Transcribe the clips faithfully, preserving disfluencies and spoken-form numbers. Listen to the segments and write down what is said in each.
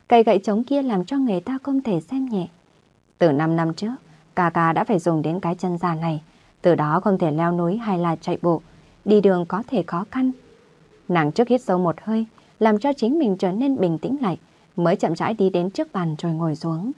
Cây gậy trống kia làm cho người ta không thể xem nhẹ. Từ năm năm trước, ca ca đã phải dùng đến cái chân già này, từ đó không thể leo núi hay là chạy bộ, đi đường có thể khó khăn. Nàng trước hít sâu một hơi, làm cho chính mình trở nên bình tĩnh lại, mới chậm rãi đi đến trước bàn rồi ngồi xuống.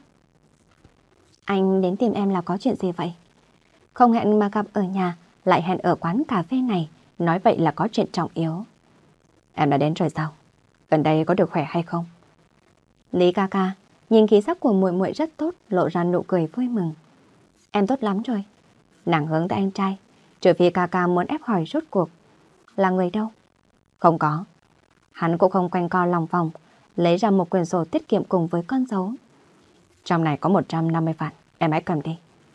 Anh đến tìm em là có chuyện gì vậy? Không hẹn mà gặp ở nhà, lại hẹn ở quán cà phê này, nói vậy là có chuyện trọng yếu. Em đã đến rồi sao? Gần đây có được khỏe hay không? Lý ca ca, nhìn khí sắc của muội muội rất tốt, lộ ra nụ cười vui mừng. Em tốt lắm rồi. Nàng hướng tới anh trai, trừ phi ca ca muốn ép hỏi rốt cuộc. Là người đâu? Không có. Hắn cũng không quanh co lòng vòng, lấy ra một quyển sổ tiết kiệm cùng với con dấu. Trong này có một trăm năm mươi vạn, em hãy cầm đi.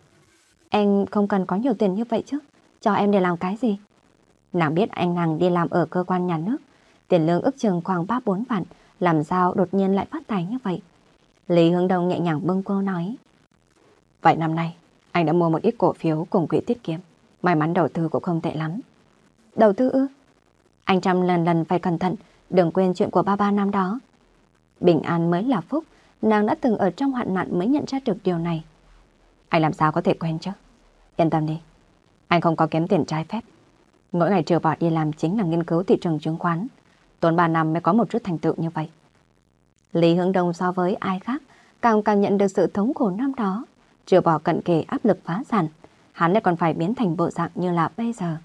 Em không cần có nhiều tiền như vậy chứ, cho em để làm cái gì? Nàng biết anh nàng đi làm ở cơ quan nhà nước, tiền lương ước chừng khoảng ba bốn vạn, làm sao đột nhiên lại phát tài như vậy? Lý Hướng Đông nhẹ nhàng bâng quơ nói. Vậy năm nay, anh đã mua một ít cổ phiếu cùng quỹ tiết kiệm, may mắn đầu tư cũng không tệ lắm. Đầu tư ư? Anh Trâm lần lần phải cẩn thận, đừng quên chuyện của ba ba năm đó. Bình an mới là phúc, nàng đã từng ở trong hoạn nạn mới nhận ra được điều này. Anh làm sao có thể quên chứ? Yên tâm đi, anh không có kiếm tiền trái phép. Mỗi ngày trừ bỏ đi làm chính là nghiên cứu thị trường chứng khoán. Tốn ba năm mới có một chút thành tựu như vậy. Lý Hướng Đông so với ai khác càng càng nhận được sự thống khổ năm đó. Trừ bỏ cận kề áp lực phá sản, hắn lại còn phải biến thành bộ dạng như là bây giờ.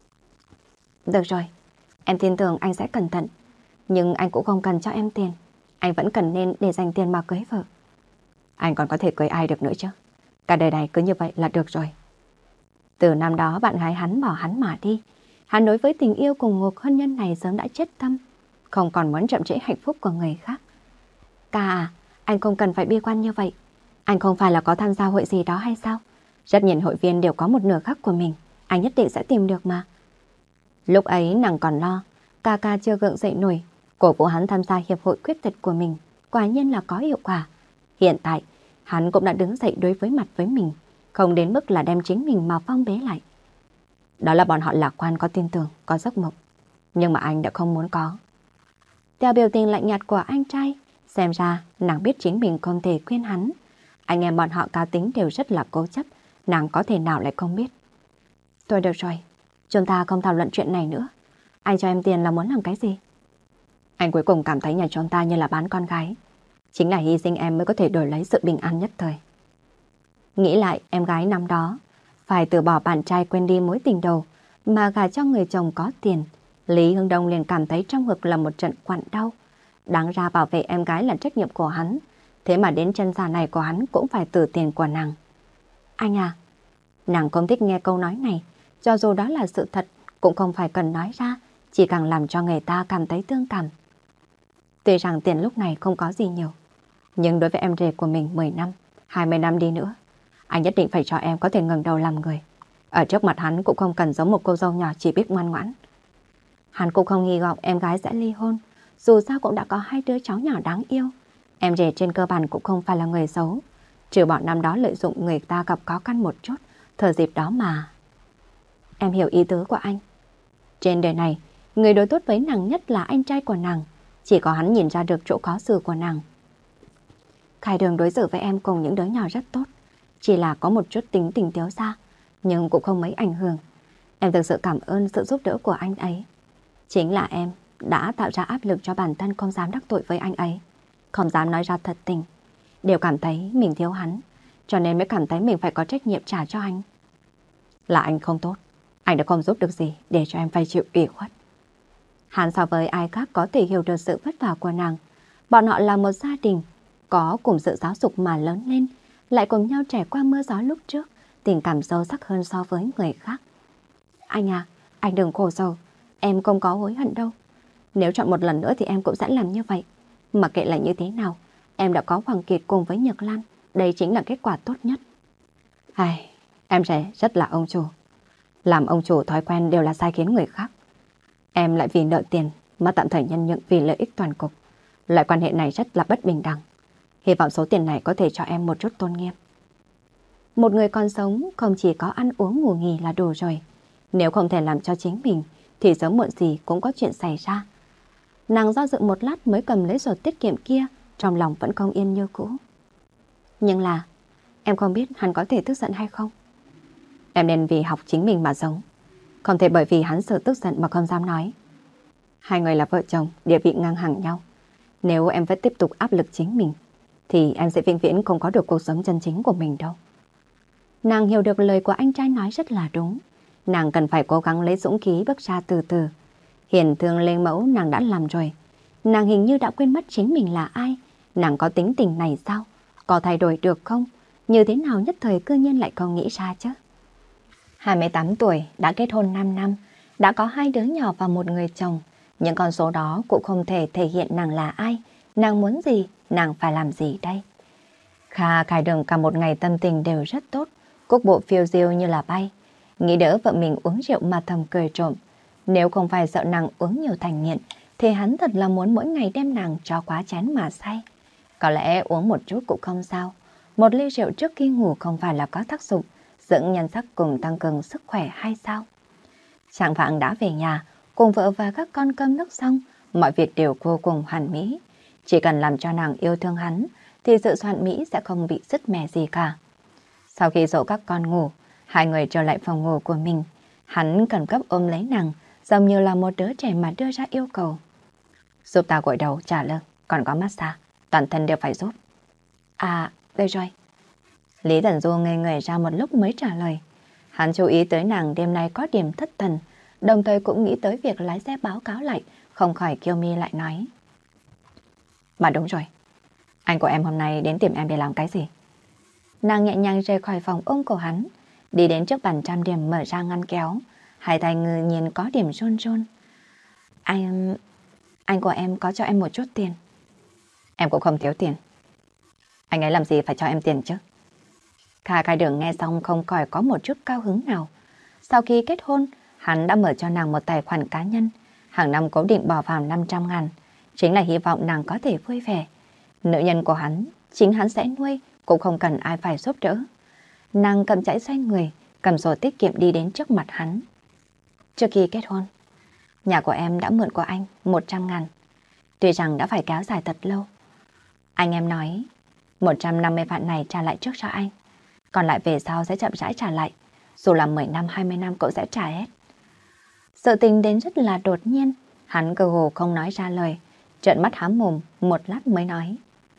Được rồi, em tin tưởng anh sẽ cẩn thận. Nhưng anh cũng không cần cho em tiền. Anh vẫn cần nên để dành tiền mà cưới vợ. Anh còn có thể cưới ai được nữa chứ? Cả đời này cứ như vậy là được rồi. Từ năm đó bạn gái hắn bỏ hắn mà đi. Hắn đối với tình yêu cùng ngục hôn nhân này sớm đã chết tâm, không còn muốn chậm trễ hạnh phúc của người khác. Ca à, anh không cần phải bi quan như vậy. Anh không phải là có tham gia hội gì đó hay sao? Rất nhiều hội viên đều có một nửa khác của mình. Anh nhất định sẽ tìm được mà. Lúc ấy nàng còn lo, ca ca chưa gượng dậy nổi, cổ vũ hắn tham gia hiệp hội khuyết tật của mình, quả nhiên là có hiệu quả. Hiện tại, hắn cũng đã đứng dậy đối với mặt với mình, không đến mức là đem chính mình mà phong bế lại. Đó là bọn họ lạc quan, có tin tưởng, có giấc mộng. Nhưng mà anh đã không muốn có. Theo biểu tình lạnh nhạt của anh trai, xem ra nàng biết chính mình không thể khuyên hắn. Anh em bọn họ cá tính đều rất là cố chấp, nàng có thể nào lại không biết. Thôi được rồi, chúng ta không thảo luận chuyện này nữa. Anh cho em tiền là muốn làm cái gì? Anh cuối cùng cảm thấy nhà chúng ta như là bán con gái. Chính là hy sinh em mới có thể đổi lấy sự bình an nhất thời. Nghĩ lại em gái năm đó, phải từ bỏ bạn trai quên đi mối tình đầu, mà gả cho người chồng có tiền. Lý Hướng Đông liền cảm thấy trong ngực là một trận quặn đau. Đáng ra bảo vệ em gái là trách nhiệm của hắn, thế mà đến chân già này của hắn cũng phải từ tiền của nàng. Anh à, nàng không thích nghe câu nói này, cho dù đó là sự thật cũng không phải cần nói ra, chỉ càng làm cho người ta cảm thấy thương cảm. Tuy rằng tiền lúc này không có gì nhiều, nhưng đối với em rể của mình mười năm, hai mươi năm đi nữa, anh nhất định phải cho em có thể ngẩng đầu làm người. Ở trước mặt hắn cũng không cần giống một cô dâu nhỏ chỉ biết ngoan ngoãn. Hắn cũng không hy vọng em gái sẽ ly hôn, dù sao cũng đã có hai đứa cháu nhỏ đáng yêu. Em rể trên cơ bản cũng không phải là người xấu, trừ bọn năm đó lợi dụng người ta gặp khó khăn một chút, thừa dịp đó mà. Em hiểu ý tứ của anh. Trên đời này, người đối tốt với nàng nhất là anh trai của nàng, chỉ có hắn nhìn ra được chỗ khó xử của nàng. Khai Đường đối xử với em cùng những đứa nhỏ rất tốt, chỉ là có một chút tính tình thiếu ra, nhưng cũng không mấy ảnh hưởng. Em thực sự cảm ơn sự giúp đỡ của anh ấy. Chính là em đã tạo ra áp lực cho bản thân không dám đắc tội với anh ấy, không dám nói ra thật tình, đều cảm thấy mình thiếu hắn, cho nên mới cảm thấy mình phải có trách nhiệm trả cho anh. Là anh không tốt, anh đã không giúp được gì để cho em phải chịu ủy khuất. Hắn so với ai khác có thể hiểu được sự vất vả của nàng. Bọn họ là một gia đình, có cùng sự giáo dục mà lớn lên, lại cùng nhau trải qua mưa gió lúc trước, tình cảm sâu sắc hơn so với người khác. Anh à, anh đừng khổ sở, em không có hối hận đâu. Nếu chọn một lần nữa thì em cũng sẽ làm như vậy. Mặc kệ là như thế nào, em đã có Hoàng Kiệt cùng với Nhược Lan, đây chính là kết quả tốt nhất. Ai, em sẽ rất là ông chủ. Làm ông chủ thói quen đều là sai khiến người khác. Em lại vì nợ tiền mà tạm thời nhân nhượng vì lợi ích toàn cục. Loại quan hệ này rất là bất bình đẳng. Hy vọng số tiền này có thể cho em một chút tôn nghiêm. Một người còn sống không chỉ có ăn uống ngủ nghỉ là đủ rồi. Nếu không thể làm cho chính mình thì sớm muộn gì cũng có chuyện xảy ra. Nàng do dự một lát mới cầm lấy sổ tiết kiệm kia, trong lòng vẫn không yên như cũ. Nhưng là, em không biết hắn có thể tức giận hay không. Em nên vì học chính mình mà sống, không thể bởi vì hắn sợ tức giận mà không dám nói. Hai người là vợ chồng, địa vị ngang hàng nhau. Nếu em vẫn tiếp tục áp lực chính mình, thì em sẽ vĩnh viễn không có được cuộc sống chân chính của mình đâu. Nàng hiểu được lời của anh trai nói rất là đúng. Nàng cần phải cố gắng lấy dũng khí bước ra từ từ. Hiền thương lên mẫu nàng đã làm rồi. Nàng hình như đã quên mất chính mình là ai. Nàng có tính tình này sao? Có thay đổi được không? Như thế nào nhất thời cư nhiên lại không nghĩ ra chứ? hai mươi tám tuổi, đã kết hôn năm năm, đã có hai đứa nhỏ và một người chồng. Những con số đó cũng không thể thể hiện nàng là ai, nàng muốn gì, nàng phải làm gì đây. Kha Khải Đường cả một ngày tâm tình đều rất tốt, cúc bộ phiêu diêu như là bay. Nghĩ đỡ vợ mình uống rượu mà thầm cười trộm. Nếu không phải sợ nàng uống nhiều thành nghiện, thì hắn thật là muốn mỗi ngày đem nàng cho quá chén mà say. Có lẽ uống một chút cũng không sao. Một ly rượu trước khi ngủ không phải là có tác dụng dưỡng nhan sắc cùng tăng cường sức khỏe hay sao? Trạng vạng đã về nhà, cùng vợ và các con cơm nước xong, mọi việc đều vô cùng hoàn mỹ. Chỉ cần làm cho nàng yêu thương hắn, thì sự soạn mỹ sẽ không bị sứt mẻ gì cả. Sau khi dỗ các con ngủ, hai người trở lại phòng ngủ của mình. Hắn khẩn cấp ôm lấy nàng, giống như là một đứa trẻ mà đưa ra yêu cầu. Giúp ta gội đầu, trả lưng, còn có massage, toàn thân đều phải giúp. À, đây rồi. Lý Tần Du ngây người ra một lúc mới trả lời. Hắn chú ý tới nàng đêm nay có điểm thất thần, đồng thời cũng nghĩ tới việc lái xe báo cáo lại, không khỏi kiêu mi lại nói. Mà đúng rồi, anh của em hôm nay đến tìm em để làm cái gì? Nàng nhẹ nhàng rời khỏi phòng ôm của hắn, đi đến trước bàn trang điểm mở ra ngăn kéo, hai tay ngư nhiên có điểm run run. Anh... anh của em có cho em một chút tiền. Em cũng không thiếu tiền. Anh ấy làm gì phải cho em tiền chứ? Kha Khải Đường nghe xong không khỏi có một chút cao hứng nào. Sau khi kết hôn, hắn đã mở cho nàng một tài khoản cá nhân, hàng năm cố định bỏ vào năm trăm ngàn, chính là hy vọng nàng có thể vui vẻ. Nữ nhân của hắn, chính hắn sẽ nuôi, cũng không cần ai phải giúp đỡ. Nàng cầm chảy xoay người, cầm sổ tiết kiệm đi đến trước mặt hắn. Trước khi kết hôn, nhà của em đã mượn của anh một trăm ngàn. Tuy rằng đã phải kéo dài thật lâu. Anh em nói, một trăm năm mươi vạn này trả lại trước cho anh. Còn lại về sau sẽ chậm rãi trả lại. Dù là mười năm, hai mươi năm cũng sẽ trả hết. Sự tình đến rất là đột nhiên. Hắn cơ hồ không nói ra lời, trợn mắt há mồm một lát mới nói.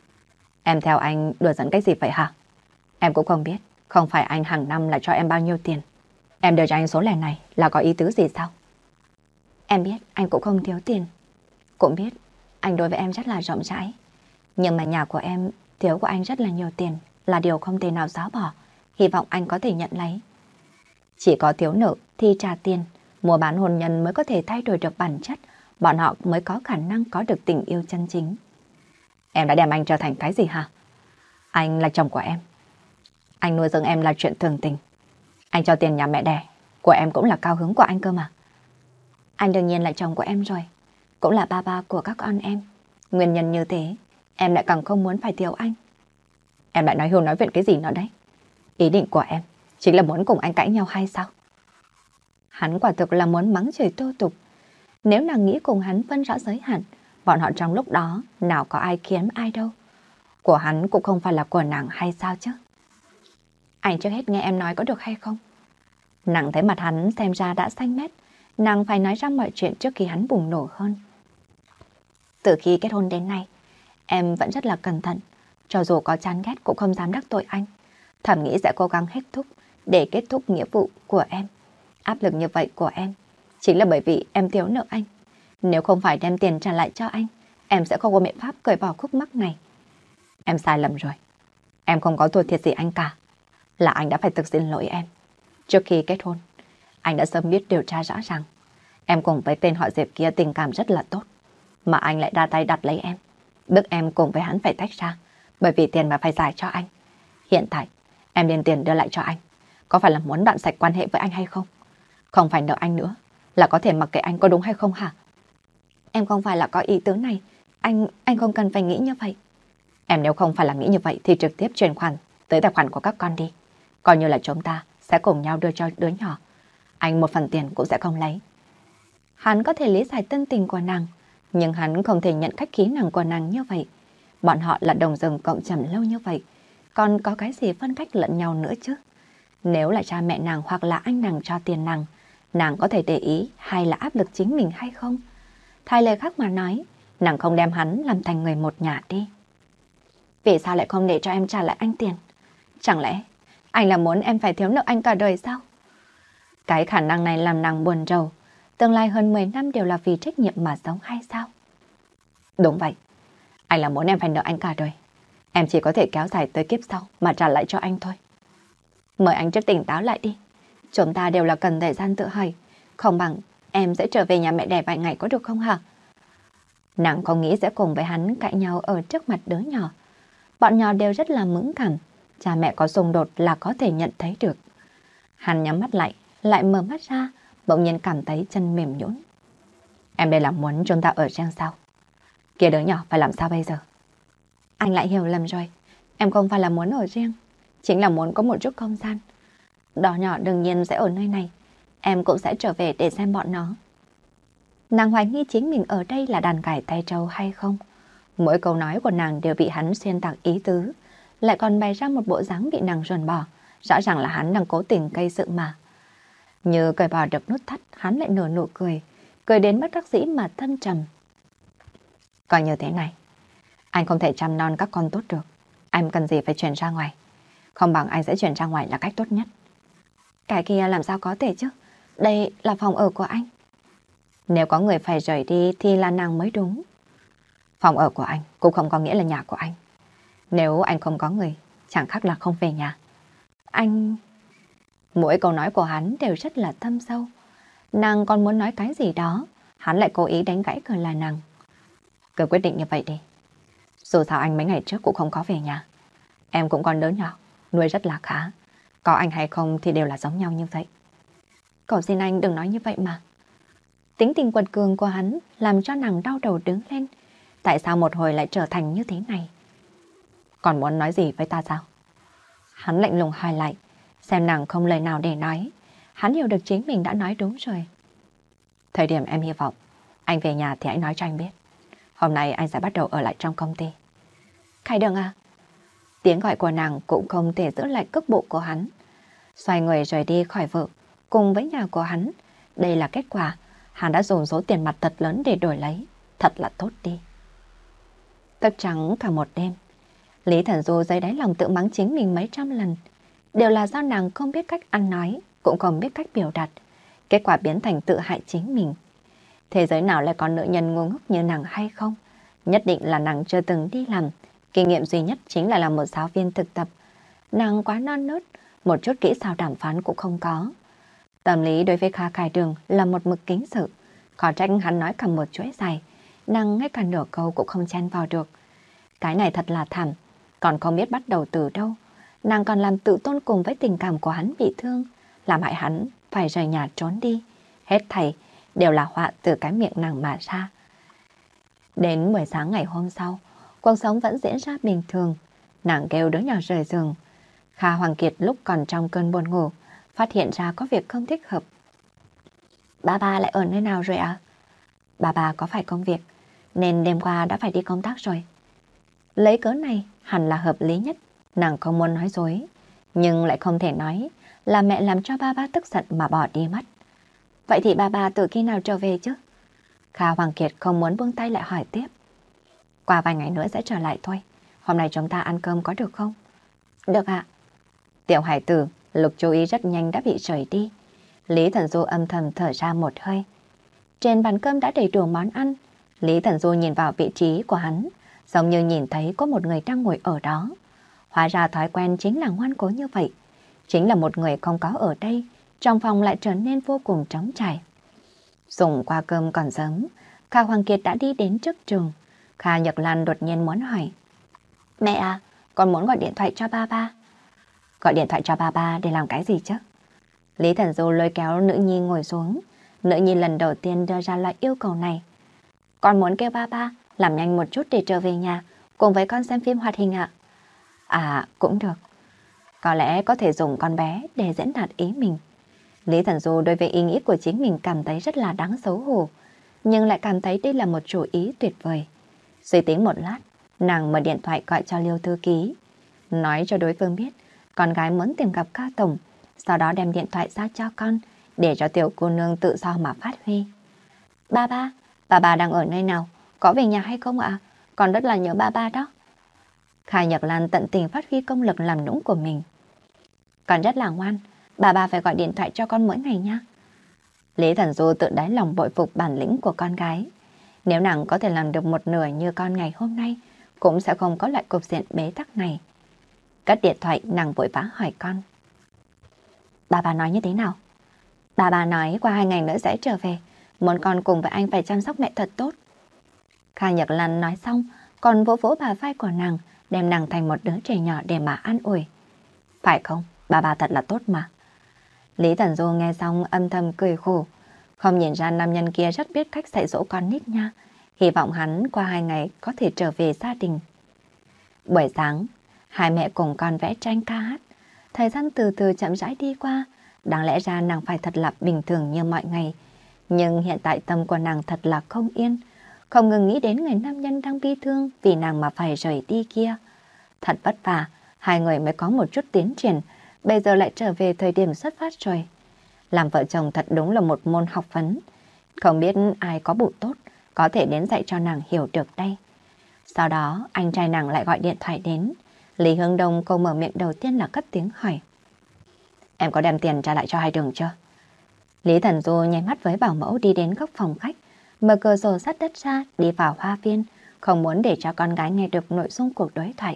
Em theo anh đùa dẫn cái gì vậy hả? Em cũng không biết, không phải anh hàng năm là cho em bao nhiêu tiền. Em đưa cho anh số lẻ này là có ý tứ gì sao? Em biết anh cũng không thiếu tiền. Cũng biết anh đối với em rất là rộng rãi. Nhưng mà nhà của em thiếu của anh rất là nhiều tiền, là điều không thể nào xóa bỏ. Hy vọng anh có thể nhận lấy. Chỉ có thiếu nợ thì trả tiền, mua bán hôn nhân mới có thể thay đổi được bản chất, bọn họ mới có khả năng có được tình yêu chân chính. Em đã đem anh trở thành cái gì hả? Anh là chồng của em. Anh nuôi dưỡng em là chuyện thường tình. Anh cho tiền nhà mẹ đẻ của em cũng là cao hứng của anh cơ mà. Anh đương nhiên là chồng của em rồi, cũng là ba ba của các con em. Nguyên nhân như thế, em lại càng không muốn phải thiếu anh. Em lại nói hưu nói viện cái gì nữa đấy? Ý định của em chính là muốn cùng anh cãi nhau hay sao? Hắn quả thực là muốn mắng chửi tô tục. Nếu nàng nghĩ cùng hắn phân rõ giới hạn, bọn họ trong lúc đó nào có ai khiến ai đâu. Của hắn cũng không phải là của nàng hay sao chứ? Anh trước hết nghe em nói có được hay không? Nàng thấy mặt hắn xem ra đã xanh mét, nàng phải nói ra mọi chuyện trước khi hắn bùng nổ hơn. Từ khi kết hôn đến nay, em vẫn rất là cẩn thận, cho dù có chán ghét cũng không dám đắc tội anh. Thầm nghĩ sẽ cố gắng hết thúc để kết thúc nghĩa vụ của em. Áp lực như vậy của em chính là bởi vì em thiếu nợ anh. Nếu không phải đem tiền trả lại cho anh, em sẽ không có biện pháp cởi bỏ khúc mắc này. Em sai lầm rồi. Em không có thua thiệt gì anh cả. Là anh đã phải thực xin lỗi em. Trước khi kết hôn, anh đã sớm biết điều tra rõ ràng. Em cùng với tên họ Diệp kia tình cảm rất là tốt, mà anh lại đa tay đặt lấy em, bức em cùng với hắn phải tách ra, bởi vì tiền mà phải giải cho anh. Hiện tại, em đem tiền đưa lại cho anh, có phải là muốn đoạn sạch quan hệ với anh hay không? Không phải nợ anh nữa, là có thể mặc kệ anh có đúng hay không hả? Em không phải là có ý tứ này, anh anh không cần phải nghĩ như vậy. Em nếu không phải là nghĩ như vậy thì trực tiếp chuyển khoản tới tài khoản của các con đi. Coi như là chúng ta sẽ cùng nhau đưa cho đứa nhỏ. Anh một phần tiền cũng sẽ không lấy. Hắn có thể lý giải tâm tình của nàng, nhưng hắn không thể nhận khách khí nàng của nàng như vậy. Bọn họ là đồng rừng cộng trầm lâu như vậy, còn có cái gì phân cách lẫn nhau nữa chứ? Nếu là cha mẹ nàng hoặc là anh nàng cho tiền nàng, nàng có thể để ý hay là áp lực chính mình hay không? Thay lời khác mà nói, nàng không đem hắn làm thành người một nhà đi. Vì sao lại không để cho em trả lại anh tiền? Chẳng lẽ anh là muốn em phải thiếu nợ anh cả đời sao? Cái khả năng này làm nàng buồn rầu. Tương lai hơn mười năm đều là vì trách nhiệm mà sống hay sao? Đúng vậy. Anh là muốn em phải nợ anh cả đời. Em chỉ có thể kéo dài tới kiếp sau mà trả lại cho anh thôi. Mời anh trước tỉnh táo lại đi. Chúng ta đều là cần thời gian tự hỏi. Không bằng em sẽ trở về nhà mẹ đẻ vài ngày có được không hả? Nàng không nghĩ sẽ cùng với hắn cãi nhau ở trước mặt đứa nhỏ. Bọn nhỏ đều rất là mẫn cảm. Cha mẹ có xung đột là có thể nhận thấy được. Hắn nhắm mắt lại, lại mở mắt ra, bỗng nhiên cảm thấy chân mềm nhũn. Em đây là muốn chúng ta ở riêng sao? Kia đứa nhỏ phải làm sao bây giờ? Anh lại hiểu lầm rồi. Em không phải là muốn ở riêng, chính là muốn có một chút không gian. Đỏ nhỏ đương nhiên sẽ ở nơi này. Em cũng sẽ trở về để xem bọn nó. Nàng hoài nghi chính mình ở đây là đàn cải tay trâu hay không. Mỗi câu nói của nàng đều bị hắn xuyên tạc ý tứ, lại còn bày ra một bộ dáng bị nàng ruồn bỏ. Rõ ràng là hắn đang cố tình gây sự mà. Như cởi bỏ được nút thắt, hắn lại nở nụ cười, cười đến bất đắc dĩ mà thâm trầm. Coi như thế này, anh không thể chăm non các con tốt được. Anh cần gì phải chuyển ra ngoài. Không bằng anh sẽ chuyển ra ngoài là cách tốt nhất. Cái kia làm sao có thể chứ? Đây là phòng ở của anh. Nếu có người phải rời đi thì là nàng mới đúng. Phòng ở của anh cũng không có nghĩa là nhà của anh. Nếu anh không có người, chẳng khác là không về nhà. Anh... Mỗi câu nói của hắn đều rất là thâm sâu. Nàng còn muốn nói cái gì đó, hắn lại cố ý đánh gãy cười là nàng. Cứ quyết định như vậy đi. Dù sao anh mấy ngày trước cũng không có về nhà. Em cũng còn đứa nhỏ, nuôi rất là khá. Có anh hay không thì đều là giống nhau như vậy. Cậu xin anh đừng nói như vậy mà. Tính tình quật cường của hắn làm cho nàng đau đầu đứng lên. Tại sao một hồi lại trở thành như thế này? Còn muốn nói gì với ta sao? Hắn lạnh lùng hỏi lại, xem nàng không lời nào để nói. Hắn hiểu được chính mình đã nói đúng rồi. Thời điểm em hy vọng anh về nhà thì hãy nói cho anh biết. Hôm nay anh sẽ bắt đầu ở lại trong công ty. Khải Đường à? Tiếng gọi của nàng cũng không thể giữ lại cước bộ của hắn. Xoay người rời đi khỏi vợ, cùng với nhà của hắn. Đây là kết quả. Hắn đã dùng số tiền mặt thật lớn để đổi lấy. Thật là tốt đi. Thức trắng cả một đêm. Lý Thần Du dưới đáy lòng tự mắng chính mình mấy trăm lần. Đều là do nàng không biết cách ăn nói, cũng không biết cách biểu đạt. Kết quả biến thành tự hại chính mình. Thế giới nào lại có nữ nhân ngu ngốc như nàng hay không? Nhất định là nàng chưa từng đi làm. Kinh nghiệm duy nhất chính là làm một giáo viên thực tập. Nàng quá non nớt, một chút kỹ xảo đàm phán cũng không có. Tâm lý đối với Kha Khải Đường là một mực kính sự. Khó trách hắn nói cả một chuỗi dài, nàng ngay cả nửa câu cũng không chen vào được. Cái này thật là thảm, còn không biết bắt đầu từ đâu. Nàng còn làm tự tôn cùng với tình cảm của hắn bị thương, làm hại hắn phải rời nhà trốn đi. Hết thảy đều là họa từ cái miệng nàng mà ra. Đến mười sáng ngày hôm sau, cuộc sống vẫn diễn ra bình thường. Nàng kêu đứa nhỏ rời giường. Kha Hoàng Kiệt lúc còn trong cơn buồn ngủ, phát hiện ra có việc không thích hợp. Ba ba lại ở nơi nào rồi ạ? À? Ba ba có phải công việc, nên đêm qua đã phải đi công tác rồi. Lấy cớ này hẳn là hợp lý nhất. Nàng không muốn nói dối, nhưng lại không thể nói là mẹ làm cho ba ba tức giận mà bỏ đi mất. Vậy thì ba ba từ khi nào trở về chứ? Kha Hoàng Kiệt không muốn buông tay lại hỏi tiếp. Qua vài ngày nữa sẽ trở lại thôi. Hôm nay chúng ta ăn cơm có được không? Được ạ. Tiểu hải tử Lục chú ý rất nhanh đã bị rời đi. Lý Thần Du âm thầm thở ra một hơi. Trên bàn cơm đã đầy đủ món ăn. Lý Thần Du nhìn vào vị trí của hắn, giống như nhìn thấy có một người đang ngồi ở đó. Hóa ra thói quen chính là ngoan cố như vậy. Chính là một người không có ở đây, trong phòng lại trở nên vô cùng trống trải. Dùng qua cơm còn sớm, Kha Hoàng Kiệt đã đi đến trước trường. Kha Nhật Lan đột nhiên muốn hỏi. Mẹ à, con muốn gọi điện thoại cho ba ba. Gọi điện thoại cho ba ba để làm cái gì chứ? Lý Thần Du lôi kéo nữ nhi ngồi xuống. Nữ nhi lần đầu tiên đưa ra loại yêu cầu này. Con muốn kêu ba ba làm nhanh một chút để trở về nhà, cùng với con xem phim hoạt hình ạ. À, cũng được. Có lẽ có thể dùng con bé để diễn đạt ý mình. Lý Thần Du đối với ý nghĩ của chính mình cảm thấy rất là đáng xấu hổ, nhưng lại cảm thấy đây là một chủ ý tuyệt vời. Suy tính một lát, Nàng mở điện thoại gọi cho Liêu thư ký, nói cho đối phương biết con gái muốn tìm gặp Cao tổng, sau đó đem điện thoại ra cho con, để cho tiểu cô nương tự do mà phát huy. Ba ba, ba ba đang ở nơi nào? Có về nhà hay không ạ? Con rất là nhớ ba ba đó. Khai Nhật Lan tận tình phát huy công lực làm nũng của mình. Con rất là ngoan, bà ba phải gọi điện thoại cho con mỗi ngày nha. Lý Thần Du tự đáy lòng bội phục bản lĩnh của con gái. Nếu nàng có thể làm được một nửa như con ngày hôm nay, cũng sẽ không có loại cục diện bế tắc này. Cất điện thoại, nàng vội vã hỏi con. Bà bà nói như thế nào? Bà bà nói qua hai ngày nữa sẽ trở về, muốn con cùng với anh phải chăm sóc mẹ thật tốt. Khai Nhật Lan nói xong, còn vỗ vỗ bà vai của nàng, đem nàng thành một đứa trẻ nhỏ để mà an ủi. Phải không? Bà bà thật là tốt mà. Lý Thần Du nghe xong âm thầm cười khổ. Không nhìn ra nam nhân kia rất biết cách dạy dỗ con nít nha. Hy vọng hắn qua hai ngày có thể trở về gia đình. Buổi sáng, hai mẹ cùng con vẽ tranh ca hát. Thời gian từ từ chậm rãi đi qua. Đáng lẽ ra nàng phải thật là bình thường như mọi ngày. Nhưng hiện tại tâm của nàng thật là không yên. Không ngừng nghĩ đến người nam nhân đang bi thương vì nàng mà phải rời đi kia. Thật vất vả, hai người mới có một chút tiến triển. Bây giờ lại trở về thời điểm xuất phát rồi. Làm vợ chồng thật đúng là một môn học vấn. Không biết ai có bụng tốt, có thể đến dạy cho nàng hiểu được đây. Sau đó, anh trai nàng lại gọi điện thoại đến. Lý Hướng Đông câu mở miệng đầu tiên là cất tiếng hỏi. Em có đem tiền trả lại cho hai đường chưa? Lý Thần Du nháy mắt với bảo mẫu đi đến góc phòng khách, mở cửa sổ sát đất ra, đi vào hoa viên, không muốn để cho con gái nghe được nội dung cuộc đối thoại.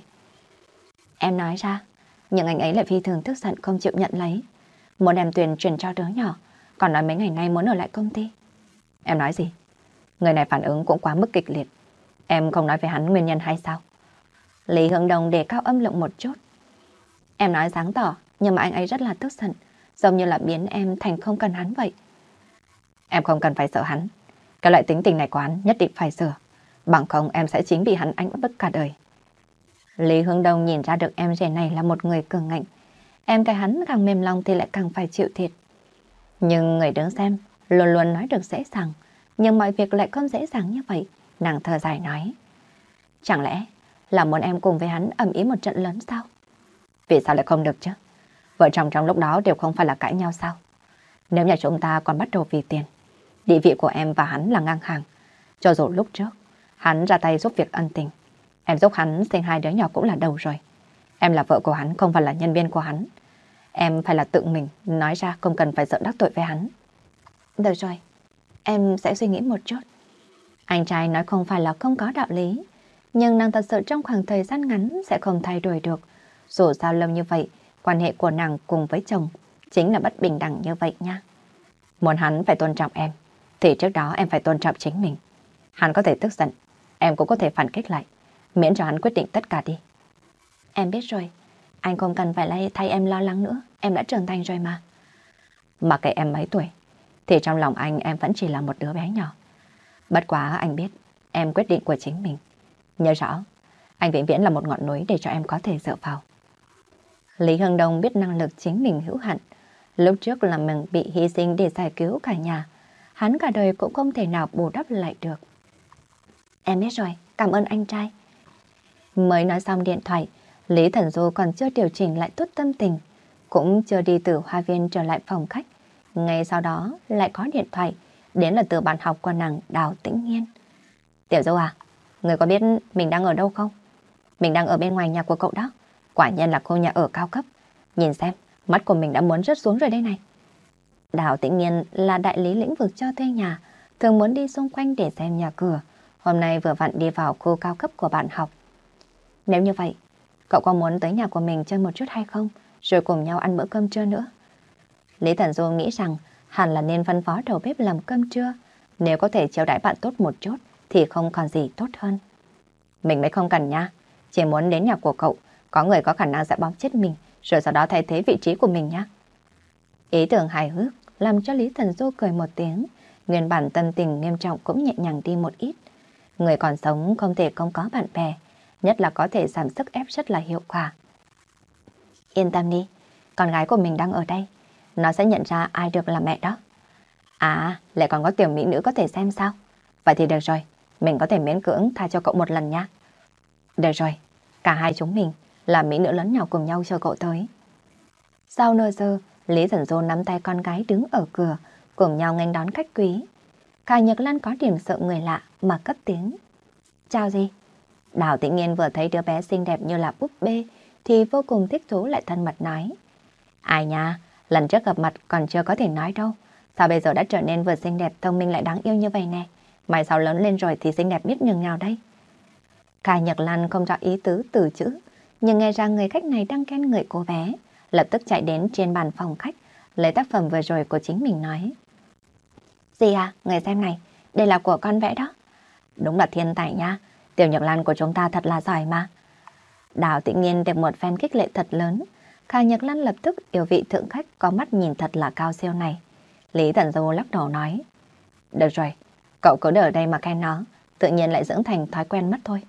Em nói ra, nhưng anh ấy lại phi thường tức giận không chịu nhận lấy. Muốn đem tiền chuyển cho đứa nhỏ, còn nói mấy ngày nay muốn ở lại công ty. Em nói gì? Người này phản ứng cũng quá mức kịch liệt. Em không nói với hắn nguyên nhân hay sao? Lý Hướng Đông đề cao âm lượng một chút. Em nói sáng tỏ, nhưng mà anh ấy rất là tức giận, giống như là biến em thành không cần hắn vậy. Em không cần phải sợ hắn. Cái loại tính tình này của hắn nhất định phải sửa. Bằng không em sẽ chính bị hắn ánh bức cả đời. Lý Hướng Đông nhìn ra được em rể này là một người cường ngạnh. Em cái hắn càng mềm lòng thì lại càng phải chịu thiệt. Nhưng người đứng xem luôn luôn nói được dễ dàng. Nhưng mọi việc lại không dễ dàng như vậy. Nàng thở dài nói. Chẳng lẽ là muốn em cùng với hắn ầm ĩ một trận lớn sao? Vì sao lại không được chứ? Vợ chồng trong lúc đó đều không phải là cãi nhau sao? Nếu nhà chúng ta còn bắt đầu vì tiền, địa vị của em và hắn là ngang hàng. Cho dù lúc trước hắn ra tay giúp việc ân tình, em giúp hắn sinh hai đứa nhỏ cũng là đầu rồi. Em là vợ của hắn, không phải là nhân viên của hắn. Em phải là tự mình nói ra, không cần phải sợ đắc tội với hắn. Được rồi, em sẽ suy nghĩ một chút. Anh trai nói không phải là không có đạo lý, nhưng nàng thật sự trong khoảng thời gian ngắn sẽ không thay đổi được. Dù sao lâu như vậy, quan hệ của nàng cùng với chồng chính là bất bình đẳng như vậy nha. Muốn hắn phải tôn trọng em, thì trước đó em phải tôn trọng chính mình. Hắn có thể tức giận, em cũng có thể phản kích lại, miễn cho hắn quyết định tất cả đi. Em biết rồi, anh không cần phải lại thay em lo lắng nữa, em đã trưởng thành rồi mà. Mặc kệ em mấy tuổi, thì trong lòng anh em vẫn chỉ là một đứa bé nhỏ. Bất quá anh biết, em quyết định của chính mình. Nhớ rõ, anh vĩnh viễn là một ngọn núi để cho em có thể dựa vào. Lý Hướng Đông biết năng lực chính mình hữu hạn. Lúc trước là mình bị hy sinh để giải cứu cả nhà. Hắn cả đời cũng không thể nào bù đắp lại được. Em biết rồi, cảm ơn anh trai. Mới nói xong điện thoại, Lý Thần Du còn chưa điều chỉnh lại tốt tâm tình, cũng chưa đi từ hoa viên trở lại phòng khách. Ngay sau đó lại có điện thoại, đến là từ bạn học của nàng Đào Tĩnh Nghiên. Tiểu Du à, người có biết mình đang ở đâu không? Mình đang ở bên ngoài nhà của cậu đó. Quả nhiên là khu nhà ở cao cấp. Nhìn xem, mắt của mình đã muốn rớt xuống rồi đây này. Đào Tĩnh Nghiên là đại lý lĩnh vực cho thuê nhà, thường muốn đi xung quanh để xem nhà cửa. Hôm nay vừa vặn đi vào khu cao cấp của bạn học. Nếu như vậy, cậu có muốn tới nhà của mình chơi một chút hay không? Rồi cùng nhau ăn bữa cơm trưa nữa. Lý Thần Du nghĩ rằng hẳn là nên phân phó đầu bếp làm cơm trưa. Nếu có thể chiếu đãi bạn tốt một chút thì không còn gì tốt hơn. Mình mới không cần nha. Chỉ muốn đến nhà của cậu, có người có khả năng sẽ bóp chết mình, rồi sau đó thay thế vị trí của mình nhé. Ý tưởng hài hước làm cho Lý Thần Du cười một tiếng. Nguyên bản tâm tình nghiêm trọng cũng nhẹ nhàng đi một ít. Người còn sống không thể không có bạn bè, nhất là có thể giảm sức ép rất là hiệu quả. Yên tâm đi, con gái của mình đang ở đây, nó sẽ nhận ra ai được là mẹ đó. À, lại còn có tiểu mỹ nữ có thể xem sao? Vậy thì được rồi, mình có thể miễn cưỡng tha cho cậu một lần nha. Được rồi, cả hai chúng mình là mỹ nữ lớn nhỏ cùng nhau chờ cậu tới. Sau nửa giờ, Lý Thần Du nắm tay con gái đứng ở cửa, cùng nhau nghênh đón khách quý. Cả Nhật Lan có điểm sợ người lạ mà cất tiếng. Chào gì? Đào Tĩnh Nghiên vừa thấy đứa bé xinh đẹp như là búp bê thì vô cùng thích thú, lại thân mật nói. Ai nha, lần trước gặp mặt còn chưa có thể nói đâu. Sao bây giờ đã trở nên vừa xinh đẹp, thông minh lại đáng yêu như vậy nè? Mai sau lớn lên rồi thì xinh đẹp biết nhường nào đây? Cả Nhật Lan không rõ ý tứ từ chữ, nhưng nghe ra người khách này đang khen ngợi cô bé, lập tức chạy đến trên bàn phòng khách, lấy tác phẩm vừa rồi của chính mình nói. Gì à, người xem này, đây là của con vẽ đó. Đúng là thiên tài nha, Tiểu Nhật Lan của chúng ta thật là giỏi mà. Đào Tĩnh Nghiên được một fan khích lệ thật lớn, Cả Nhật Lan lập tức yêu vị thượng khách có mắt nhìn thật là cao siêu này. Lý Thần Du lắc đầu nói. Được rồi, cậu cứ ở đây mà khen nó, tự nhiên lại dưỡng thành thói quen mất thôi.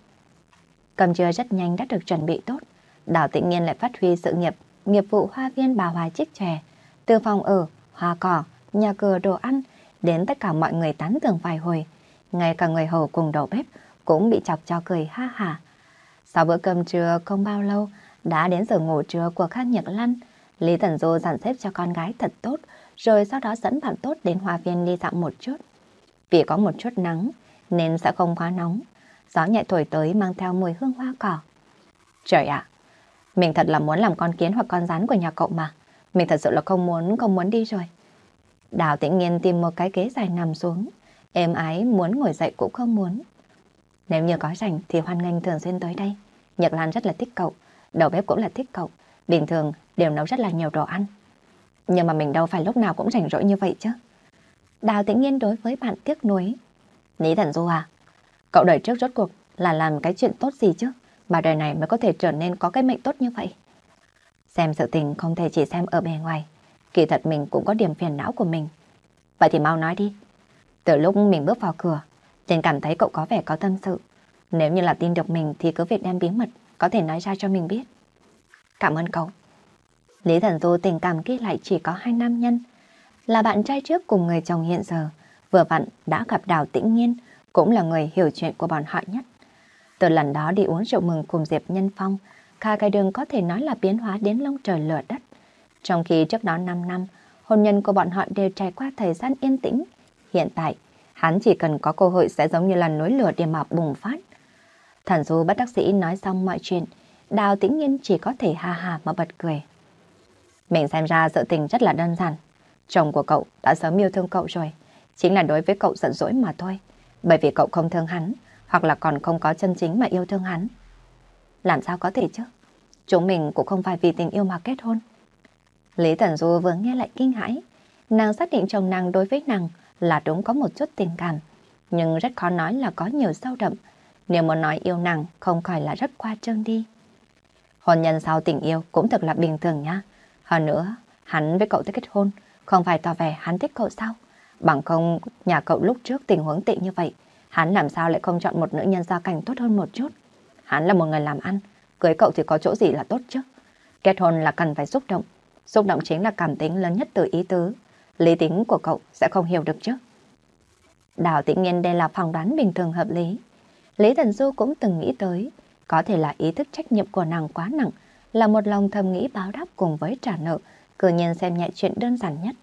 Cơm trưa rất nhanh đã được chuẩn bị tốt. Đào Tĩnh Nghiên lại phát huy sự nghiệp, nghiệp vụ hoa viên bà Hoài chiếc chè, từ phòng ở, hoa cỏ, nhà cửa, đồ ăn, đến tất cả mọi người tán thưởng vài hồi. Ngay cả người hầu cùng đầu bếp cũng bị chọc cho cười ha hả. Sau bữa cơm trưa không bao lâu, đã đến giờ ngủ trưa của Khang Nhật Lan. Lý Thần Du dàn xếp cho con gái thật tốt, rồi sau đó dẫn bạn tốt đến hoa viên đi dạo một chút. Vì có một chút nắng, nên sẽ không quá nóng. Gió nhẹ thổi tới mang theo mùi hương hoa cỏ. Trời ạ, mình thật là muốn làm con kiến hoặc con rắn của nhà cậu mà. Mình thật sự là không muốn, không muốn đi rồi. Đào Tĩnh Nghiên tìm một cái ghế dài nằm xuống, êm ái muốn ngồi dậy cũng không muốn. Nếu như có rảnh thì hoan nghênh thường xuyên tới đây. Nhật Lan rất là thích cậu, đầu bếp cũng là thích cậu, bình thường đều nấu rất là nhiều đồ ăn. Nhưng mà mình đâu phải lúc nào cũng rảnh rỗi như vậy chứ. Đào Tĩnh Nghiên đối với bạn tiếc nuối. Lý Thần Du à, cậu đời trước rốt cuộc là làm cái chuyện tốt gì chứ, mà đời này mới có thể trở nên có cái mệnh tốt như vậy. Xem sự tình không thể chỉ xem ở bề ngoài, kỳ thật mình cũng có điểm phiền não của mình. Vậy thì mau nói đi. Từ lúc mình bước vào cửa, nên cảm thấy cậu có vẻ có tâm sự. Nếu như là tin được mình thì cứ việc đem bí mật có thể nói ra cho mình biết. Cảm ơn cậu. Lý Thần Du tình cảm ghi lại chỉ có hai nam nhân, là bạn trai trước cùng người chồng hiện giờ, vừa vặn đã gặp Đào Tĩnh Nghiên, cũng là người hiểu chuyện của bọn họ nhất. Từ lần đó đi uống rượu mừng cùng Diệp Nhân Phong, cả cái đường có thể nói là biến hóa đến lông trời lở đất. Trong khi trước đó năm năm, hôn nhân của bọn họ đều trải qua thời gian yên tĩnh. Hiện tại, hắn chỉ cần có cơ hội sẽ giống như là núi lửa để mà bùng phát. Thần Du bất đắc dĩ nói xong mọi chuyện, Đào Tĩnh Nghiên chỉ có thể ha ha mà bật cười. Mình xem ra sự tình rất là đơn giản. Chồng của cậu đã sớm yêu thương cậu rồi, chính là đối với cậu giận dỗi mà thôi. Bởi vì cậu không thương hắn, hoặc là còn không có chân chính mà yêu thương hắn. Làm sao có thể chứ? Chúng mình cũng không phải vì tình yêu mà kết hôn. Lý Thần Du vừa nghe lại kinh hãi. Nàng xác định chồng nàng đối với nàng là đúng có một chút tình cảm, nhưng rất khó nói là có nhiều sâu đậm. Nếu muốn nói yêu nàng không phải là rất qua trương đi. Hôn nhân sau tình yêu cũng thật là bình thường nha. Hơn nữa, hắn với cậu tới kết hôn không phải tỏ vẻ hắn thích cậu sao? Bằng không, nhà cậu lúc trước tình huống tệ như vậy, hắn làm sao lại không chọn một nữ nhân gia cảnh tốt hơn một chút? Hắn là một người làm ăn, cưới cậu thì có chỗ gì là tốt chứ? Kết hôn là cần phải xúc động. Xúc động chính là cảm tính lớn nhất từ ý tứ. Lý tính của cậu sẽ không hiểu được chứ. Đào Tĩnh Nghiên đây là phỏng đoán bình thường hợp lý. Lý Thần Du cũng từng nghĩ tới, có thể là ý thức trách nhiệm của nàng quá nặng, là một lòng thầm nghĩ báo đáp cùng với trả nợ, cư nhiên xem nhẹ chuyện đơn giản nhất.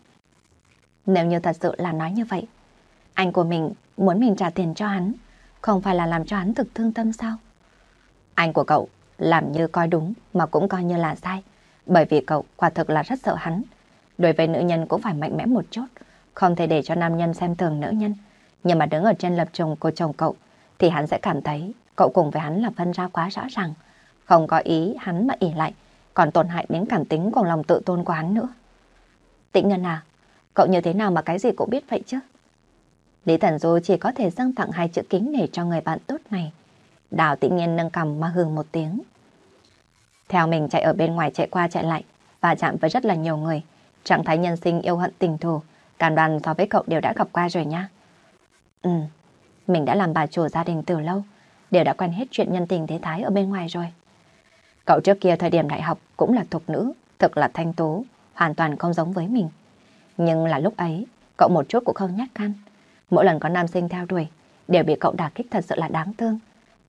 Nếu như thật sự là nói như vậy, anh của mình muốn mình trả tiền cho hắn, không phải là làm cho hắn thực thương tâm sao? Anh của cậu làm như coi đúng mà cũng coi như là sai, bởi vì cậu quả thực là rất sợ hắn. Đối với nữ nhân cũng phải mạnh mẽ một chút, không thể để cho nam nhân xem thường nữ nhân. Nhưng mà đứng ở trên lập trường của chồng cậu, thì hắn sẽ cảm thấy cậu cùng với hắn là phân ra quá rõ ràng, không có ý hắn mà ỷ lại, còn tổn hại đến cảm tính cùng lòng tự tôn của hắn nữa. Tĩnh Ngân à, cậu như thế nào mà cái gì cũng biết vậy chứ? Lý Thần Du chỉ có thể dâng tặng hai chữ kính nể cho người bạn tốt này. Đào Tĩnh Nghiên nâng cằm mà hừ một tiếng. Theo mình chạy ở bên ngoài chạy qua chạy lại, và chạm với rất là nhiều người, trạng thái nhân sinh yêu hận tình thù, càn đoàn so với cậu đều đã gặp qua rồi nha. Ừ, mình đã làm bà chủ gia đình từ lâu, đều đã quen hết chuyện nhân tình thế thái ở bên ngoài rồi. Cậu trước kia thời điểm đại học cũng là thục nữ, thực là thanh tú, hoàn toàn không giống với mình. Nhưng là lúc ấy, cậu một chút cũng không nhát gan. Mỗi lần có nam sinh theo đuổi, đều bị cậu đả kích thật sự là đáng thương.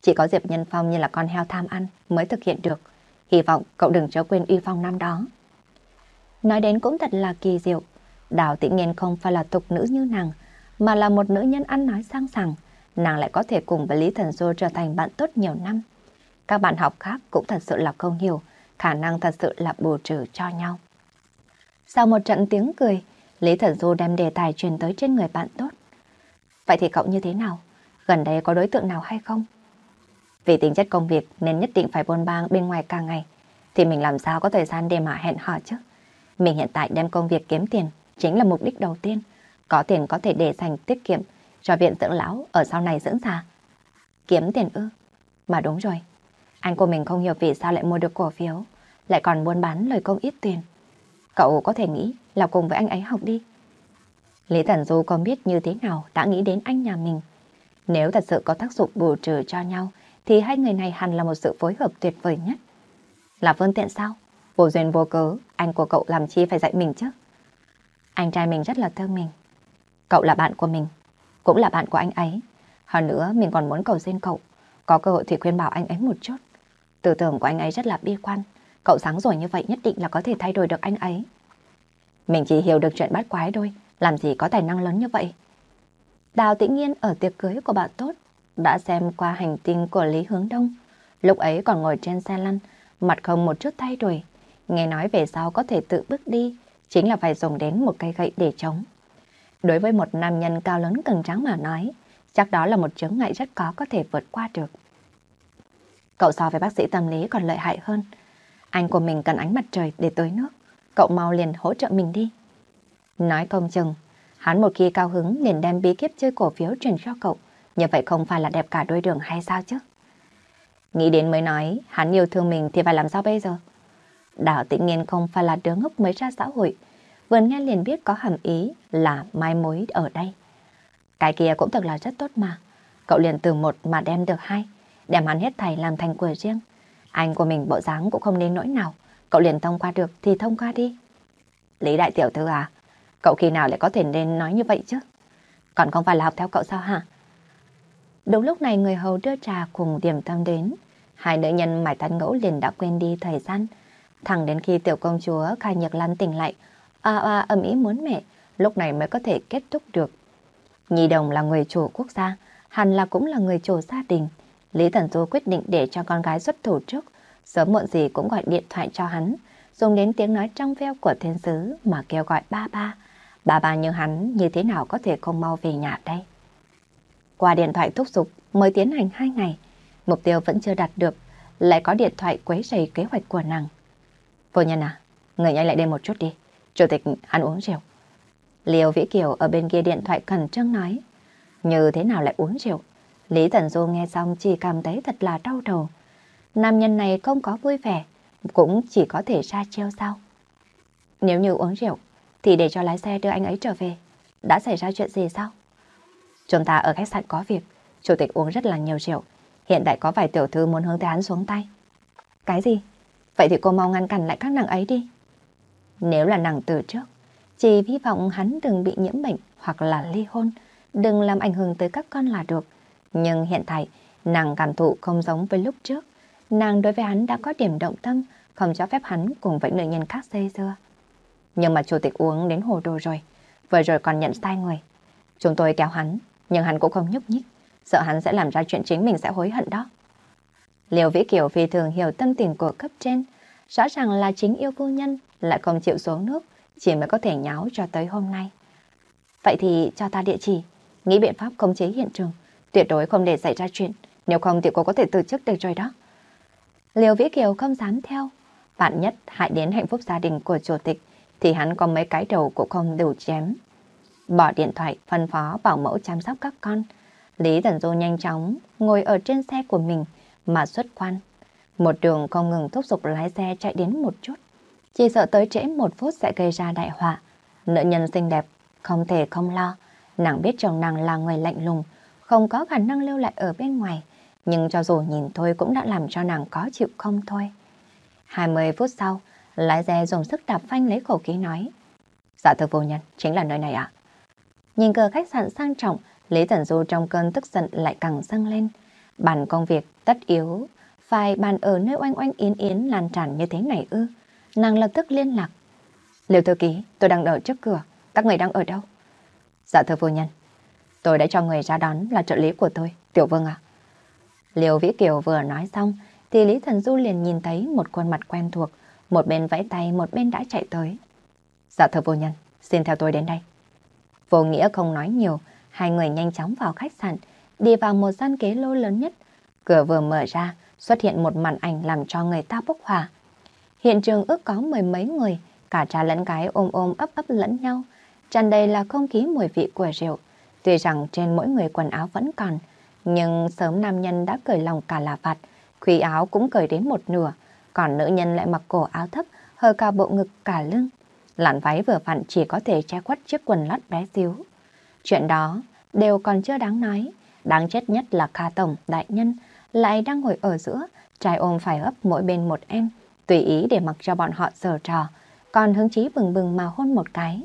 Chỉ có Diệp Nhân Phong như là con heo tham ăn mới thực hiện được. Hy vọng cậu đừng cho quên uy phong năm đó. Nói đến cũng thật là kỳ diệu. Đào Tĩnh Nghiên không phải là tục nữ như nàng, mà là một nữ nhân ăn nói sang sảng. Nàng lại có thể cùng với Lý Thần Du trở thành bạn tốt nhiều năm. Các bạn học khác cũng thật sự là không hiểu, khả năng thật sự là bù trừ cho nhau. Sau một trận tiếng cười, Lý Thần Du đem đề tài truyền tới trên người bạn tốt. Vậy thì cậu như thế nào? Gần đây có đối tượng nào hay không? Vì tính chất công việc nên nhất định phải buôn ba bên ngoài cả ngày, thì mình làm sao có thời gian để mà hẹn hò chứ? Mình hiện tại đem công việc kiếm tiền chính là mục đích đầu tiên. Có tiền có thể để dành tiết kiệm cho viện dưỡng lão ở sau này dưỡng già. Kiếm tiền ư? Mà đúng rồi, anh của mình không hiểu vì sao lại mua được cổ phiếu, lại còn buôn bán lời công ít tiền. Cậu có thể nghĩ là cùng với anh ấy học đi. Lý Thần Du không biết như thế nào đã nghĩ đến anh nhà mình. Nếu thật sự có tác dụng bù trừ cho nhau, thì hai người này hẳn là một sự phối hợp tuyệt vời nhất. Là phương tiện sao? Vô duyên vô cớ, anh của cậu làm chi phải dạy mình chứ? Anh trai mình rất là thương mình. Cậu là bạn của mình, cũng là bạn của anh ấy. Hơn nữa, mình còn muốn cầu xin cậu có cơ hội thì khuyên bảo anh ấy một chút. Tư tưởng của anh ấy rất là bi quan. Cậu sáng rồi như vậy nhất định là có thể thay đổi được anh ấy. Mình chỉ hiểu được chuyện bát quái thôi, làm gì có tài năng lớn như vậy. Đào Tĩnh Nghiên ở tiệc cưới của bạn tốt đã xem qua hành tinh của Lý Hướng Đông. Lúc ấy còn ngồi trên xe lăn, mặt không một chút thay đổi. Nghe nói về sau có thể tự bước đi, chính là phải dùng đến một cây gậy để chống. Đối với một nam nhân cao lớn cường tráng mà nói, chắc đó là một chướng ngại rất khó có thể vượt qua được. Cậu so với bác sĩ tâm lý còn lợi hại hơn. Anh của mình cần ánh mặt trời để tưới nước. Cậu mau liền hỗ trợ mình đi. Nói công chừng, hắn một khi cao hứng liền đem bí kíp chơi cổ phiếu truyền cho cậu. Như vậy không phải là đẹp cả đôi đường hay sao chứ? Nghĩ đến mới nói, hắn yêu thương mình thì phải làm sao bây giờ? Đào Tĩnh Nghiên không phải là đứa ngốc mới ra xã hội. Vừa nghe liền biết có hàm ý là mai mối ở đây. Cái kia cũng thật là rất tốt mà. Cậu liền từ một mà đem được hai, đem hắn hết thảy làm thành của riêng. Anh của mình bộ dáng cũng không đến nỗi nào. Cậu liền thông qua được thì thông qua đi. Lý đại tiểu thư à, cậu khi nào lại có thể nên nói như vậy chứ? Còn không phải là học theo cậu sao hả? Đúng lúc này người hầu đưa trà cùng điểm tâm đến. Hai nữ nhân mải tán ngẫu liền đã quên đi thời gian. Thẳng đến khi tiểu công chúa Khai Nhược Lan tỉnh lại, a a ầm ĩ muốn mẹ, lúc này mới có thể kết thúc được. Nhi Đồng là người chủ quốc gia, hẳn là cũng là người chủ gia đình. Lý Thần Du quyết định để cho con gái xuất thủ trước, sớm muộn gì cũng gọi điện thoại cho hắn, dùng đến tiếng nói trong veo của thiên sứ mà kêu gọi ba ba. Ba ba như hắn như thế nào có thể không mau về nhà đây? Qua điện thoại thúc giục mới tiến hành hai ngày, mục tiêu vẫn chưa đạt được, lại có điện thoại quấy rầy kế hoạch của nàng. Phu nhân à, người nhanh lại đây một chút đi, chủ tịch hắn uống rượu. Liêu Vĩ Kiều ở bên kia điện thoại khẩn trương nói. Như thế nào lại uống rượu? Lý Thần Du nghe xong chỉ cảm thấy thật là đau đầu. Nam nhân này không có vui vẻ, cũng chỉ có thể ra chiêu sao? Nếu như uống rượu, thì để cho lái xe đưa anh ấy trở về. Đã xảy ra chuyện gì sao? Chúng ta ở khách sạn có việc, chủ tịch uống rất là nhiều rượu. Hiện tại có vài tiểu thư muốn hướng tới hắn xuống tay. Cái gì? Vậy thì cô mau ngăn cản lại các nàng ấy đi. Nếu là nàng từ trước, chỉ hy vọng hắn đừng bị nhiễm bệnh hoặc là ly hôn, đừng làm ảnh hưởng tới các con là được. Nhưng hiện tại, nàng cảm thụ không giống với lúc trước. Nàng đối với hắn đã có điểm động tâm, không cho phép hắn cùng với nữ nhân khác dây dưa. Nhưng mà chủ tịch uống đến hồ đồ rồi, vừa rồi còn nhận sai người. Chúng tôi kéo hắn, nhưng hắn cũng không nhúc nhích, sợ hắn sẽ làm ra chuyện chính mình sẽ hối hận đó. Liêu Vĩ Kiều phi thường hiểu tâm tình của cấp trên, rõ ràng là chính yêu phu nhân lại không chịu xuống nước, chỉ mới có thể nháo cho tới hôm nay. Vậy thì cho ta địa chỉ, nghĩ biện pháp khống chế hiện trường, tuyệt đối không để xảy ra chuyện, nếu không thì cô có thể từ chức được rồi đó. Liêu Vĩ Kiều không dám theo, vạn nhất hại đến hạnh phúc gia đình của chủ tịch thì hắn có mấy cái đầu cũng không đủ chém. Bỏ điện thoại phân phó bảo mẫu chăm sóc các con, Lý Thần Du nhanh chóng ngồi ở trên xe của mình mà xuất quan. Một đường không ngừng thúc giục lái xe chạy đến một chút, chỉ sợ tới trễ một phút sẽ gây ra đại họa. Nữ nhân xinh đẹp không thể không lo, nàng biết chồng nàng là người lạnh lùng, không có khả năng lưu lại ở bên ngoài, nhưng cho dù nhìn thôi cũng đã làm cho nàng khó chịu không thôi. hai mươi phút sau, lái xe dùng sức đạp phanh lấy khẩu khí nói. Dạ thưa phu nhân, chính là nơi này ạ. Nhìn cửa khách sạn sang trọng, Lý Thần Du trong cơn tức giận lại càng dâng lên. Bàn công việc Tất yếu, phải bàn ở nơi oanh oanh yến yến lan tràn như thế này ư? Nàng lập tức liên lạc. Liêu thư ký, tôi đang ở trước cửa, các người đang ở đâu? Dạ thưa phu nhân, tôi đã cho người ra đón là trợ lý của tôi, Tiểu Vương à. Liêu Vĩ Kiều vừa nói xong, thì Lý Thần Du liền nhìn thấy một khuôn mặt quen thuộc, một bên vẫy tay, một bên đã chạy tới. Dạ thưa phu nhân, xin theo tôi đến đây. Vô Nghĩa không nói nhiều, hai người nhanh chóng vào khách sạn, đi vào một gian ghế lô lớn nhất. Cửa vừa mở ra, xuất hiện một màn ảnh làm cho người ta bốc hỏa. Hiện trường ước có mười mấy người, cả trai lẫn gái ôm ôm ấp ấp lẫn nhau, tràn đầy là không khí mùi vị của rượu. Tuy rằng trên mỗi người quần áo vẫn còn, nhưng sớm nam nhân đã cởi lòng cả là vạt, khuy áo cũng cởi đến một nửa, còn nữ nhân lại mặc cổ áo thấp, hở cả bộ ngực cả lưng. Làn váy vừa vặn chỉ có thể che khuất chiếc quần lót bé xíu. Chuyện đó đều còn chưa đáng nói, đáng chết nhất là Kha Tổng đại nhân lại đang ngồi ở giữa, trai ôm phải ấp mỗi bên một em, tùy ý để mặc cho bọn họ giở trò, còn hứng chí bừng bừng mà hôn một cái.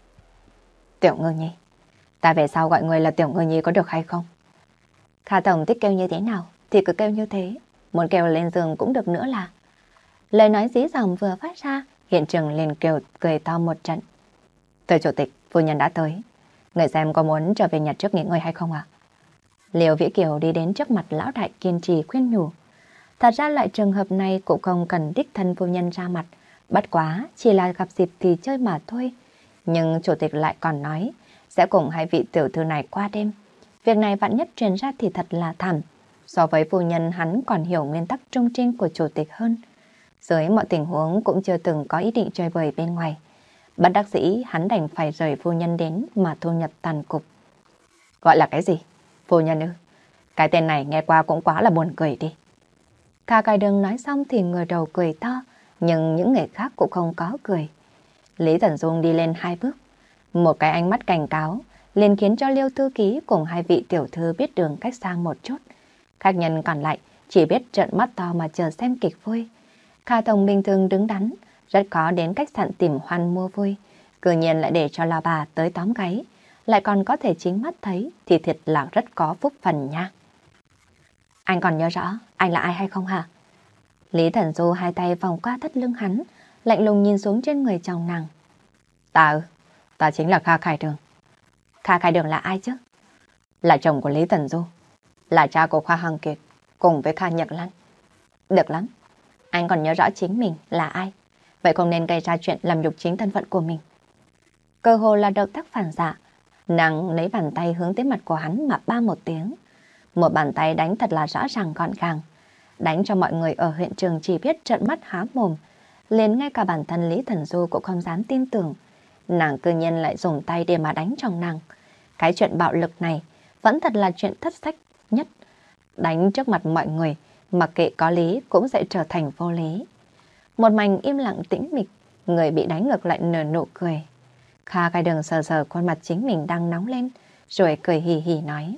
Tiểu Ngư Nhi, ta về sau gọi người là Tiểu Ngư Nhi có được hay không? Kha Tổng thích kêu như thế nào thì cứ kêu như thế, muốn kêu lên giường cũng được nữa là. Lời nói dí dỏm vừa phát ra, hiện trường liền kêu cười to một trận. Thưa chủ tịch, phu nhân đã tới. Người xem có muốn trở về nhà trước nghỉ ngơi hay không ạ? Liêu Vĩ Kiều đi đến trước mặt lão đại kiên trì khuyên nhủ. Thật ra lại trường hợp này cũng không cần đích thân phu nhân ra mặt, bất quá chỉ là gặp dịp thì chơi mà thôi. Nhưng chủ tịch lại còn nói sẽ cùng hai vị tiểu thư này qua đêm. Việc này vạn nhất truyền ra thì thật là thảm. So với phu nhân hắn còn hiểu nguyên tắc trung trinh của chủ tịch hơn. Dưới mọi tình huống cũng chưa từng có ý định chơi bời bên ngoài. Bất đắc dĩ hắn đành phải rời phu nhân đến mà thu nhập tàn cục. Gọi là cái gì? Phu nhân ư? Cái tên này nghe qua cũng quá là buồn cười đi. Kha Cai Đường nói xong thì ngửa đầu cười to, nhưng những người khác cũng không có cười. Lý Thần Dung đi lên hai bước. Một cái ánh mắt cảnh cáo liền khiến cho Liêu thư ký cùng hai vị tiểu thư biết đường cách sang một chút. Khách nhân còn lại chỉ biết trợn mắt to mà chờ xem kịch vui. Kha Tổng bình thường đứng đắn, rất khó đến khách sạn tìm hoan mua vui. Cư nhiên lại để cho la bà tới tóm gáy, lại còn có thể chính mắt thấy thì thiệt là rất có phúc phần nha. Anh còn nhớ rõ anh là ai hay không hả? Lý Thần Du hai tay vòng qua thắt lưng hắn, lạnh lùng nhìn xuống trên người chồng nàng. Ta ư, ta chính là Kha Khải Đường. Kha Khải Đường là ai chứ? Là chồng của Lý Thần Du, là cha của Kha Hằng Kiệt cùng với Kha Nhật Lan. Được lắm, anh còn nhớ rõ chính mình là ai, vậy không nên gây ra chuyện làm nhục chính thân phận của mình. Cơ hồ là động tác phản xạ, nàng lấy bàn tay hướng tới mặt của hắn mà ba một tiếng. Một bàn tay đánh thật là rõ ràng gọn gàng, đánh cho mọi người ở hiện trường chỉ biết trợn mắt há mồm, liền ngay cả bản thân Lý Thần Du cũng không dám tin tưởng. Nàng cư nhiên lại dùng tay để mà đánh chồng nàng. Cái chuyện bạo lực này vẫn thật là chuyện thất sách nhất. Đánh trước mặt mọi người, mặc kệ có lý cũng sẽ trở thành vô lý. Một mảnh im lặng tĩnh mịch, người bị đánh ngược lại nở nụ cười. Kha Cai Đường sờ sờ khuôn mặt chính mình đang nóng lên, rồi cười hì hì nói.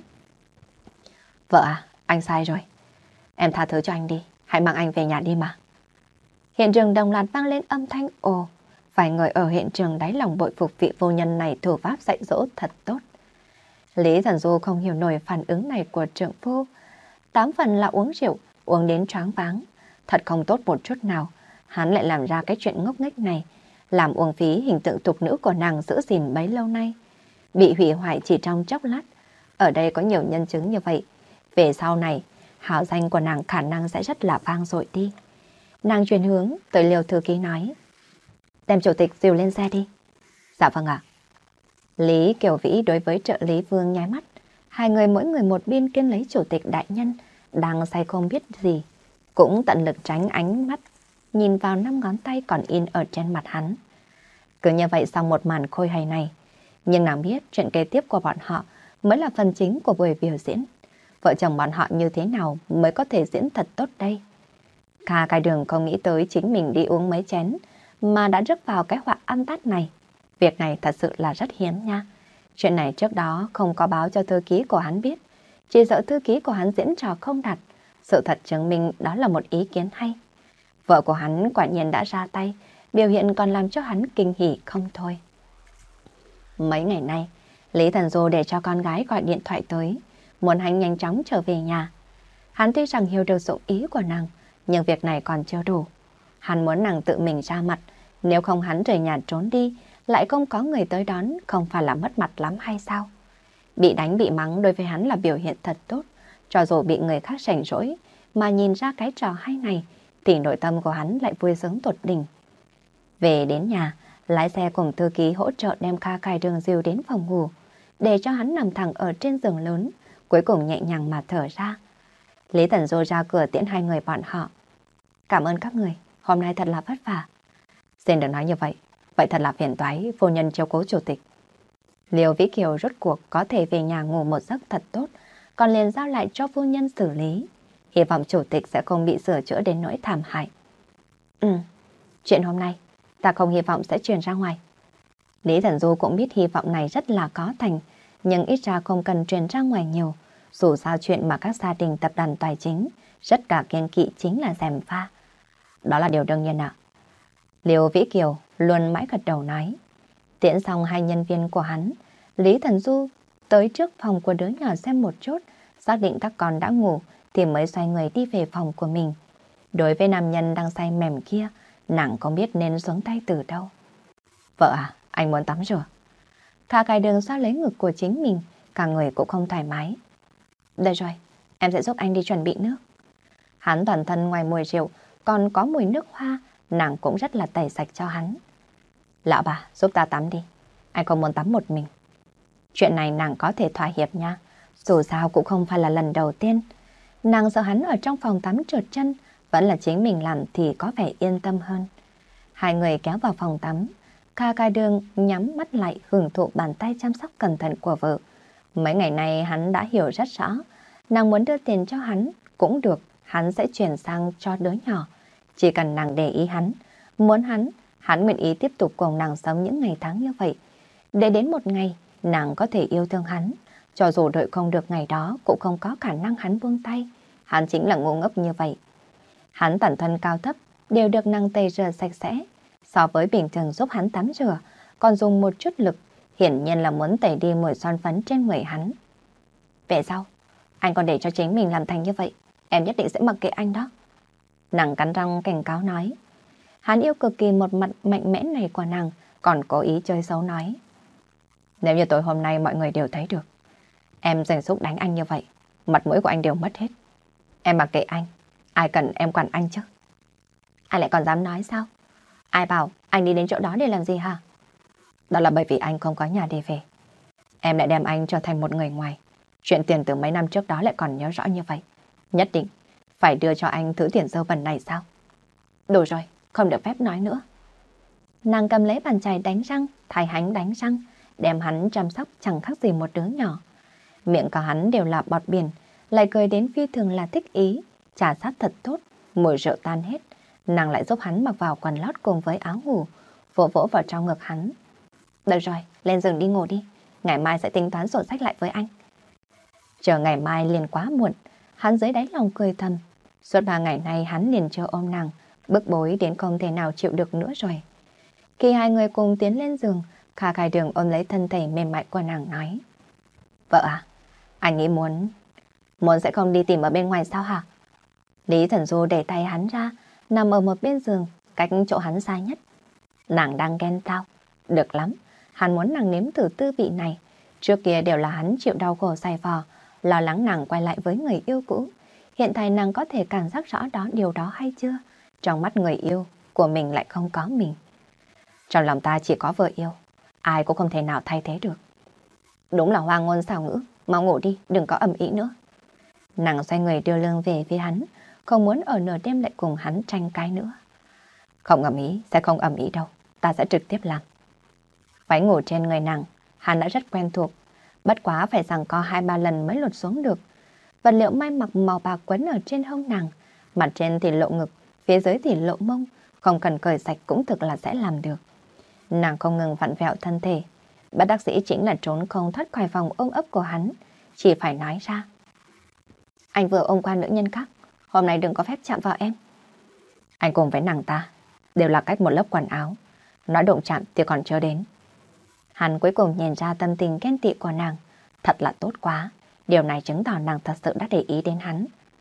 Vợ à, anh sai rồi. Em tha thứ cho anh đi, hãy mang anh về nhà đi mà. Hiện trường đồng loạt vang lên âm thanh ồ. Vài người ở hiện trường đáy lòng bội phục vị vô nhân này thủ pháp dạy dỗ thật tốt. Lý Thần Du không hiểu nổi phản ứng này của trượng phu. Tám phần là uống rượu, uống đến choáng váng. Thật không tốt một chút nào. Hắn lại làm ra cái chuyện ngốc nghếch này, làm uổng phí hình tượng tục nữ của nàng giữ gìn bấy lâu nay. Bị hủy hoại chỉ trong chốc lát. Ở đây có nhiều nhân chứng như vậy. Về sau này, hảo danh của nàng khả năng sẽ rất là vang dội đi. Nàng chuyển hướng tới Liêu thư ký nói. Đem chủ tịch dìu lên xe đi. Dạ vâng ạ. Lý Kiều Vĩ đối với trợ lý Vương nháy mắt. Hai người mỗi người một bên kiên lấy chủ tịch đại nhân, đang say không biết gì, cũng tận lực tránh ánh mắt, nhìn vào năm ngón tay còn in ở trên mặt hắn. Cứ như vậy sau một màn khôi hài này, nhưng nàng biết chuyện kế tiếp của bọn họ mới là phần chính của buổi biểu diễn. Vợ chồng bọn họ như thế nào mới có thể diễn thật tốt đây? Kha Cai Đường không nghĩ tới chính mình đi uống mấy chén mà đã rớt vào cái họa ăn tát này. Việc này thật sự là rất hiếm nha. Chuyện này trước đó không có báo cho thư ký của hắn biết, chỉ sợ thư ký của hắn diễn trò không đặt. Sự thật chứng minh đó là một ý kiến hay. Vợ của hắn quả nhiên đã ra tay, biểu hiện còn làm cho hắn kinh hỉ không thôi. Mấy ngày nay, Lý Thần Du để cho con gái gọi điện thoại tới, muốn hắn nhanh chóng trở về nhà. Hắn tuy rằng hiểu được dụng ý của nàng, nhưng việc này còn chưa đủ. Hắn muốn nàng tự mình ra mặt, nếu không hắn rời nhà trốn đi, lại không có người tới đón, không phải là mất mặt lắm hay sao? Bị đánh bị mắng đối với hắn là biểu hiện thật tốt, cho dù bị người khác sành rỗi, mà nhìn ra cái trò hay này, thì nội tâm của hắn lại vui sướng tột đỉnh. Về đến nhà, lái xe cùng thư ký hỗ trợ đem Kha Cai Đường dìu đến phòng ngủ, để cho hắn nằm thẳng ở trên giường lớn, cuối cùng nhẹ nhàng mà thở ra. Lý Tần Du ra cửa tiễn hai người bọn họ. Cảm ơn các người, hôm nay thật là vất vả. Xin đừng nói như vậy, vậy thật là phiền toái, phu nhân chiếu cố chủ tịch. Liêu Vĩ Kiều rốt cuộc có thể về nhà ngủ một giấc thật tốt, còn liền giao lại cho phu nhân xử lý. Hy vọng chủ tịch sẽ không bị sửa chữa đến nỗi thảm hại. Ừ, chuyện hôm nay, ta không hy vọng sẽ truyền ra ngoài. Lý Thần Du cũng biết hy vọng này rất là có thành, nhưng ít ra không cần truyền ra ngoài nhiều. Dù sao chuyện mà các gia đình tập đoàn tài chính rất cả kiêng kỵ chính là gièm pha. Đó là điều đương nhiên ạ. Liêu Vĩ Kiều luôn mãi gật đầu nói. Tiễn xong hai nhân viên của hắn, Lý Thần Du tới trước phòng của đứa nhỏ xem một chút, xác định các con đã ngủ thì mới xoay người đi về phòng của mình. Đối với nam nhân đang say mềm kia, nàng không biết nên xuống tay từ đâu. Vợ à, anh muốn tắm rửa. Kha Cai Đường xoa lấy ngực của chính mình, cả người cũng không thoải mái. Đây rồi, em sẽ giúp anh đi chuẩn bị nước. Hắn toàn thân ngoài mùi rượu, còn có mùi nước hoa, nàng cũng rất là tẩy sạch cho hắn. Lão bà, giúp ta tắm đi, anh không muốn tắm một mình. Chuyện này nàng có thể thỏa hiệp nha, dù sao cũng không phải là lần đầu tiên. Nàng sợ hắn ở trong phòng tắm trượt chân, vẫn là chính mình làm thì có vẻ yên tâm hơn. Hai người kéo vào phòng tắm, Kha Cai Đường nhắm mắt lại hưởng thụ bàn tay chăm sóc cẩn thận của vợ. Mấy ngày nay hắn đã hiểu rất rõ, nàng muốn đưa tiền cho hắn cũng được, hắn sẽ chuyển sang cho đứa nhỏ. Chỉ cần nàng để ý hắn, muốn hắn, hắn nguyện ý tiếp tục cùng nàng sống những ngày tháng như vậy. Để đến một ngày, nàng có thể yêu thương hắn, cho dù đợi không được ngày đó cũng không có khả năng hắn buông tay. Hắn chính là ngu ngốc như vậy. Hắn toàn thân cao thấp, đều được nàng tẩy rửa sạch sẽ. So với bình thường giúp hắn tắm rửa, còn dùng một chút lực, hiển nhiên là muốn tẩy đi mùi son phấn trên người hắn. Về sau, anh còn để cho chính mình làm thành như vậy, em nhất định sẽ mặc kệ anh đó. Nàng cắn răng cảnh cáo nói. Hắn yêu cực kỳ một mặt mạnh mẽ này của nàng, còn cố ý chơi xấu nói. Nếu như tối hôm nay mọi người đều thấy được, em giành xúc đánh anh như vậy, mặt mũi của anh đều mất hết. Em mặc kệ anh, ai cần em quản anh chứ? Ai lại còn dám nói sao? Ai bảo anh đi đến chỗ đó để làm gì hả? Đó là bởi vì anh không có nhà để về. Em lại đem anh trở thành một người ngoài. Chuyện tiền từ mấy năm trước đó lại còn nhớ rõ như vậy. Nhất định phải đưa cho anh thứ tiền dơ bẩn này sao? Đủ rồi, không được phép nói nữa. Nàng cầm lấy bàn chải đánh răng, thay hắn đánh răng, đem hắn chăm sóc chẳng khác gì một đứa nhỏ. Miệng của hắn đều là bọt biển, lại cười đến phi thường là thích ý, trà sát thật tốt, mùi rượu tan hết. Nàng lại giúp hắn mặc vào quần lót cùng với áo ngủ, vỗ vỗ vào trong ngực hắn. Được rồi, lên giường đi ngủ đi, ngày mai sẽ tính toán sổ sách lại với anh. Chờ ngày mai liền quá muộn, hắn dưới đáy lòng cười thầm. Suốt ba ngày nay hắn liền chưa ôm nàng, bức bối đến không thể nào chịu được nữa rồi. Khi hai người cùng tiến lên giường, Kha Cai Đường ôm lấy thân thể mềm mại của nàng nói. Vợ à, anh nghĩ muốn... Muốn sẽ không đi tìm ở bên ngoài sao hả? Lý Thần Du để tay hắn ra, nằm ở một bên giường, cách chỗ hắn xa nhất. Nàng đang ghen tao. Được lắm, hắn muốn nàng nếm thử tư vị này. Trước kia đều là hắn chịu đau khổ dài vò, lo lắng nàng quay lại với người yêu cũ. Hiện tại nàng có thể cảm giác rõ đó điều đó hay chưa? Trong mắt người yêu của mình lại không có mình. Trong lòng ta chỉ có vợ yêu, ai cũng không thể nào thay thế được. Đúng là hoa ngôn xảo ngữ, mau ngủ đi, đừng có ầm ĩ nữa. Nàng xoay người đưa lưng về phía hắn, không muốn ở nửa đêm lại cùng hắn tranh cãi nữa. Không ầm ĩ, sẽ không ầm ĩ đâu, ta sẽ trực tiếp làm. Váy ngủ trên người nàng, hắn đã rất quen thuộc, bất quá phải giằng co hai ba lần mới lột xuống được. Vật liệu may mặc màu bạc quấn ở trên hông nàng, mặt trên thì lộ ngực, phía dưới thì lộ mông, không cần cởi sạch cũng thực là sẽ làm được. Nàng không ngừng vặn vẹo thân thể, bất đắc dĩ chính là trốn không thoát khỏi vòng ôm ấp của hắn, chỉ phải nói ra. Anh vừa ôm qua nữ nhân khác, hôm nay đừng có phép chạm vào em. Anh cùng với nàng ta đều là cách một lớp quần áo, nói động chạm thì còn chưa đến. Hắn cuối cùng nhìn ra tâm tình ghen tị của nàng, thật là tốt quá, điều này chứng tỏ nàng thật sự đã để ý đến hắn.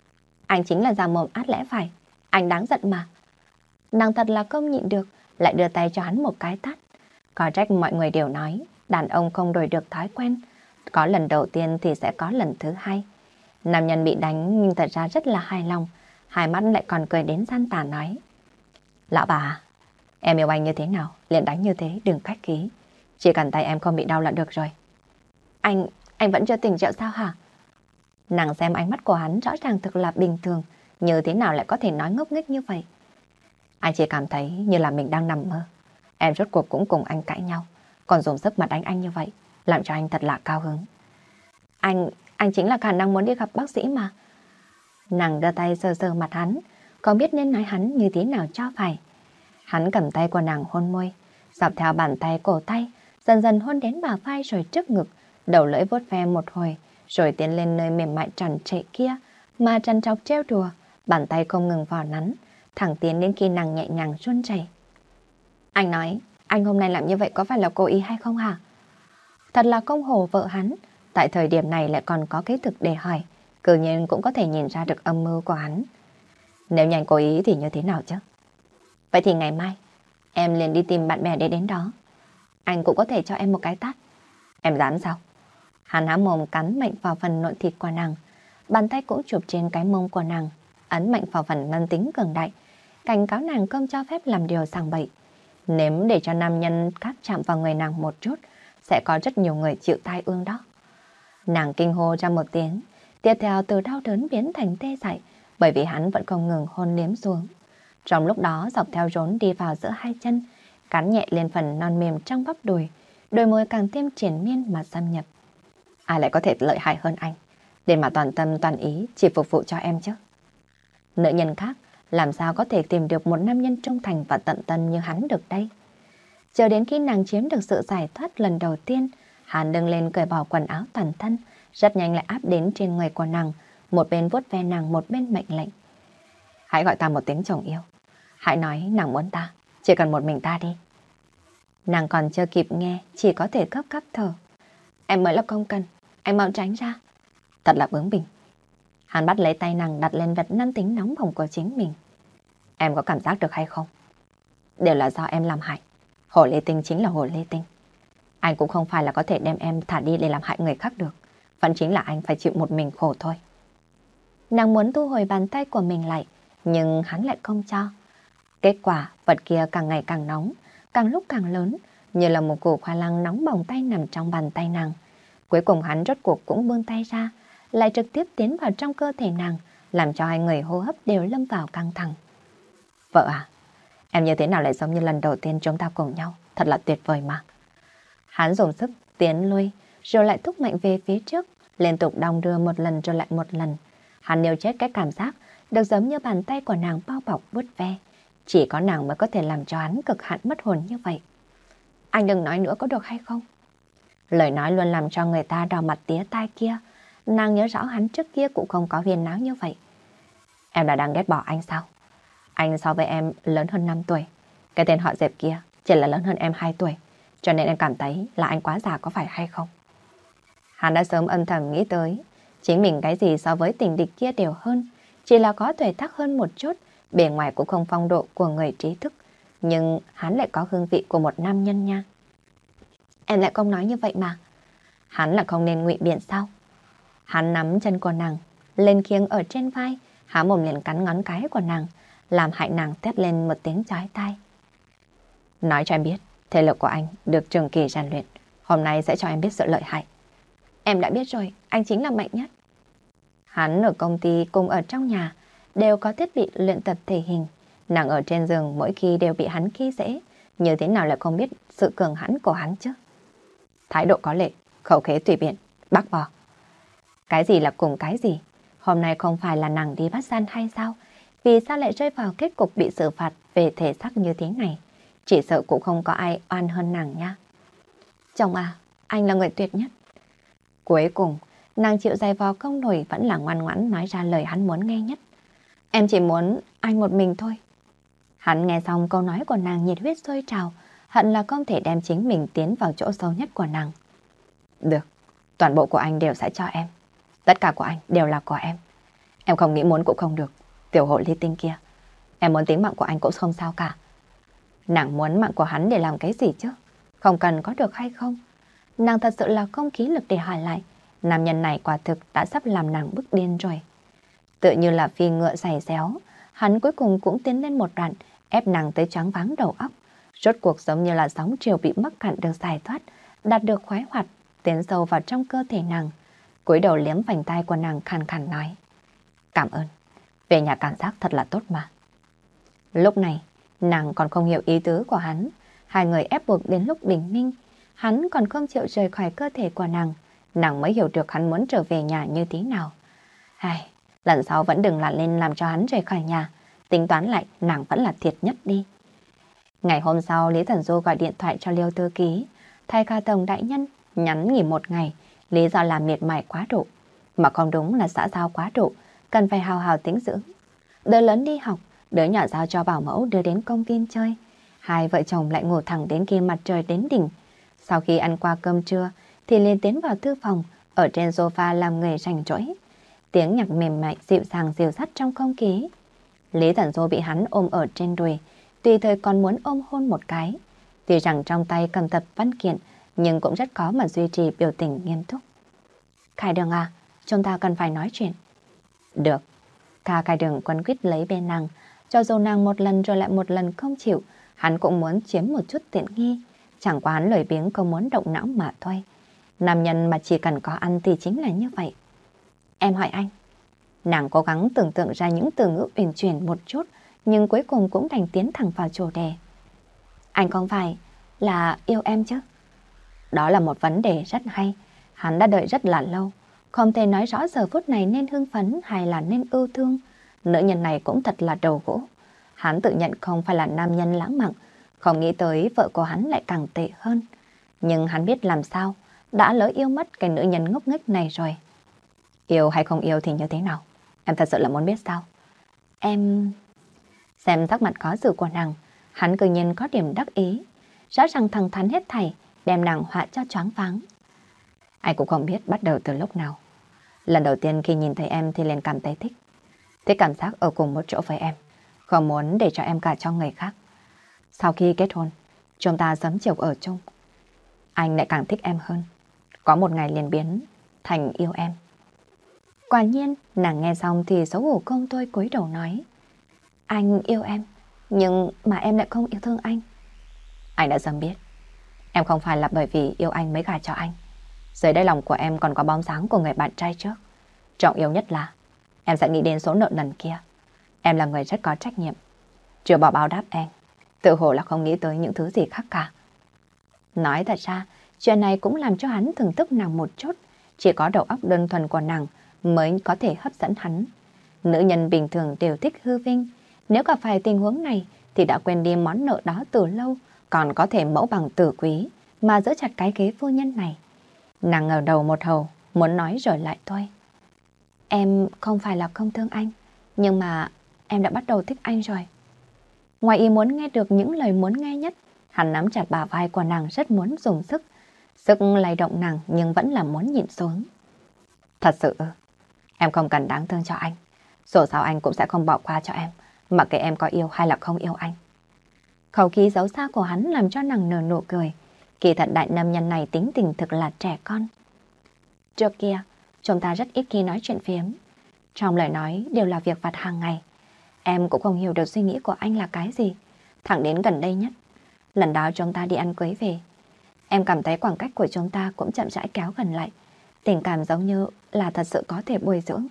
Anh chính là già mồm át lẽ phải. Anh đáng giận mà. Nàng thật là không nhịn được, lại đưa tay cho hắn một cái tát. Có trách mọi người đều nói, đàn ông không đổi được thói quen. Có lần đầu tiên thì sẽ có lần thứ hai. Nam nhân bị đánh nhưng thật ra rất là hài lòng. Hai mắt lại còn cười đến gian tà nói. Lão bà, em yêu anh như thế nào, liền đánh như thế, đừng khách khí. Chỉ cần tay em không bị đau là được rồi. Anh, anh vẫn chưa tỉnh rượu sao hả? Nàng xem ánh mắt của hắn rõ ràng thực là bình thường, như thế nào lại có thể nói ngốc nghếch như vậy? Anh chỉ cảm thấy như là mình đang nằm mơ. Em rốt cuộc cũng cùng anh cãi nhau, còn dùng sức mà đánh anh như vậy, làm cho anh thật là cao hứng. Anh, anh chính là khả năng muốn đi gặp bác sĩ mà. Nàng đưa tay sờ sờ mặt hắn, có biết nên nói hắn như thế nào cho phải. Hắn cầm tay của nàng hôn môi, dọc theo bàn tay cổ tay, dần dần hôn đến bả vai rồi trước ngực, đầu lưỡi vuốt ve một hồi, rồi tiến lên nơi mềm mại tròn trịa kia, mà trằn trọc trêu đùa, bàn tay không ngừng vào nắn, thẳng tiến đến khi nàng nhẹ nhàng run rẩy. Anh nói, anh hôm nay làm như vậy có phải là cố ý hay không hả? Thật là không hổ vợ hắn, tại thời điểm này lại còn có cái thực để hỏi, cự nhiên cũng có thể nhìn ra được âm mưu của hắn. Nếu nhanh cố ý thì như thế nào chứ? Vậy thì ngày mai, em liền đi tìm bạn bè để đến đó. Anh cũng có thể cho em một cái tát. Em dám sao? Hắn há mồm cắn mạnh vào phần nội thịt của nàng, bàn tay cũng chụp trên cái mông của nàng, ấn mạnh vào phần nam tính cường đại, cảnh cáo nàng không cho phép làm điều sằng bậy. Nếu để cho nam nhân khác chạm vào người nàng một chút, sẽ có rất nhiều người chịu tai ương đó. Nàng kinh hô ra một tiếng, tiếp theo từ đau đớn biến thành tê dại, bởi vì hắn vẫn không ngừng hôn liếm xuống. Trong lúc đó dọc theo rốn đi vào giữa hai chân, cắn nhẹ lên phần non mềm trong bắp đùi, đôi môi càng thêm triển miên mà xâm nhập. Ai lại có thể lợi hại hơn anh, để mà toàn tâm toàn ý chỉ phục vụ cho em chứ? Nữ nhân khác làm sao có thể tìm được một nam nhân trung thành và tận tâm như hắn được đây? Chờ đến khi nàng chiếm được sự giải thoát lần đầu tiên, hắn đứng lên cởi bỏ quần áo toàn thân, rất nhanh lại áp đến trên người của nàng, một bên vuốt ve nàng một bên mệnh lệnh. Hãy gọi ta một tiếng chồng yêu. Hãy nói nàng muốn ta, chỉ cần một mình ta đi. Nàng còn chưa kịp nghe, chỉ có thể cấp cấp thở. Em mới là không cần, anh mau tránh ra. Thật là bướng bỉnh. Hắn bắt lấy tay nàng đặt lên vật nam tính nóng bỏng của chính mình. Em có cảm giác được hay không? Đều là do em làm hại. Hồ ly tinh chính là hồ ly tinh. Anh cũng không phải là có thể đem em thả đi để làm hại người khác được. Vẫn chính là anh phải chịu một mình khổ thôi. Nàng muốn thu hồi bàn tay của mình lại, nhưng hắn lại không cho. Kết quả vật kia càng ngày càng nóng, càng lúc càng lớn, như là một củ khoai lang nóng bỏng tay nằm trong bàn tay nàng. Cuối cùng hắn rốt cuộc cũng buông tay ra, lại trực tiếp tiến vào trong cơ thể nàng, làm cho hai người hô hấp đều lâm vào căng thẳng. Vợ à, em như thế nào lại giống như lần đầu tiên chúng ta cùng nhau, thật là tuyệt vời mà. Hắn dùng sức tiến lui, rồi lại thúc mạnh về phía trước, liên tục đong đưa một lần rồi lại một lần. Hắn nêu chết cái cảm giác được giống như bàn tay của nàng bao bọc vuốt ve. Chỉ có nàng mới có thể làm cho hắn cực hạn mất hồn như vậy. Anh đừng nói nữa có được hay không? Lời nói luôn làm cho người ta đỏ mặt tía tai kia. Nàng nhớ rõ hắn trước kia cũng không có huyền náo như vậy. Em đã đang ghét bỏ anh sao? Anh so với em lớn hơn năm tuổi. Cái tên họ Diệp kia chỉ là lớn hơn em hai tuổi. Cho nên em cảm thấy là anh quá già có phải hay không? Hắn đã sớm âm thầm nghĩ tới. Chính mình cái gì so với tình địch kia đều hơn. Chỉ là có tuổi tác hơn một chút. Bề ngoài cũng không phong độ của người trí thức. Nhưng hắn lại có hương vị của một nam nhân nha. Em lại không nói như vậy mà. Hắn là không nên ngụy biện sao? Hắn nắm chân của nàng lên khiêng ở trên vai, há mồm liền cắn ngón cái của nàng, làm hại nàng thét lên một tiếng chói tai. Nói cho em biết, thể lực của anh được trường kỳ rèn luyện, hôm nay sẽ cho em biết sự lợi hại. Em đã biết rồi, anh chính là mạnh nhất. Hắn ở công ty cùng ở trong nhà đều có thiết bị luyện tập thể hình, nàng ở trên giường mỗi khi đều bị hắn khi dễ, như thế nào lại không biết sự cường hãn của hắn chứ? Thái độ có lệ, khẩu khế tùy biện, bác bỏ. Cái gì là cùng cái gì? Hôm nay không phải là nàng đi bắt gian hay sao? Vì sao lại rơi vào kết cục bị xử phạt về thể xác như thế này? Chỉ sợ cũng không có ai oan hơn nàng nha. Chồng à, anh là người tuyệt nhất. Cuối cùng, nàng chịu dày vò không nổi vẫn là ngoan ngoãn nói ra lời hắn muốn nghe nhất. Em chỉ muốn anh một mình thôi. Hắn nghe xong câu nói của nàng nhiệt huyết sôi trào, hận là không thể đem chính mình tiến vào chỗ sâu nhất của nàng. Được, toàn bộ của anh đều sẽ cho em. Tất cả của anh đều là của em. Em không nghĩ muốn cũng không được. Tiểu hộ ly tinh kia, em muốn tính mạng của anh cũng không sao cả. Nàng muốn mạng của hắn để làm cái gì chứ? Không cần có được hay không? Nàng thật sự là không khí lực để hỏi lại. Nam nhân này quả thực đã sắp làm nàng bức điên rồi. Tự như là phi ngựa giày xéo, hắn cuối cùng cũng tiến lên một đoạn, ép nàng tới choáng váng đầu óc. Rốt cuộc giống như là sóng chiều bị mắc cạn được giải thoát, đạt được khoái hoạt, tiến sâu vào trong cơ thể nàng. Cúi đầu liếm vành tai của nàng khàn khàn nói: cảm ơn, về nhà cảm giác thật là tốt mà. Lúc này, nàng còn không hiểu ý tứ của hắn. Hai người ép buộc đến lúc bình minh, hắn còn không chịu rời khỏi cơ thể của nàng. Nàng mới hiểu được hắn muốn trở về nhà như thế nào. Ai, lần sau vẫn đừng là lên làm cho hắn rời khỏi nhà. Tính toán lại, nàng vẫn là thiệt nhất đi. Ngày hôm sau, Lý Thần Du gọi điện thoại cho Liêu Thư Ký, thay ca tổng đại nhân, nhắn nghỉ một ngày, lý do là mệt mỏi quá độ. Mà không đúng là xã giao quá độ, cần phải hào hào tĩnh dưỡng. Đứa lớn đi học, đứa nhỏ giao cho bảo mẫu đưa đến công viên chơi. Hai vợ chồng lại ngủ thẳng đến khi mặt trời đến đỉnh. Sau khi ăn qua cơm trưa, thì liền tiến vào thư phòng, ở trên sofa làm nghề rảnh rỗi. Tiếng nhạc mềm mại dịu dàng dịu dắt trong không khí. Lý Thần Du bị hắn ôm ở trên đùi, tùy thời còn muốn ôm hôn một cái. Tuy rằng trong tay cầm tập văn kiện, nhưng cũng rất khó mà duy trì biểu tình nghiêm túc. Khải Đường à, chúng ta cần phải nói chuyện. Được. Kha Khải Đường quấn quýt lấy bên nàng, cho dù nàng một lần rồi lại một lần không chịu, hắn cũng muốn chiếm một chút tiện nghi. Chẳng qua hắn lười biếng không muốn động não mà thôi. Nam nhân mà chỉ cần có ăn thì chính là như vậy. Em hỏi anh. Nàng cố gắng tưởng tượng ra những từ ngữ uyển chuyển một chút, nhưng cuối cùng cũng đành tiến thẳng vào chủ đề. Anh không phải là yêu em chứ? Đó là một vấn đề rất hay. Hắn đã đợi rất là lâu, không thể nói rõ giờ phút này nên hưng phấn hay là nên ưu thương. Nữ nhân này cũng thật là đầu gỗ. Hắn tự nhận không phải là nam nhân lãng mạn, không nghĩ tới vợ của hắn lại càng tệ hơn. Nhưng hắn biết làm sao, đã lỡ yêu mất cái nữ nhân ngốc nghếch này rồi. Yêu hay không yêu thì như thế nào? Em thật sự là muốn biết sao? Em... Xem sắc mặt khó xử của nàng, hắn tự nhiên có điểm đắc ý. Rõ ràng thẳng thắn hết thảy, đem nàng họa cho choáng váng. Anh cũng không biết bắt đầu từ lúc nào. Lần đầu tiên khi nhìn thấy em thì liền cảm thấy thích. Thích cảm giác ở cùng một chỗ với em, không muốn để cho em cả cho người khác. Sau khi kết hôn, chúng ta sớm chiều ở chung. Anh lại càng thích em hơn. Có một ngày liền biến thành yêu em. Quả nhiên, nàng nghe xong thì xấu hổ không thôi cúi đầu nói. Anh yêu em, nhưng mà em lại không yêu thương anh. Anh đã sớm biết. Em không phải là bởi vì yêu anh mới gả cho anh. Dưới đáy lòng của em còn có bóng dáng của người bạn trai trước. Trọng yếu nhất là em sẽ nghĩ đến số nợ nần kia. Em là người rất có trách nhiệm, chưa bỏ báo đáp em, tự hồ là không nghĩ tới những thứ gì khác cả. Nói thật ra, chuyện này cũng làm cho hắn thưởng thức nàng một chút. Chỉ có đầu óc đơn thuần của nàng mới có thể hấp dẫn hắn. Nữ nhân bình thường đều thích hư vinh. Nếu gặp phải tình huống này thì đã quên đi món nợ đó từ lâu, còn có thể mẫu bằng tử quý mà giữ chặt cái ghế phu nhân này. Nàng ngẩng đầu một hầu, muốn nói rồi lại thôi. Em không phải là không thương anh, nhưng mà em đã bắt đầu thích anh rồi. Ngoài ý muốn nghe được những lời muốn nghe nhất, hắn nắm chặt bả vai của nàng rất muốn dùng sức. Sức lay động nàng nhưng vẫn là muốn nhịn xuống. Thật sự, em không cần đáng thương cho anh. Dù sao anh cũng sẽ không bỏ qua cho em, mặc kệ em có yêu hay là không yêu anh. Khẩu khí xấu xa của hắn làm cho nàng nở nụ cười. Kỳ thật đại nam nhân này tính tình thực là trẻ con. Trước kia, chúng ta rất ít khi nói chuyện phiếm. Trong lời nói đều là việc vặt hàng ngày. Em cũng không hiểu được suy nghĩ của anh là cái gì. Thẳng đến gần đây nhất, lần đó chúng ta đi ăn cưới về, em cảm thấy khoảng cách của chúng ta cũng chậm rãi kéo gần lại. Tình cảm giống như là thật sự có thể bồi dưỡng.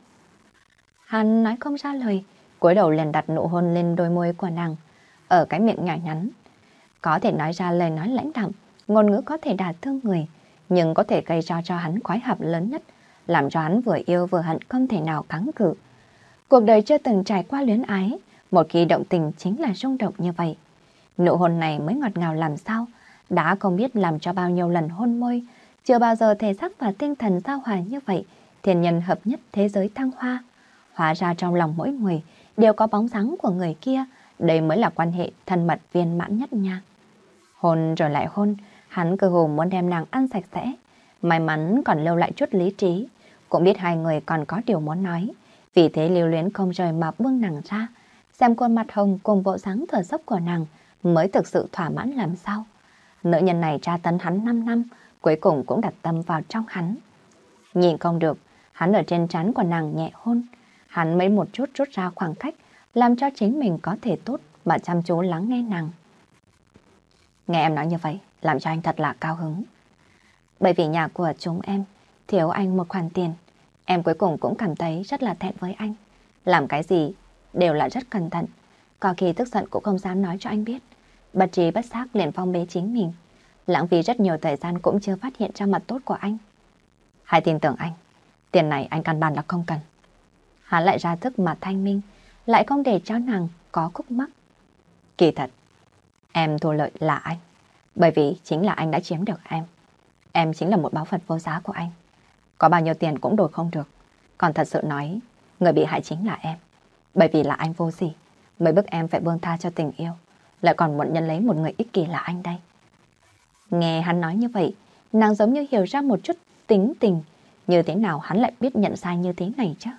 Hắn nói không ra lời, cúi đầu liền đặt nụ hôn lên đôi môi của nàng, ở cái miệng nhỏ nhắn. Có thể nói ra lời nói lãnh đạm, ngôn ngữ có thể đả thương người, nhưng có thể gây ra cho hắn khoái hợp lớn nhất, làm cho hắn vừa yêu vừa hận không thể nào kháng cự. Cuộc đời chưa từng trải qua luyến ái, một khi động tình chính là rung động như vậy. Nụ hôn này mới ngọt ngào làm sao, đã không biết làm cho bao nhiêu lần hôn môi, chưa bao giờ thể xác và tinh thần giao hòa như vậy, thiên nhân hợp nhất thế giới thăng hoa. Hóa ra trong lòng mỗi người đều có bóng dáng của người kia, đây mới là quan hệ thân mật viên mãn nhất nha. Hôn rồi lại hôn, hắn cơ hồ muốn đem nàng ăn sạch sẽ. May mắn còn lưu lại chút lý trí, cũng biết hai người còn có điều muốn nói. Vì thế lưu luyến không rời mà buông nàng ra, xem khuôn mặt hồng cùng bộ dáng thở dốc của nàng mới thực sự thỏa mãn làm sao. Nữ nhân này tra tấn hắn năm năm, cuối cùng cũng đặt tâm vào trong hắn. Nhìn không được, hắn ở trên trán của nàng nhẹ hôn, hắn mới một chút rút ra khoảng cách, làm cho chính mình có thể tốt mà chăm chú lắng nghe nàng. Nghe em nói như vậy, làm cho anh thật là cao hứng. Bởi vì nhà của chúng em thiếu anh một khoản tiền, em cuối cùng cũng cảm thấy rất là thẹn với anh. Làm cái gì đều là rất cẩn thận, có khi tức giận cũng không dám nói cho anh biết. Bất trí bất giác liền phong bế chính mình, lãng phí rất nhiều thời gian cũng chưa phát hiện ra mặt tốt của anh. Hãy tin tưởng anh, tiền này anh căn bản là không cần. Hắn lại ra thức mà thanh minh, lại không để cho nàng có khúc mắc. Kỳ thật, em thua lợi là anh, bởi vì chính là anh đã chiếm được em. Em chính là một báu vật vô giá của anh. Có bao nhiêu tiền cũng đổi không được. Còn thật sự nói, người bị hại chính là em. Bởi vì là anh vô sỉ, mới bức em phải buông tha cho tình yêu, lại còn muốn nhận lấy một người ích kỷ là anh đây. Nghe hắn nói như vậy, nàng giống như hiểu ra một chút tính tình. Như thế nào hắn lại biết nhận sai như thế này chứ?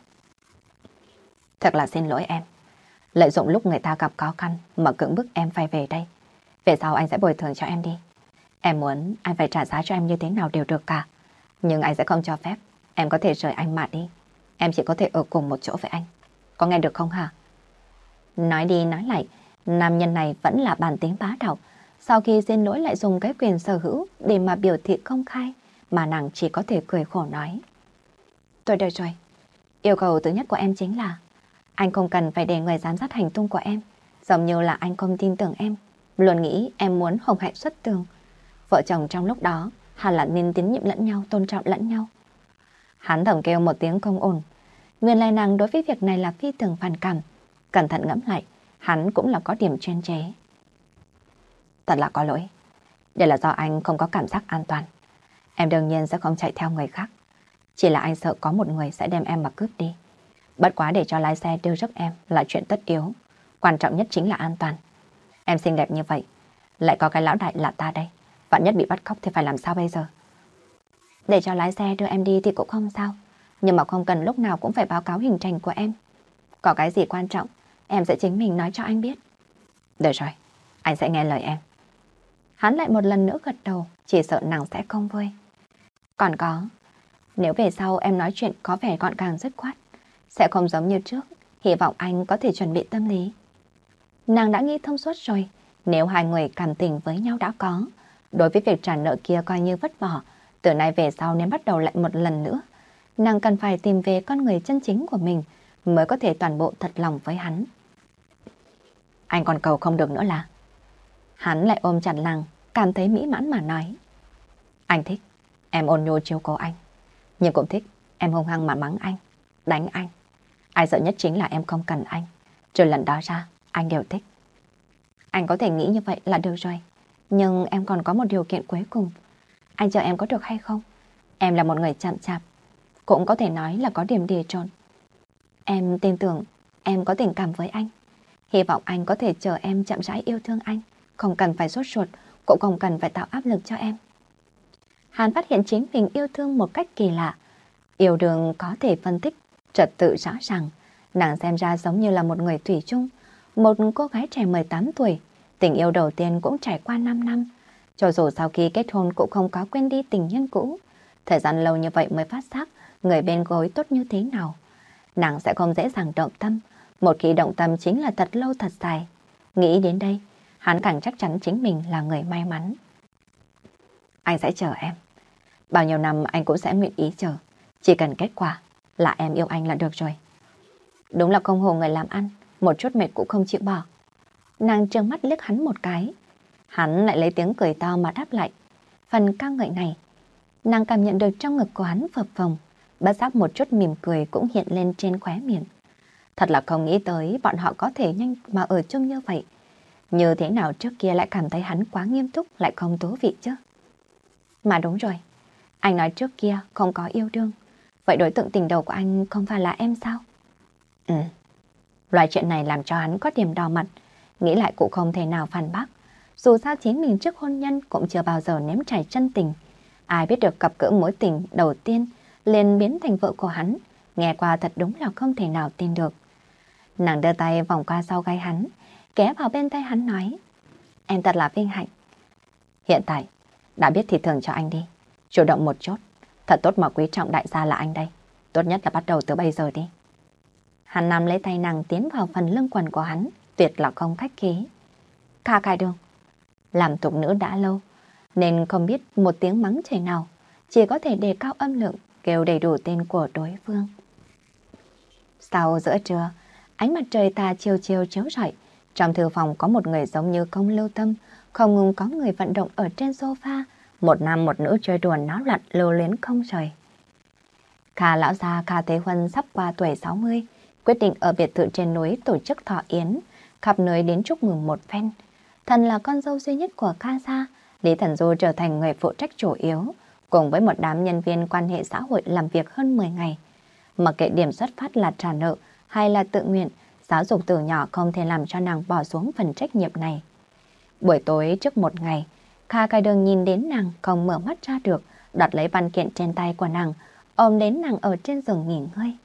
Thật là xin lỗi em. Lợi dụng lúc người ta gặp khó khăn mà cưỡng bức em phải về đây. Về sau anh sẽ bồi thường cho em đi. Em muốn anh phải trả giá cho em như thế nào đều được cả. Nhưng anh sẽ không cho phép em có thể rời anh mà đi. Em chỉ có thể ở cùng một chỗ với anh. Có nghe được không hả? Nói đi nói lại, nam nhân này vẫn là bản tính bá đạo. Sau khi xin lỗi lại dùng cái quyền sở hữu để mà biểu thị công khai, mà nàng chỉ có thể cười khổ nói. Tôi đời rồi. Yêu cầu thứ nhất của em chính là anh không cần phải để người giám sát hành tung của em. Giống như là anh không tin tưởng em, luôn nghĩ em muốn hồng hạnh xuất tường. Vợ chồng trong lúc đó hẳn là nên tín nhiệm lẫn nhau, tôn trọng lẫn nhau. Hắn thầm kêu một tiếng không ổn. Nguyên lai nàng đối với việc này là phi thường phản cảm. Cẩn thận ngẫm lại, hắn cũng là có điểm chuyên chế. Thật là có lỗi. Đây là do anh không có cảm giác an toàn. Em đương nhiên sẽ không chạy theo người khác. Chỉ là anh sợ có một người sẽ đem em mà cướp đi. Bất quá để cho lái xe đưa rước em là chuyện tất yếu. Quan trọng nhất chính là an toàn. Em xinh đẹp như vậy, lại có cái lão đại là ta đây. Vạn nhất bị bắt cóc thì phải làm sao bây giờ? Để cho lái xe đưa em đi thì cũng không sao. Nhưng mà không cần lúc nào cũng phải báo cáo hình trình của em. Có cái gì quan trọng, em sẽ chính mình nói cho anh biết. Được rồi, anh sẽ nghe lời em. Hắn lại một lần nữa gật đầu, chỉ sợ nàng sẽ không vui. Còn có, nếu về sau em nói chuyện có vẻ gọn gàng dứt khoát, sẽ không giống như trước, hy vọng anh có thể chuẩn bị tâm lý. Nàng đã nghĩ thông suốt rồi, nếu hai người cảm tình với nhau đã có, đối với việc trả nợ kia coi như vứt bỏ, từ nay về sau nên bắt đầu lại một lần nữa. Nàng cần phải tìm về con người chân chính của mình mới có thể toàn bộ thật lòng với hắn. Anh còn cầu không được nữa là? Hắn lại ôm chặt nàng, cảm thấy mỹ mãn mà nói. Anh thích em ôn nhô chiếu cố anh, nhưng cũng thích em hung hăng mà mắng anh, đánh anh. Ai sợ nhất chính là em không cần anh. Trừ lần đó ra, anh đều thích. Anh có thể nghĩ như vậy là được rồi. Nhưng em còn có một điều kiện cuối cùng. Anh chờ em có được hay không? Em là một người chậm chạp, cũng có thể nói là có điểm đề trộn. Em tin tưởng em có tình cảm với anh. Hy vọng anh có thể chờ em chậm rãi yêu thương anh. Không cần phải sốt ruột, cũng không cần phải tạo áp lực cho em. Hắn phát hiện chính mình yêu thương một cách kỳ lạ. Yêu đương có thể phân tích trật tự rõ ràng. Nàng xem ra giống như là một người thủy chung, một cô gái trẻ mười tám tuổi. Tình yêu đầu tiên cũng trải qua năm năm. Cho dù sau khi kết hôn cũng không có quên đi tình nhân cũ. Thời gian lâu như vậy mới phát giác người bên gối tốt như thế nào. Nàng sẽ không dễ dàng động tâm. Một khi động tâm chính là thật lâu thật dài. Nghĩ đến đây, hắn càng chắc chắn chính mình là người may mắn. Anh sẽ chờ em. Bao nhiêu năm anh cũng sẽ nguyện ý chờ. Chỉ cần kết quả là em yêu anh là được rồi. Đúng là không hồ người làm ăn, một chút mệt cũng không chịu bỏ. Nàng trợn mắt liếc hắn một cái. Hắn lại lấy tiếng cười to mà đáp lại. Phần ca ngợi này, nàng cảm nhận được trong ngực của hắn phập phồng. Bất giác một chút mỉm cười cũng hiện lên trên khóe miệng. Thật là không nghĩ tới bọn họ có thể nhanh mà ở chung như vậy. Như thế nào trước kia lại cảm thấy hắn quá nghiêm túc, lại không thú vị chứ? Mà đúng rồi, anh nói trước kia không có yêu đương. Vậy đối tượng tình đầu của anh không phải là em sao? Ừ, loại chuyện này làm cho hắn có điểm đỏ mặt. Nghĩ lại cũng không thể nào phản bác. Dù sao chính mình trước hôn nhân cũng chưa bao giờ nếm trải chân tình. Ai biết được cặp cỡ mối tình đầu tiên liền biến thành vợ của hắn. Nghe qua thật đúng là không thể nào tin được. Nàng đưa tay vòng qua sau gáy hắn, ghé vào bên tay hắn nói. Em thật là vinh hạnh. Hiện tại, đã biết thì thưởng cho anh đi. Chủ động một chút. Thật tốt mà quý trọng đại gia là anh đây. Tốt nhất là bắt đầu từ bây giờ đi. Hắn nắm lấy tay nàng tiến vào phần lưng quần của hắn, tuyệt là không khách khí. Kha Khai Đường. Làm tục nữ đã lâu, nên không biết một tiếng mắng chửi nào, chỉ có thể đề cao âm lượng, kêu đầy đủ tên của đối phương. Sau giữa trưa, ánh mặt trời tà chiều chiều chiếu rọi. Trong thư phòng có một người giống như Công Lưu Tâm, không ngừng có người vận động ở trên sofa, một nam một nữ chơi đùa náo loạn lưu luyến không rời. Kha lão gia Kha Thế Huân sắp qua tuổi sáu mươi, quyết định ở biệt thự trên núi tổ chức thọ yến, khắp nơi đến chúc mừng một phen. Thần là con dâu duy nhất của Kha gia, Lý Thần Du trở thành người phụ trách chủ yếu, cùng với một đám nhân viên quan hệ xã hội làm việc hơn mười ngày. Mặc kệ điểm xuất phát là trả nợ hay là tự nguyện, giáo dục từ nhỏ không thể làm cho nàng bỏ xuống phần trách nhiệm này. Buổi tối trước một ngày, Kha Khai Đường nhìn đến nàng không mở mắt ra được, đoạt lấy văn kiện trên tay của nàng, ôm đến nàng ở trên giường nghỉ ngơi.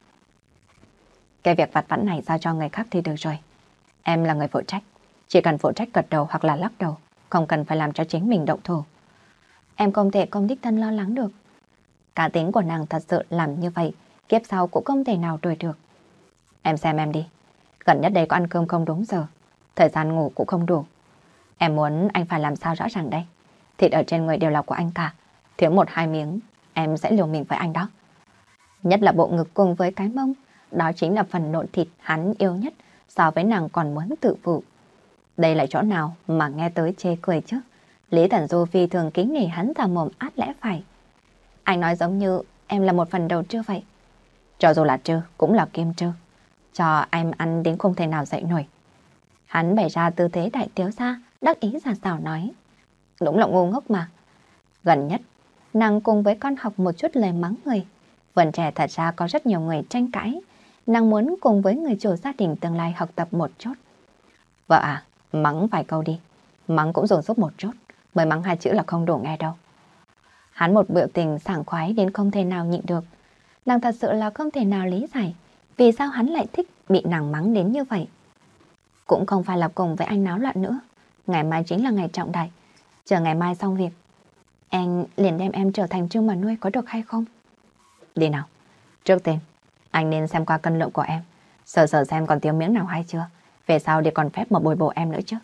Cái việc vặt vãnh này giao cho người khác thì được rồi. Em là người phụ trách, chỉ cần phụ trách gật đầu hoặc là lắc đầu, không cần phải làm cho chính mình động thủ. Em không thể không đích thân lo lắng được. Cá tính của nàng thật sự làm như vậy, kiếp sau cũng không thể nào đổi được. Em xem em đi, gần nhất đây có ăn cơm không đúng giờ, thời gian ngủ cũng không đủ. Em muốn anh phải làm sao rõ ràng đây. Thịt ở trên người đều là của anh cả, thiếu một hai miếng, em sẽ liều mình với anh đó. Nhất là bộ ngực cùng với cái mông, đó chính là phần nộn thịt hắn yêu nhất, so với nàng còn muốn tự phụ. Đây là chỗ nào mà nghe tới chê cười chứ? Lý Thần Du phi thường kính nể hắn ra mồm át lẽ phải. Anh nói giống như em là một phần đầu trưa vậy. Cho dù là trưa cũng là kim trưa, cho em ăn đến không thể nào dậy nổi. Hắn bày ra tư thế đại tiếu ra, đắc ý giả xảo nói. Đúng là ngu ngốc mà. Gần nhất, nàng cùng với con học một chút lời mắng người. Vườn trẻ thật ra có rất nhiều người tranh cãi. Nàng muốn cùng với người chủ gia đình tương lai học tập một chút. Vợ à, mắng vài câu đi. Mắng cũng dùng giúp một chút. Mới mắng hai chữ là không đủ nghe đâu. Hắn một biểu tình sảng khoái đến không thể nào nhịn được. Nàng thật sự là không thể nào lý giải vì sao hắn lại thích bị nàng mắng đến như vậy. Cũng không phải là cùng với anh náo loạn nữa. Ngày mai chính là ngày trọng đại. Chờ ngày mai xong việc, anh liền đem em trở thành trưng mà nuôi có được hay không? Đi nào. Trước tiên, anh nên xem qua cân lượng của em. Sờ sờ xem còn thiếu miếng nào hay chưa. Về sau để còn phép mà bồi bổ em nữa chứ.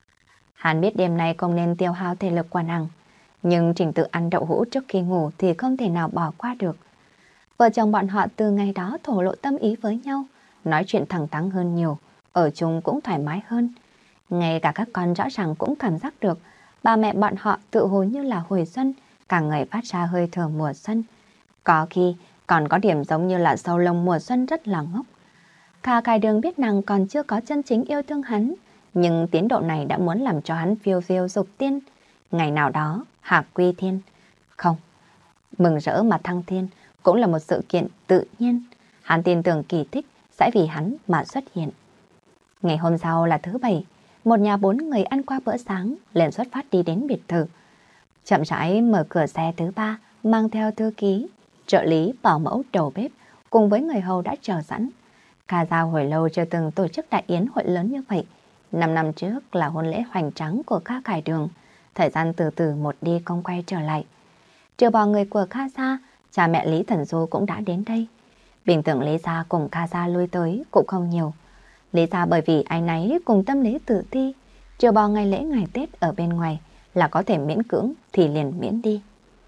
Hắn biết đêm nay không nên tiêu hao thể lực của nàng. Nhưng trình tự ăn đậu hũ trước khi ngủ thì không thể nào bỏ qua được. Vợ chồng bọn họ từ ngày đó thổ lộ tâm ý với nhau. Nói chuyện thẳng thắn hơn nhiều. Ở chung cũng thoải mái hơn. Ngay cả các con rõ ràng cũng cảm giác được ba mẹ bọn họ tự hồ như là hồi xuân, cả người phát ra hơi thở mùa xuân. Có khi còn có điểm giống như là sâu lông mùa xuân rất là ngốc. Kha Khai Đường biết nàng còn chưa có chân chính yêu thương hắn, nhưng tiến độ này đã muốn làm cho hắn phiêu phiêu dục tiên. Ngày nào đó, hạ quy thiên. Không, mừng rỡ mà thăng thiên cũng là một sự kiện tự nhiên. Hắn tin tưởng kỳ tích sẽ vì hắn mà xuất hiện. Ngày hôm sau là thứ bảy, một nhà bốn người ăn qua bữa sáng, liền xuất phát đi đến biệt thự. Chậm rãi mở cửa xe thứ ba, mang theo thư ký, trợ lý, bảo mẫu, đầu bếp, cùng với người hầu đã chờ sẵn. Kha Giao hồi lâu chưa từng tổ chức đại yến hội lớn như vậy. Năm năm trước là hôn lễ hoành tráng của Kha Khải Đường, thời gian từ từ một đi không quay trở lại. Trừ bỏ người của Kha Gia, cha mẹ Lý Thần Du cũng đã đến đây. Bình thường Lý Gia cùng Kha Gia lui tới cũng không nhiều. Lý Gia bởi vì ai nấy cùng tâm lý tự ti, trừ bỏ ngày lễ ngày Tết ở bên ngoài là có thể miễn cưỡng thì liền miễn đi.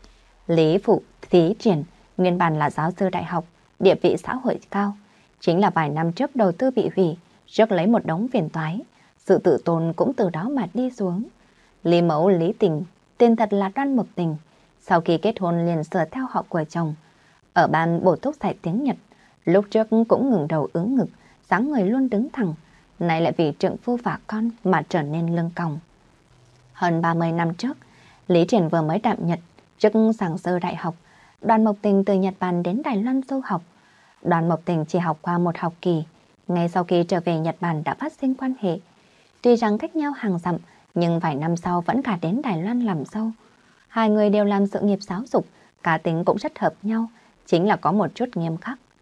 Lý Phụ Thí Triển nguyên bản là giáo sư đại học, địa vị xã hội cao, chính là vài năm trước đầu tư bị hủy, rước lấy một đống phiền toái, sự tự tôn cũng từ đó mà đi xuống. Lý Mẫu Lý Tình, tên thật là Đoan Mộc Tình, sau khi kết hôn liền sửa theo họ của chồng. Ở ban bổ túc dạy tiếng Nhật, lúc trước cũng ngừng đầu ứng ngực, dáng người luôn đứng thẳng, nay lại vì trượng phu và con mà trở nên lưng còng. Hơn ba mươi năm trước, Lý Triển vừa mới đạm nhật, chức giảng sư đại học. Đoàn Mộc Tình từ Nhật Bản đến Đài Loan du học. Đoàn Mộc Tình chỉ học qua một học kỳ, ngay sau khi trở về Nhật Bản đã phát sinh quan hệ. Tuy rằng cách nhau hàng dặm, nhưng vài năm sau vẫn cả đến Đài Loan làm dâu. Hai người đều làm sự nghiệp giáo dục, cá tính cũng rất hợp nhau, chính là có một chút nghiêm khắc.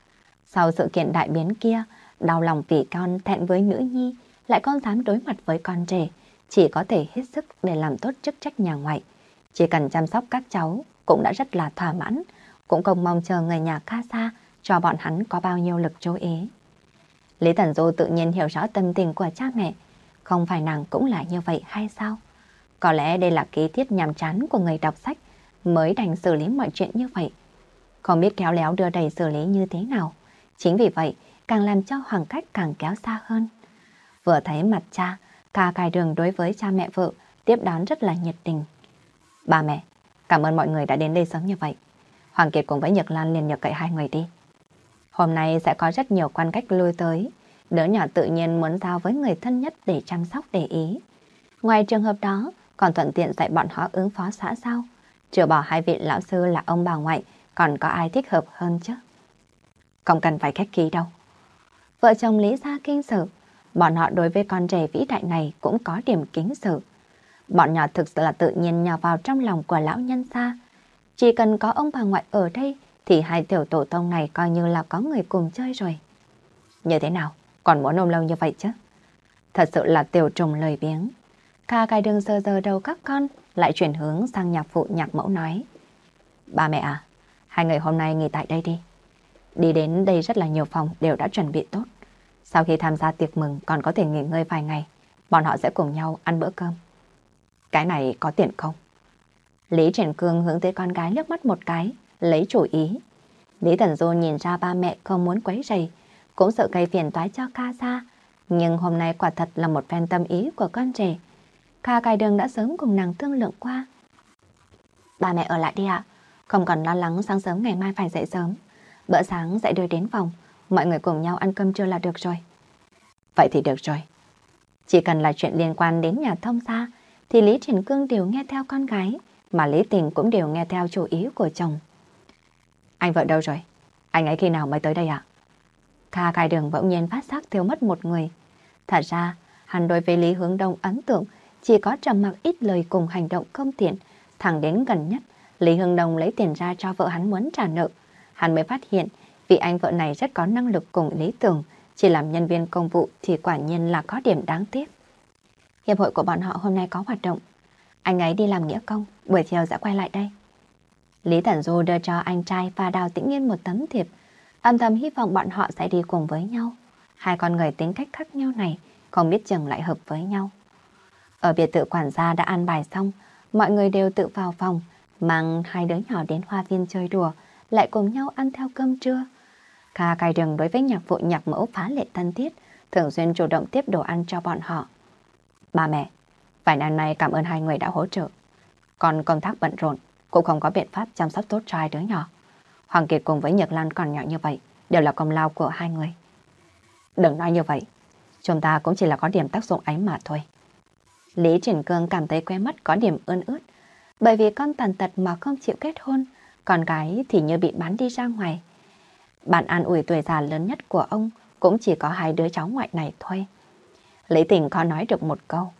Sau sự kiện đại biến kia, đau lòng vì con thẹn với nữ nhi, lại con dám đối mặt với con rể, chỉ có thể hết sức để làm tốt chức trách nhà ngoại. Chỉ cần chăm sóc các cháu cũng đã rất là thỏa mãn, cũng không mong chờ người nhà ca xa cho bọn hắn có bao nhiêu lực chú ý. Lý Thần Du tự nhiên hiểu rõ tâm tình của cha mẹ, không phải nàng cũng là như vậy hay sao? Có lẽ đây là ký thiết nhàm chán của người đọc sách mới đành xử lý mọi chuyện như vậy. Không biết khéo léo đưa đẩy xử lý như thế nào. Chính vì vậy, càng làm cho khoảng cách càng kéo xa hơn. Vừa thấy mặt cha, Ca Cai Đường đối với cha mẹ vợ tiếp đón rất là nhiệt tình. Ba mẹ, cảm ơn mọi người đã đến đây sớm như vậy. Hoàng Kiệt cùng với Nhật Lan liền nhờ cậy hai người đi. Hôm nay sẽ có rất nhiều quan khách lui tới. Đứa nhỏ tự nhiên muốn giao với người thân nhất để chăm sóc để ý. Ngoài trường hợp đó, còn thuận tiện dạy bọn họ ứng phó xã giao. Trừ bỏ hai vị lão sư là ông bà ngoại, còn có ai thích hợp hơn chứ? Không cần phải khách khí đâu. Vợ chồng Lý gia kinh sợ, bọn họ đối với con rể vĩ đại này cũng có điểm kính sợ. Bọn nhỏ thực sự là tự nhiên nhào vào trong lòng của lão nhân gia. Chỉ cần có ông bà ngoại ở đây thì hai tiểu tổ tông này coi như là có người cùng chơi rồi. Như thế nào? Còn muốn ôm lâu như vậy chứ? Thật sự là tiểu trùng lời biếng. Ca Cai Đường sờ sờ đầu các con, lại chuyển hướng sang nhạc phụ nhạc mẫu nói. Ba mẹ à, hai người hôm nay nghỉ tại đây đi. Đi đến đây rất là nhiều phòng đều đã chuẩn bị tốt. Sau khi tham gia tiệc mừng còn có thể nghỉ ngơi vài ngày. Bọn họ sẽ cùng nhau ăn bữa cơm. Cái này có tiền không? Lý Triển Cương hướng tới con gái liếc mắt một cái, lấy chủ ý. Lý Thần Du nhìn ra ba mẹ không muốn quấy rầy, cũng sợ gây phiền toái cho Ca Gia. Nhưng hôm nay quả thật là một phen tâm ý của con trẻ. Ca Cai Đường đã sớm cùng nàng thương lượng qua. Ba mẹ ở lại đi ạ, không còn lo lắng sáng sớm ngày mai phải dậy sớm. Bữa sáng sẽ đưa đến phòng, mọi người cùng nhau ăn cơm trưa là được rồi. Vậy thì được rồi. Chỉ cần là chuyện liên quan đến nhà thông gia, thì Lý Triển Cương đều nghe theo con gái, mà Lý Tình cũng đều nghe theo chủ ý của chồng. Anh vợ đâu rồi? Anh ấy khi nào mới tới đây ạ? Ca Cai Đường bỗng nhiên phát giác thiếu mất một người. Thật ra, hắn đối với Lý Hướng Đông ấn tượng chỉ có trầm mặc ít lời cùng hành động không tiện. Thẳng đến gần nhất, Lý Hướng Đông lấy tiền ra cho vợ hắn muốn trả nợ. Hắn mới phát hiện vị anh vợ này rất có năng lực cùng lý tưởng, chỉ làm nhân viên công vụ thì quả nhiên là có điểm đáng tiếc. Hiệp hội của bọn họ hôm nay có hoạt động. Anh ấy đi làm nghĩa công, buổi chiều sẽ quay lại đây. Lý Thần Du đưa cho anh trai và Đào Tĩnh Nghiên một tấm thiệp, âm thầm hy vọng bọn họ sẽ đi cùng với nhau. Hai con người tính cách khác nhau này, không biết chừng lại hợp với nhau. Ở biệt thự quản gia đã an bài xong, mọi người đều tự vào phòng, mang hai đứa nhỏ đến hoa viên chơi đùa, lại cùng nhau ăn theo cơm trưa. Ca Cai Đường đối với nhạc phụ nhạc mẫu phá lệ thân thiết, thường xuyên chủ động tiếp đồ ăn cho bọn họ. Ba mẹ, vài năm nay cảm ơn hai người đã hỗ trợ. Còn công tác bận rộn, cũng không có biện pháp chăm sóc tốt cho hai đứa nhỏ. Hoàng Kiệt cùng với Nhật Lan còn nhỏ như vậy, đều là công lao của hai người. Đừng nói như vậy, chúng ta cũng chỉ là có điểm tác dụng ấy mà thôi. Lý Triển Cương cảm thấy quê mắt có điểm ươn ướt, bởi vì con tàn tật mà không chịu kết hôn, con gái thì như bị bán đi ra ngoài. Bạn an ủi tuổi già lớn nhất của ông cũng chỉ có hai đứa cháu ngoại này thôi. Lý Tình có nói được một câu.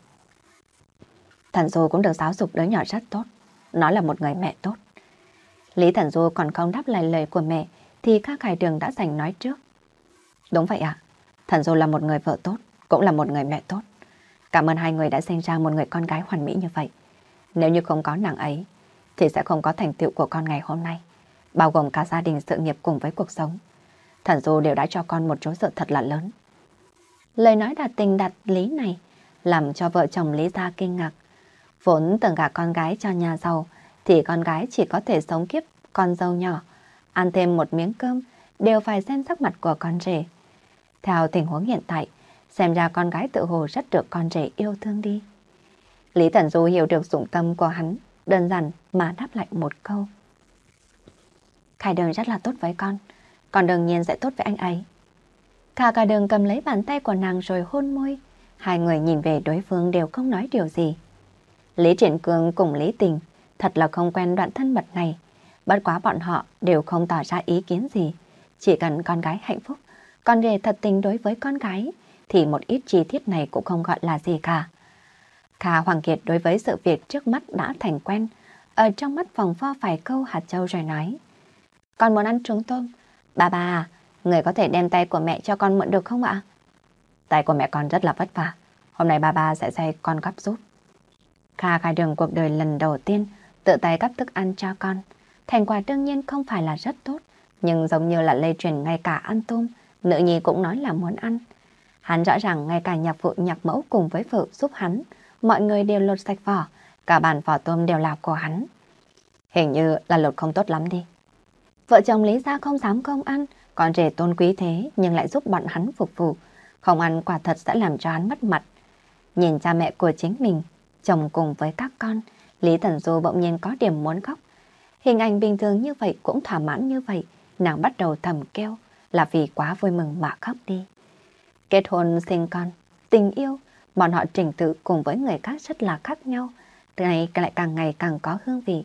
Thần Du cũng được giáo dục đứa nhỏ rất tốt, nó là một người mẹ tốt. Lý Thần Du còn không đáp lại lời của mẹ thì Ca Cai Đường đã giành nói trước. Đúng vậy ạ, Thần Du là một người vợ tốt, cũng là một người mẹ tốt. Cảm ơn hai người đã sinh ra một người con gái hoàn mỹ như vậy. Nếu như không có nàng ấy thì sẽ không có thành tựu của con ngày hôm nay, bao gồm cả gia đình, sự nghiệp cùng với cuộc sống. Thần Du đều đã cho con một chỗ dựa thật là lớn. Lời nói đạt tình đạt lý này làm cho vợ chồng Lý gia kinh ngạc. Vốn tưởng gả con gái cho nhà giàu thì con gái chỉ có thể sống kiếp con dâu nhỏ, ăn thêm một miếng cơm đều phải xem sắc mặt của con rể. Theo tình huống hiện tại, xem ra con gái tự hồ rất được con rể yêu thương đi. Lý Thần Du hiểu được dụng tâm của hắn, đơn giản mà đáp lại một câu. Cai Đường rất là tốt với con, con đương nhiên sẽ tốt với anh ấy. Ca Cai Đường cầm lấy bàn tay của nàng rồi hôn môi. Hai người nhìn về đối phương đều không nói điều gì. Lý Triển Cương cùng Lý Tình thật là không quen đoạn thân mật này. Bất quá bọn họ đều không tỏ ra ý kiến gì. Chỉ cần con gái hạnh phúc, con rể thật tình đối với con gái, thì một ít chi tiết này cũng không gọi là gì cả. Kha Hoàng Kiệt đối với sự việc trước mắt đã thành quen. Ở trong mắt vòng vo vài câu hạt châu rồi nói. Con muốn ăn trứng tôm. Bà bà à, người có thể đem tay của mẹ cho con mượn được không ạ? Tay của mẹ con rất là vất vả. Hôm nay ba ba sẽ dạy con gắp giúp. Kha Khai Đường cuộc đời lần đầu tiên tự tay gắp thức ăn cho con. Thành quả đương nhiên không phải là rất tốt, nhưng giống như là lây truyền ngay cả ăn tôm, nữ nhi cũng nói là muốn ăn. Hắn rõ ràng ngay cả nhạc phụ nhạc mẫu cùng với vợ giúp hắn, mọi người đều lột sạch vỏ, cả bàn vỏ tôm đều là của hắn. Hình như là lột không tốt lắm đi. Vợ chồng Lý gia không dám không ăn, con rể tôn quý thế nhưng lại giúp bọn hắn phục vụ. Không ăn quả thật sẽ làm cho hắn mất mặt. Nhìn cha mẹ của chính mình, chồng cùng với các con, Lý Thần Du bỗng nhiên có điểm muốn khóc. Hình ảnh bình thường như vậy cũng thỏa mãn như vậy, nàng bắt đầu thầm kêu là vì quá vui mừng mà khóc đi. Kết hôn sinh con, tình yêu, bọn họ trình tự cùng với người khác rất là khác nhau, này lại càng ngày càng có hương vị.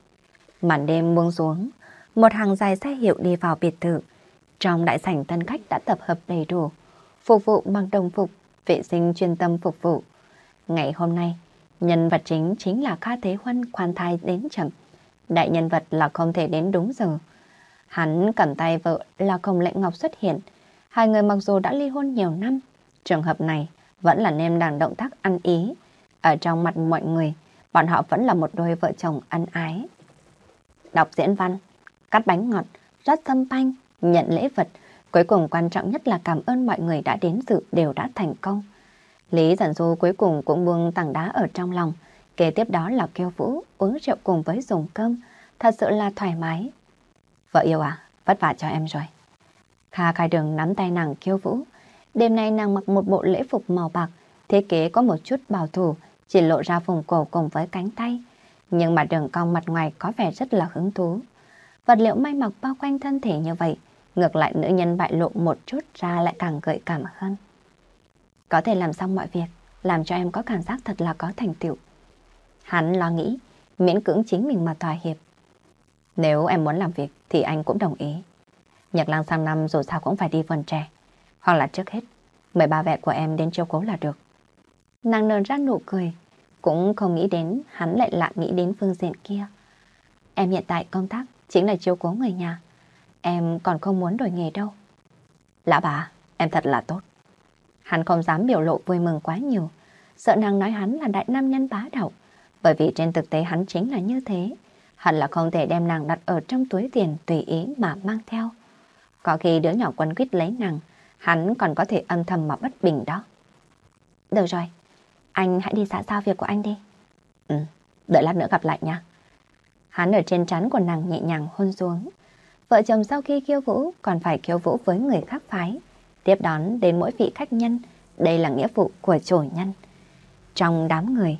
Màn đêm buông xuống, một hàng dài xe hiệu đi vào biệt thự. Trong đại sảnh tân khách đã tập hợp đầy đủ, phục vụ bằng đồng phục, vệ sinh chuyên tâm phục vụ. Ngày hôm nay, nhân vật chính chính là Kha Thế Huân khoan thai đến chậm. Đại nhân vật là không thể đến đúng giờ. Hắn cầm tay vợ là Khổng Lệnh Ngọc xuất hiện. Hai người mặc dù đã ly hôn nhiều năm, trường hợp này vẫn là nêm đàn động tác ăn ý. Ở trong mặt mọi người, bọn họ vẫn là một đôi vợ chồng ân ái. Đọc diễn văn, cắt bánh ngọt, rót sâm panh, nhận lễ vật. Cuối cùng quan trọng nhất là cảm ơn mọi người đã đến dự đều đã thành công. Lý Thần Du cuối cùng cũng buông tảng đá ở trong lòng. Kế tiếp đó là kêu Vũ uống rượu cùng với dùng cơm. Thật sự là thoải mái. Vợ yêu à, vất vả cho em rồi. Kha Khai Đường nắm tay nàng kêu Vũ. Đêm nay nàng mặc một bộ lễ phục màu bạc, thiết kế có một chút bảo thủ, chỉ lộ ra vùng cổ cùng với cánh tay. Nhưng mà đường cong mặt ngoài có vẻ rất là hứng thú. Vật liệu may mặc bao quanh thân thể như vậy, ngược lại nữ nhân bại lộ một chút ra lại càng gợi cảm hơn. Có thể làm xong mọi việc, làm cho em có cảm giác thật là có thành tựu. Hắn lo nghĩ, miễn cưỡng chính mình mà thỏa hiệp. Nếu em muốn làm việc thì anh cũng đồng ý. Nhật Lang sang năm dù sao cũng phải đi vườn trẻ. Hoặc là trước hết, mời ba mẹ của em đến chiếu cố là được. Nàng nở ra nụ cười, cũng không nghĩ đến hắn lại lại nghĩ đến phương diện kia. Em hiện tại công tác chính là chiếu cố người nhà. Em còn không muốn đổi nghề đâu. Lão bà, em thật là tốt. Hắn không dám biểu lộ vui mừng quá nhiều, sợ nàng nói hắn là đại nam nhân bá đạo. Bởi vì trên thực tế hắn chính là như thế. Hẳn là không thể đem nàng đặt ở trong túi tiền tùy ý mà mang theo. Có khi đứa nhỏ quấn quýt lấy nàng, hắn còn có thể âm thầm mà bất bình đó. Được rồi, anh hãy đi xã giao việc của anh đi. Ừ, đợi lát nữa gặp lại nha. Hắn ở trên trán của nàng nhẹ nhàng hôn xuống. Vợ chồng sau khi khiêu vũ còn phải khiêu vũ với người khác phái, tiếp đón đến mỗi vị khách nhân. Đây là nghĩa vụ của chủ nhân. Trong đám người,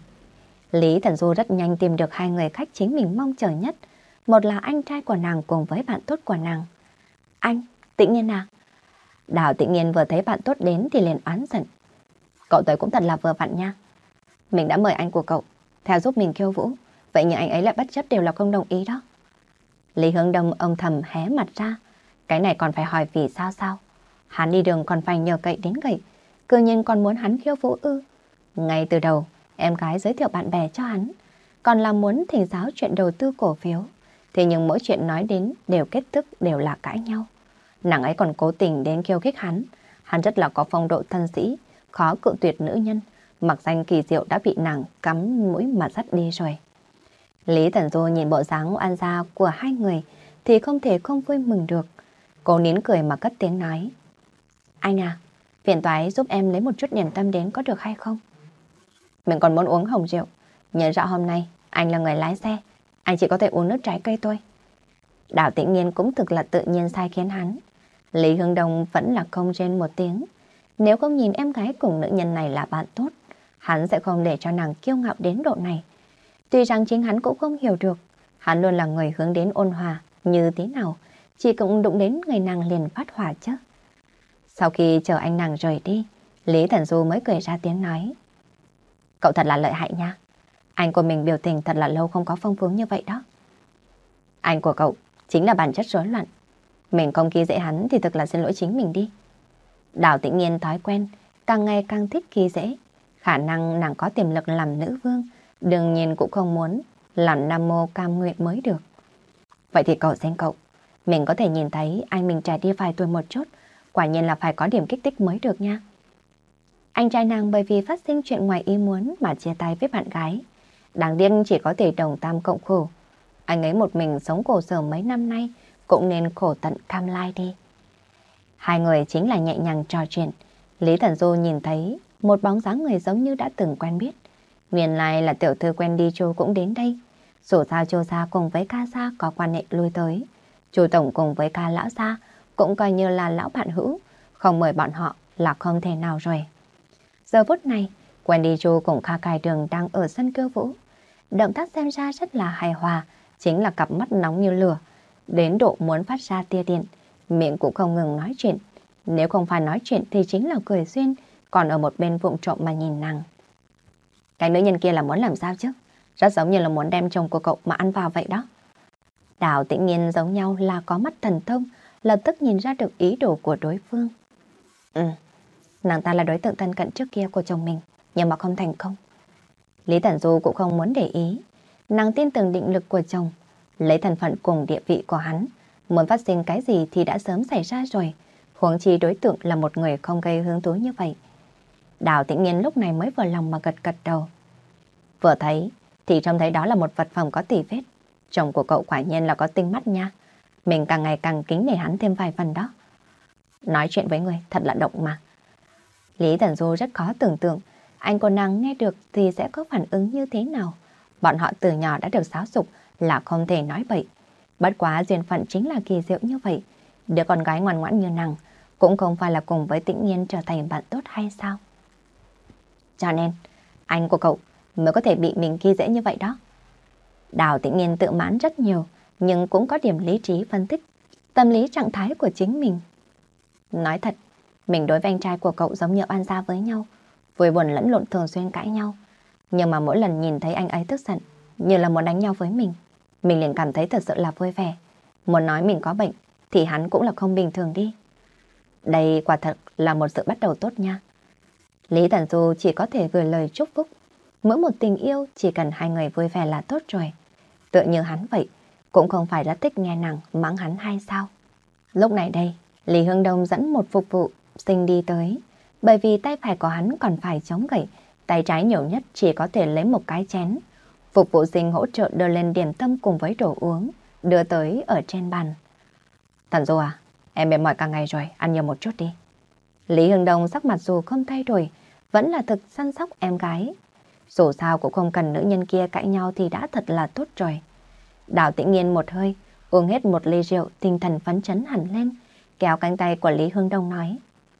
Lý Thần Du rất nhanh tìm được hai người khách chính mình mong chờ nhất. Một là anh trai của nàng cùng với bạn tốt của nàng. Anh, Tĩnh Nhiên à? Đào Tĩnh Nhiên vừa thấy bạn tốt đến thì liền oán giận. Cậu tới cũng thật là vừa vặn nha. Mình đã mời anh của cậu theo giúp mình khiêu vũ, vậy nhưng anh ấy lại bất chấp đều là không đồng ý đó. Lý Hướng Đông âm thầm hé mặt ra. Cái này còn phải hỏi vì sao sao? Hắn đi đường còn phải nhờ cậy đến gậy, cư nhiên còn muốn hắn khiêu vũ ư? Ngay từ đầu, em gái giới thiệu bạn bè cho hắn, còn là muốn thỉnh giáo chuyện đầu tư cổ phiếu. Thế nhưng mỗi chuyện nói đến đều kết thúc đều là cãi nhau. Nàng ấy còn cố tình đến khiêu khích hắn. Hắn rất là có phong độ thân sĩ, khó cự tuyệt nữ nhân. Mặc danh kỳ diệu đã bị nàng cắm mũi mà dắt đi rồi. Lý Thần Du nhìn bộ dáng oan gia của hai người thì không thể không vui mừng được. Cô nín cười mà cất tiếng nói. Anh à, phiền toái giúp em lấy một chút điểm tâm đến có được hay không? Mình còn muốn uống hồng rượu. Nhớ rõ hôm nay anh là người lái xe, anh chỉ có thể uống nước trái cây thôi. Đào Tĩnh Nhiên cũng thực là tự nhiên sai khiến hắn. Lý Hướng Đông vẫn là không rên một tiếng. Nếu không nhìn em gái cùng nữ nhân này là bạn tốt, hắn sẽ không để cho nàng kiêu ngạo đến độ này. Tuy rằng chính hắn cũng không hiểu được, hắn luôn là người hướng đến ôn hòa như thế nào, chỉ cũng đụng đến người nàng liền phát hỏa chứ. Sau khi chờ anh nàng rời đi, Lý Thần Du mới cười ra tiếng nói. Cậu thật là lợi hại nha. Anh của mình biểu tình thật là lâu không có phong phú như vậy đó. Anh của cậu chính là bản chất rối loạn. Mình không khi dễ hắn thì thực là xin lỗi chính mình đi. Đào Tĩnh Nhiên thói quen, càng ngày càng thích khi dễ. Khả năng nàng có tiềm lực làm nữ vương, đương nhiên cũng không muốn làm nam mô cam nguyện mới được. Vậy thì cậu xem cậu, Mình có thể nhìn thấy anh mình trẻ đi vài tuổi một chút, quả nhiên là phải có điểm kích thích mới được nha. Anh trai nàng bởi vì phát sinh chuyện ngoài ý muốn mà chia tay với bạn gái. Đáng điên chỉ có thể đồng tam cộng khổ. Anh ấy một mình sống khổ sở mấy năm nay, cũng nên khổ tận cam lai đi. Hai người chính là nhẹ nhàng trò chuyện. Lý Thần Du nhìn thấy một bóng dáng người giống như đã từng quen biết. Nguyên lai là tiểu thư quen đi Chu cũng đến đây. Dù sao Chu gia cùng với ca gia có quan hệ lui tới. Chu tổng cùng với ca lão gia cũng coi như là lão bạn hữu. Không mời bọn họ là không thể nào rồi. Giờ phút này, Wendy Chu cùng Kha Cai Đường đang ở sân khiêu vũ. Động tác xem ra rất là hài hòa, chính là cặp mắt nóng như lửa. Đến độ muốn phát ra tia điện, miệng cũng không ngừng nói chuyện. Nếu không phải nói chuyện thì chính là cười duyên, còn ở một bên vụng trộm mà nhìn nàng. Cái nữ nhân kia là muốn làm sao chứ? Rất giống như là muốn đem chồng của cậu mà ăn vào vậy đó. Đào Tĩnh Nhiên giống nhau là có mắt thần thông, lập tức nhìn ra được ý đồ của đối phương. Ừ, nàng ta là đối tượng thân cận trước kia của chồng mình, nhưng mà không thành công. Lý Tẩn Du cũng không muốn để ý. Nàng tin tưởng định lực của chồng, lấy thân phận cùng địa vị của hắn. Muốn phát sinh cái gì thì đã sớm xảy ra rồi. Huống chi đối tượng là một người không gây hứng thú như vậy. Đào Tĩnh Nhiên lúc này mới vừa lòng mà gật gật đầu. Vừa thấy thì trông thấy đó là một vật phẩm có tỉ vết. Chồng của cậu quả nhiên là có tinh mắt nha. Mình càng ngày càng kính nể hắn thêm vài phần đó. Nói chuyện với người thật là động mà. Lý Tẩn Du rất khó tưởng tượng anh của nàng nghe được thì sẽ có phản ứng như thế nào. Bọn họ từ nhỏ đã được giáo dục là không thể nói bậy. Bất quá duyên phận chính là kỳ diệu như vậy. Đứa con gái ngoan ngoãn như nàng cũng không phải là cùng với Tĩnh Nhiên trở thành bạn tốt hay sao? Cho nên, anh của cậu mới có thể bị mình khi dễ như vậy đó. Đào Tĩnh Nhiên tự mãn rất nhiều, nhưng cũng có điểm lý trí phân tích tâm lý trạng thái của chính mình. Nói thật, mình đối với anh trai của cậu giống như oan gia với nhau, vui buồn lẫn lộn thường xuyên cãi nhau. Nhưng mà mỗi lần nhìn thấy anh ấy tức giận, như là muốn đánh nhau với mình, mình liền cảm thấy thật sự là vui vẻ. Muốn nói mình có bệnh, thì hắn cũng là không bình thường đi. Đây quả thật là một sự bắt đầu tốt nha. Lý Tần Du chỉ có thể gửi lời chúc phúc. Mỗi một tình yêu chỉ cần hai người vui vẻ là tốt rồi. Tựa như hắn vậy, cũng không phải rất thích nghe nàng mắng hắn hay sao. Lúc này đây, Lý Hương Đông dẫn một phục vụ sinh đi tới. Bởi vì tay phải của hắn còn phải chống gậy, tay trái nhiều nhất chỉ có thể lấy một cái chén. Phục vụ sinh hỗ trợ đưa lên điểm tâm cùng với đồ uống, đưa tới ở trên bàn. Thần Du à, em mệt mỏi cả ngày rồi, ăn nhiều một chút đi. Lý Hương Đông sắc mặt dù không thay đổi, vẫn là thực săn sóc em gái. Dù sao cũng không cần nữ nhân kia cãi nhau thì đã thật là tốt rồi. Đào Tĩnh Nhiên một hơi, uống hết một ly rượu, tinh thần phấn chấn hẳn lên, kéo cánh tay của Lý Hương Đông nói.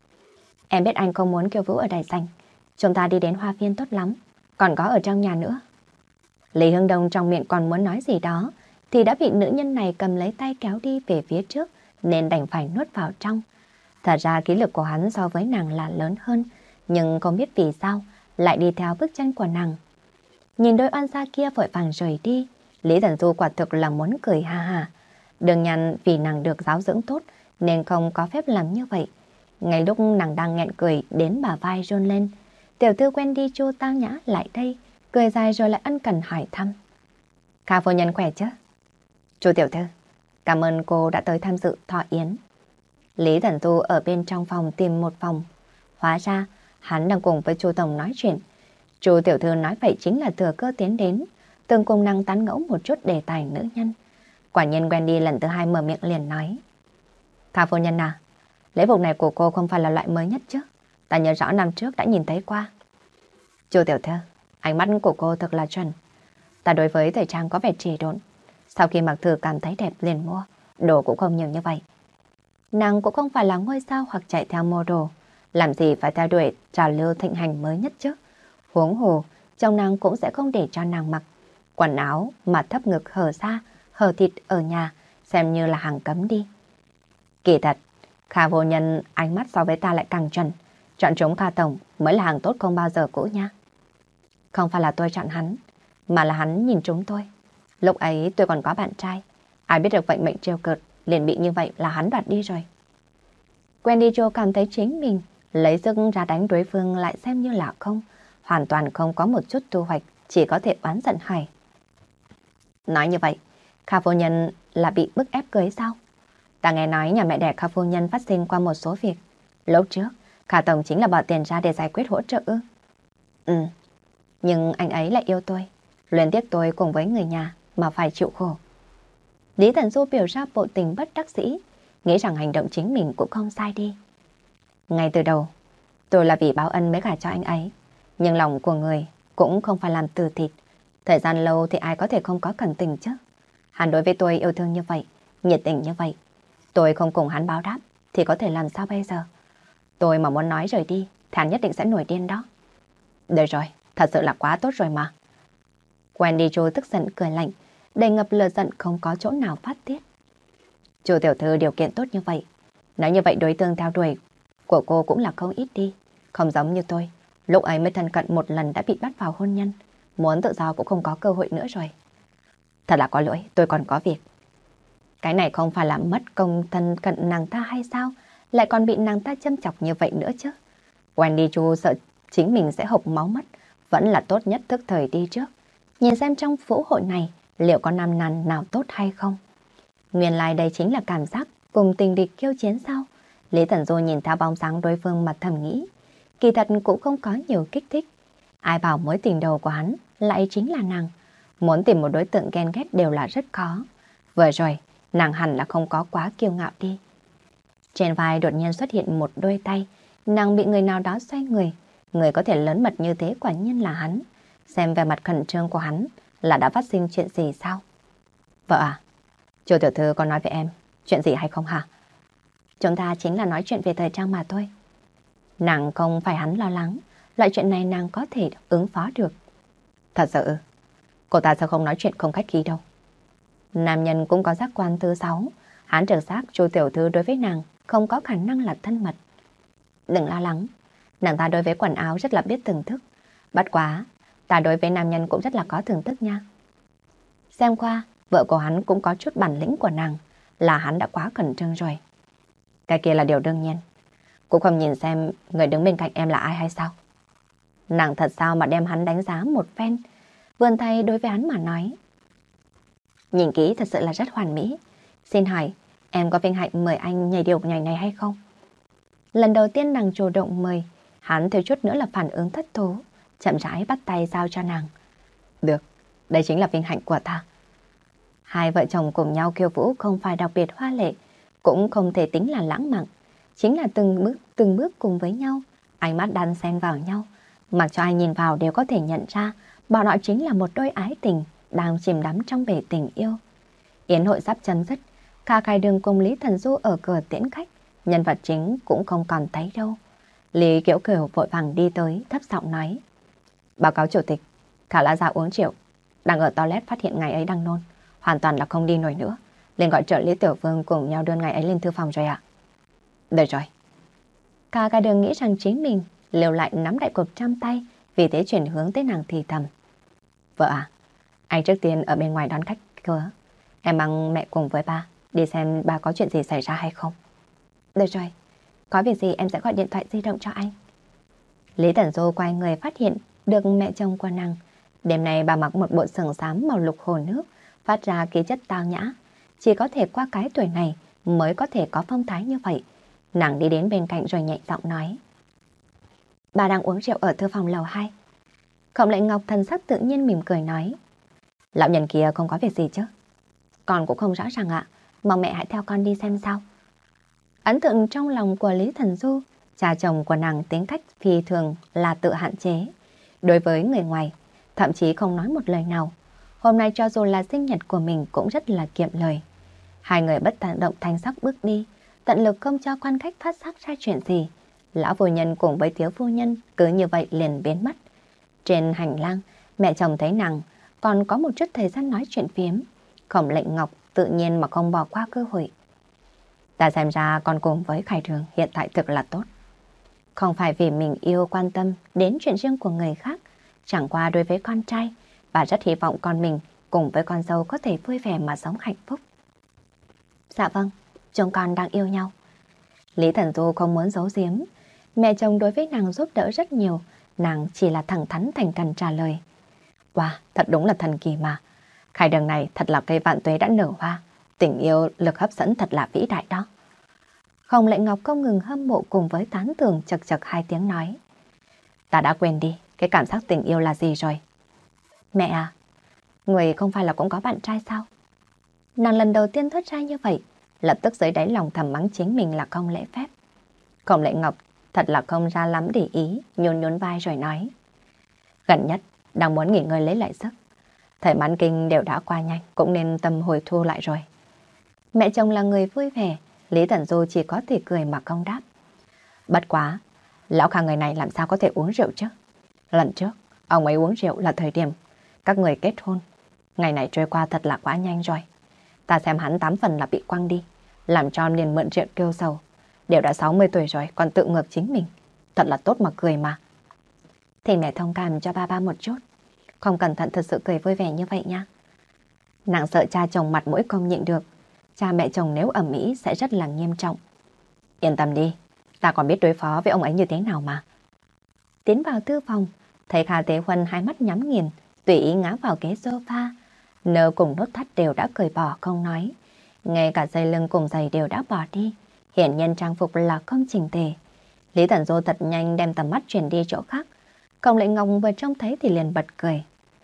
Em biết anh không muốn khiêu vũ ở đài xanh, chúng ta đi đến hoa viên tốt lắm, còn có ở trong nhà nữa. Lý Hương Đông trong miệng còn muốn nói gì đó, thì đã bị nữ nhân này cầm lấy tay kéo đi về phía trước, nên đành phải nuốt vào trong. Thật ra khí lực của hắn so với nàng là lớn hơn, nhưng không biết vì sao lại đi theo bước chân của nàng. Nhìn đôi oan gia kia vội vàng rời đi, Lý Thần Du quả thực là muốn cười ha ha. Đường Nhàn vì nàng được giáo dưỡng tốt nên không có phép làm như vậy. Ngay lúc nàng đang nghẹn cười đến bả vai run lên, tiểu thư Wendy Chu tao nhã lại đây, cười dài rồi lại ân cần hỏi thăm. Kha phu nhân khỏe chứ? Chu tiểu thư, cảm ơn cô đã tới tham dự thọ yến. Lý Thần Du ở bên trong phòng tìm một phòng. Hóa ra, hắn đang cùng với Chu tổng nói chuyện. Chu tiểu thư nói vậy chính là thừa cơ tiến đến, từng cùng nàng tán ngẫu một chút đề tài nữ nhân. Quả nhiên Wendy lần thứ hai mở miệng liền nói. Kha phu nhân à, lễ phục này của cô không phải là loại mới nhất chứ? Ta nhớ rõ năm trước đã nhìn thấy qua. Chu tiểu thư, ánh mắt của cô thật là chuẩn. Ta đối với thời trang có vẻ trì độn. Sau khi mặc thử cảm thấy đẹp liền mua, đồ cũng không nhiều như vậy. Nàng cũng không phải là ngôi sao hoặc chạy theo mô đồ, làm gì phải theo đuổi trào lưu thịnh hành mới nhất chứ. Huống hồ, chồng nàng cũng sẽ không để cho nàng mặc quần áo mà thấp ngực hở ra, hở thịt ở nhà, xem như là hàng cấm đi. Kỳ thật, Kha vô nhân ánh mắt so với ta lại càng chuẩn. Chọn chúng Kha tổng mới là hàng tốt không bao giờ cũ nha. Không phải là tôi chọn hắn, mà là hắn nhìn chúng tôi. Lúc ấy tôi còn có bạn trai, ai biết được vận mệnh trêu cợt, liền bị như vậy là hắn đoạt đi rồi. Wendy Jo cảm thấy chính mình lấy sức ra đánh đối phương lại xem như là không, hoàn toàn không có một chút thu hoạch, chỉ có thể oán giận hỏi. Nói như vậy, Kha vô nhân là bị bức ép cưới sao? Ta nghe nói nhà mẹ đẻ Kha phu nhân phát sinh qua một số việc. Lúc trước, Kha tổng chính là bỏ tiền ra để giải quyết hỗ trợ ư? Ừ, nhưng anh ấy lại yêu tôi, luyến tiếc tôi cùng với người nhà mà phải chịu khổ. Lý Thần Du biểu ra bộ tình bất đắc dĩ, nghĩ rằng hành động chính mình cũng không sai đi. Ngay từ đầu, tôi là vì báo ân mới gả cho anh ấy, nhưng lòng của người cũng không phải làm từ thịt. Thời gian lâu thì ai có thể không có cảm tình chứ. Hắn đối với tôi yêu thương như vậy, nhiệt tình như vậy. Tôi không cùng hắn báo đáp thì có thể làm sao bây giờ? Tôi mà muốn nói rời đi thì hắn nhất định sẽ nổi điên đó. Được rồi, thật sự là quá tốt rồi mà. Wendy Chu tức giận cười lạnh, đầy ngập lửa giận không có chỗ nào phát tiết. Chu tiểu thư điều kiện tốt như vậy, nói như vậy đối tượng theo đuổi của cô cũng là không ít đi. Không giống như tôi, lúc ấy mới thân cận một lần đã bị bắt vào hôn nhân, muốn tự do cũng không có cơ hội nữa rồi. Thật là có lỗi, tôi còn có việc. Cái này không phải là mất công thân cận nàng ta hay sao, lại còn bị nàng ta châm chọc như vậy nữa chứ. Wendy Chu sợ chính mình sẽ hộc máu mất, vẫn là tốt nhất thức thời đi trước. Nhìn xem trong vũ hội này liệu có nam nàn nào tốt hay không. Nguyên lai đây chính là cảm giác cùng tình địch kêu chiến sao. Lý Thần Du nhìn theo bóng sáng đối phương mà thầm nghĩ. Kỳ thật cũng không có nhiều kích thích. Ai bảo mối tình đầu của hắn lại chính là nàng. Muốn tìm một đối tượng ghen ghét đều là rất khó. Vừa rồi, nàng hẳn là không có quá kiêu ngạo đi. Trên vai đột nhiên xuất hiện một đôi tay. Nàng bị người nào đó xoay người. Người có thể lớn mật như thế quả nhiên là hắn. Xem về mặt khẩn trương của hắn là đã phát sinh chuyện gì sao? Vợ à, Chu tiểu thư có nói với em chuyện gì hay không hả? Chúng ta chính là nói chuyện về thời trang mà thôi. Nàng không phải hắn lo lắng, loại chuyện này nàng có thể ứng phó được. Thật sự, cô ta sẽ không nói chuyện không khách khí đâu. Nam nhân cũng có giác quan thứ sáu, hắn trực giác Chu tiểu thư đối với nàng không có khả năng là thân mật. Đừng lo lắng, nàng ta đối với quần áo rất là biết thưởng thức. Bất quá, ta đối với nam nhân cũng rất là có thưởng thức nha. Xem qua, vợ của hắn cũng có chút bản lĩnh của nàng, là hắn đã quá khẩn trương rồi. Cái kia là điều đương nhiên. Cũng không nhìn xem người đứng bên cạnh em là ai hay sao? Nàng thật sao mà đem hắn đánh giá một phen, vươn tay đối với hắn mà nói. Nhìn kỹ thật sự là rất hoàn mỹ. Xin hỏi, em có vinh hạnh mời anh nhảy điệu nhảy này hay không? Lần đầu tiên nàng chủ động mời, hắn thiếu chút nữa là phản ứng thất thố, chậm rãi bắt tay giao cho nàng. Được, đây chính là vinh hạnh của ta. Hai vợ chồng cùng nhau khiêu vũ không phải đặc biệt hoa lệ, cũng không thể tính là lãng mạn, chính là từng bước từng bước cùng với nhau, ánh mắt đan xen vào nhau, mặc cho ai nhìn vào đều có thể nhận ra bọn họ chính là một đôi ái tình đang chìm đắm trong bể tình yêu. Yến hội sắp chấm dứt, Kha Khai Đường cùng Lý Thần Du ở cửa tiễn khách, nhân vật chính cũng không còn thấy đâu. Lý Kiểu Kiểu vội vàng đi tới, thấp giọng nói: báo cáo chủ tịch, Khả Lã Gia uống rượu, đang ở toilet phát hiện ngài ấy đang nôn, hoàn toàn là không đi nổi nữa, liền gọi trợ lý Tiểu Vương cùng nhau đưa ngài ấy lên thư phòng rồi ạ. Được rồi. Kha Khai Đường nghĩ rằng chính mình liều lại nắm đại cục trong tay, vì thế chuyển hướng tới nàng thì thầm: vợ à, anh trước tiên ở bên ngoài đón khách cơ, em mang mẹ cùng với ba đi xem ba có chuyện gì xảy ra hay không. Được rồi, có việc gì em sẽ gọi điện thoại di động cho anh. Lý Tẩn Du quay người phát hiện được mẹ chồng của nàng. Đêm nay bà mặc một bộ sườn xám màu lục hồ nước, phát ra khí chất tao nhã. Chỉ có thể qua cái tuổi này mới có thể có phong thái như vậy. Nàng đi đến bên cạnh rồi nhẹ giọng nói: bà đang uống rượu ở thư phòng lầu hai. Khổng Lệnh Ngọc thần sắc tự nhiên mỉm cười nói: lão nhân kia không có việc gì chứ? Con cũng không rõ ràng ạ, mong mẹ hãy theo con đi xem sao. Ấn tượng trong lòng của Lý Thần Du, cha chồng của nàng tính cách phi thường là tự hạn chế. Đối với người ngoài, thậm chí không nói một lời nào. Hôm nay cho dù là sinh nhật của mình cũng rất là kiệm lời. Hai người bất tận động thanh sắc bước đi, tận lực không cho quan khách phát giác ra chuyện gì. Lão phu nhân cùng với thiếu phu nhân cứ như vậy liền biến mất. Trên hành lang, mẹ chồng thấy nàng còn có một chút thời gian nói chuyện phiếm. Khổng Lệnh Ngọc tự nhiên mà không bỏ qua cơ hội. Ta xem ra con cùng với Khải Đường hiện tại thực là tốt. Không phải vì mình yêu quan tâm đến chuyện riêng của người khác, chẳng qua đối với con trai, bà rất hy vọng con mình cùng với con dâu có thể vui vẻ mà sống hạnh phúc. Dạ vâng, chúng con đang yêu nhau. Lý Thần Du không muốn giấu giếm, mẹ chồng đối với nàng giúp đỡ rất nhiều, nàng chỉ là thẳng thắn thành cần trả lời. Wow, thật đúng là thần kỳ mà. Khải Đường này thật là cây vạn tuế đã nở hoa, Tình yêu lực hấp dẫn thật là vĩ đại đó. Không Lệ Ngọc không ngừng hâm mộ cùng với tán thưởng chật chật hai tiếng nói. Ta đã quên đi, cái cảm giác tình yêu là gì rồi. Mẹ à, người không phải là cũng có bạn trai sao? Nàng lần đầu tiên thốt ra như vậy, lập tức dưới đáy lòng thầm mắng chính mình là không lễ phép. Không Lệ Ngọc thật là không ra lắm để ý, nhún nhún vai rồi nói. Gần nhất, đang muốn nghỉ ngơi lấy lại sức. Thời mãn kinh đều đã qua nhanh, cũng nên tâm hồi thu lại rồi. Mẹ chồng là người vui vẻ, Lý Tần Du chỉ có thể cười mà không đáp. Bất quá, lão Kha người này làm sao có thể uống rượu chứ? Lần trước, ông ấy uống rượu là thời điểm các người kết hôn. Ngày này trôi qua thật là quá nhanh rồi. Ta xem hắn tám phần là bị quăng đi, làm cho liền mượn rượu kêu sầu. Đều đã sáu mươi tuổi rồi còn tự ngược chính mình. Thật là tốt mà cười mà. Thì mẹ thông cảm cho ba ba một chút. Không cẩn thận thật sự cười vui vẻ như vậy nha. Nàng sợ cha chồng mặt mũi không nhịn được. Cha mẹ chồng nếu ầm ĩ sẽ rất là nghiêm trọng. Yên tâm đi, ta còn biết đối phó với ông ấy như thế nào mà. Tiến vào thư phòng, thấy Kha Tế Huân hai mắt nhắm nghiền, tùy ý ngã vào ghế sofa. Nơ cùng nốt thắt đều đã cởi bỏ không nói. Ngay cả dây lưng cùng giày đều đã bỏ đi. Hiển nhiên trang phục là không chỉnh tề. Lý Tần Du thật nhanh đem tầm mắt chuyển đi chỗ khác. Công Lệ Ngọc vừa trông thấy thì liền bật cười.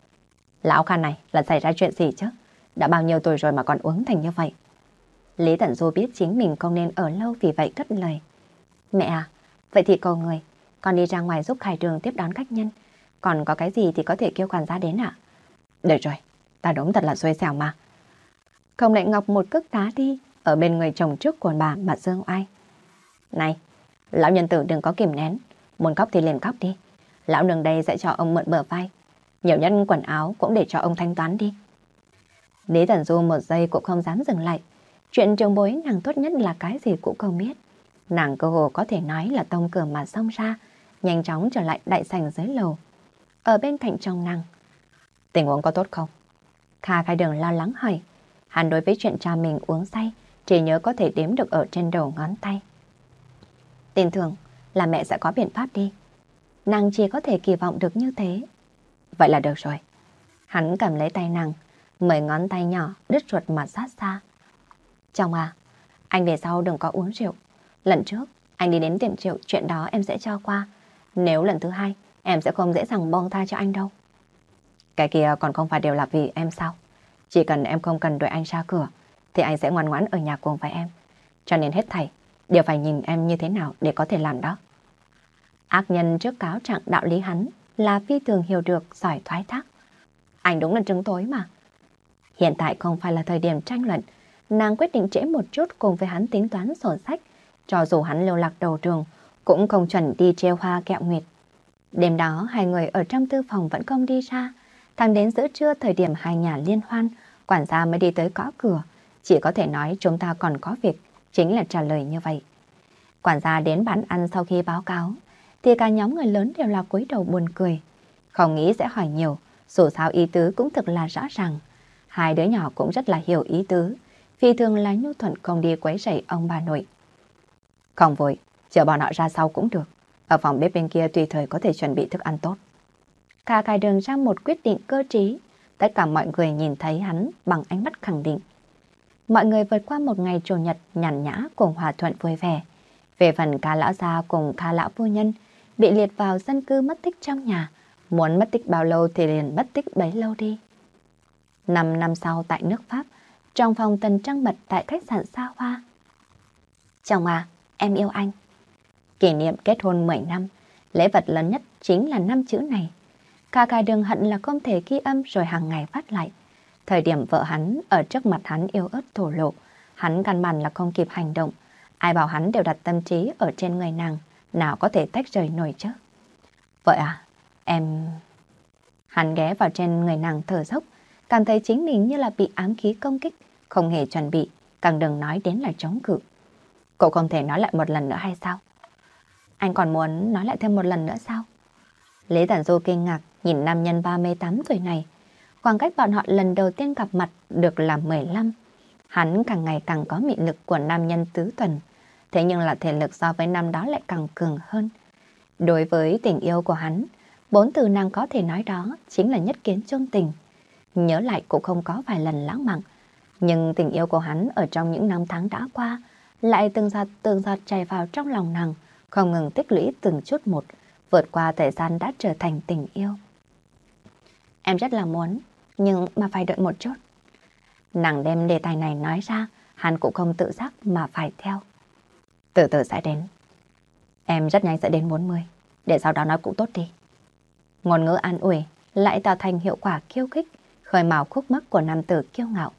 Lão Kha này là xảy ra chuyện gì chứ? Đã bao nhiêu tuổi rồi mà còn uống thành như vậy? Lý Tần Du biết chính mình không nên ở lâu vì vậy cất lời. Mẹ à, vậy thì cầu người, con đi ra ngoài giúp Khải Đường tiếp đón khách nhân. Còn có cái gì thì có thể kêu quản gia đến ạ. Được rồi, ta đúng thật là xui xẻo mà. Công Lệ Ngọc một cước đá đi, ở bên người chồng trước của bà mà dương oai. Này, lão nhân tử đừng có kìm nén, muốn khóc thì liền khóc đi. Lão nương đây sẽ cho ông mượn bờ vai. Nhiều nhất quần áo cũng để cho ông thanh toán đi. Lý Tần Du một giây cũng không dám dừng lại. Chuyện trường bối nàng tốt nhất là cái gì cũng không biết. Nàng cơ hồ có thể nói là tông cửa mà xông ra, nhanh chóng trở lại đại sảnh dưới lầu. Ở bên cạnh chồng nàng. Tình huống có tốt không? Kha Khai Đường lo lắng hỏi. Hắn đối với chuyện cha mình uống say, chỉ nhớ có thể đếm được ở trên đầu ngón tay. Tin tưởng là mẹ sẽ có biện pháp đi. Nàng chỉ có thể kỳ vọng được như thế. Vậy là được rồi. Hắn cầm lấy tay nàng, mười ngón tay nhỏ đứt ruột mà sát xa. Chồng à, anh về sau đừng có uống rượu. Lần trước, anh đi đến tiệm rượu, chuyện đó em sẽ cho qua. Nếu lần thứ hai, em sẽ không dễ dàng buông tha cho anh đâu. Cái kia còn không phải đều là vì em sao? Chỉ cần em không cần đuổi anh ra cửa, thì anh sẽ ngoan ngoãn ở nhà cùng với em. Cho nên hết thảy, đều phải nhìn em như thế nào để có thể làm đó. Ác nhân trước cáo trạng đạo lý hắn là phi thường hiểu được, giỏi thoái thác. Anh đúng là trứng tối mà. Hiện tại không phải là thời điểm tranh luận. Nàng quyết định trễ một chút cùng với hắn tính toán sổ sách. Cho dù hắn lưu lạc đầu trường, cũng không chuẩn đi treo hoa kẹo nguyệt. Đêm đó hai người ở trong thư phòng vẫn không đi ra. Thẳng đến giữa trưa thời điểm hai nhà liên hoan, quản gia mới đi tới gõ cửa. Chỉ có thể nói chúng ta còn có việc, chính là trả lời như vậy. Quản gia đến bàn ăn sau khi báo cáo, thì cả nhóm người lớn đều là cúi đầu buồn cười. Không nghĩ sẽ hỏi nhiều, dù sao ý tứ cũng thực là rõ ràng. Hai đứa nhỏ cũng rất là hiểu ý tứ, vì thường là nhu thuận không đi quấy rầy ông bà nội. Không vội, chờ bọn họ ra sau cũng được. Ở phòng bếp bên kia tùy thời có thể chuẩn bị thức ăn tốt. Cả Khải Đường ra một quyết định cơ trí, tất cả mọi người nhìn thấy hắn bằng ánh mắt khẳng định. Mọi người vượt qua một ngày chủ nhật nhàn nhã cùng hòa thuận vui vẻ. Về phần Kha lão gia cùng Kha lão phu nhân bị liệt vào dân cư mất tích trong nhà, muốn mất tích bao lâu thì liền mất tích bấy lâu đi. Năm năm sau tại nước Pháp, trong phòng tần trăng mật tại khách sạn xa hoa. Chồng à, em yêu anh. Kỷ niệm kết hôn mười năm, lễ vật lớn nhất chính là năm chữ này. Cả Khải Đường hận là không thể ghi âm rồi hàng ngày phát lại. Thời điểm vợ hắn ở trước mặt hắn yêu ớt thổ lộ, hắn căn bản là không kịp hành động. Ai bảo hắn đều đặt tâm trí ở trên người nàng, nào có thể tách rời nổi chứ. Vợ à, em... Hắn ghé vào trên người nàng thở dốc, cảm thấy chính mình như là bị ám khí công kích, không hề chuẩn bị, càng đừng nói đến là chống cự. Cậu không thể nói lại một lần nữa hay sao? Anh còn muốn nói lại thêm một lần nữa sao? Lý Tản Du kinh ngạc nhìn nam nhân ba mươi tám tuổi này. Khoảng cách bọn họ lần đầu tiên gặp mặt được là mười lăm. Hắn càng ngày càng có mị lực của nam nhân tứ tuần. Thế nhưng là thể lực so với năm đó lại càng cường hơn. Đối với tình yêu của hắn, bốn từ nàng có thể nói đó chính là nhất kiến chung tình. Nhớ lại cũng không có vài lần lãng mạn. Nhưng tình yêu của hắn ở trong những năm tháng đã qua lại từng giọt từng giọt chảy vào trong lòng nàng, không ngừng tích lũy từng chút một, vượt qua thời gian đã trở thành tình yêu. Em rất là muốn, nhưng mà phải đợi một chút. Nàng đem đề tài này nói ra, hắn cũng không tự giác mà phải theo. Từ từ sẽ đến. Em rất nhanh sẽ đến bốn mươi, để sau đó nói cũng tốt đi. Ngôn ngữ an ủi lại tạo thành hiệu quả khiêu khích, khơi mào khúc mắc của nam tử kiêu ngạo.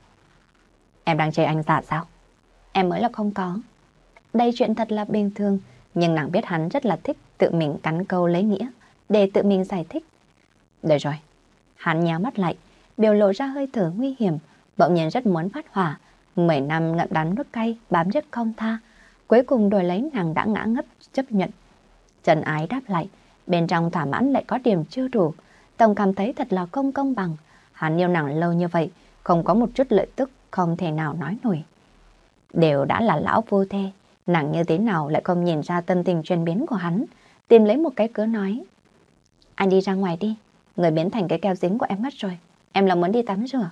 Em đang chơi anh giả sao? Em mới là không có. Đây chuyện thật là bình thường, nhưng nàng biết hắn rất là thích tự mình cắn câu lấy nghĩa, để tự mình giải thích. Được rồi. Hắn nhắm mắt lại, biểu lộ ra hơi thở nguy hiểm, bỗng nhiên rất muốn phát hỏa. Mười năm ngậm đắng nuốt cay, bám rất không tha. Cuối cùng đổi lấy nàng đã ngã ngất chấp nhận. Trần ái đáp lại, bên trong thỏa mãn lại có điểm chưa đủ. Tổng cảm thấy thật là không công bằng. Hắn yêu nàng lâu như vậy, không có một chút lợi tức, không thể nào nói nổi. Đều đã là lão vô thê, nàng như thế nào lại không nhìn ra tâm tình chuyển biến của hắn, tìm lấy một cái cớ nói. Anh đi ra ngoài đi, người biến thành cái keo dính của em mất rồi, em là muốn đi tắm rửa.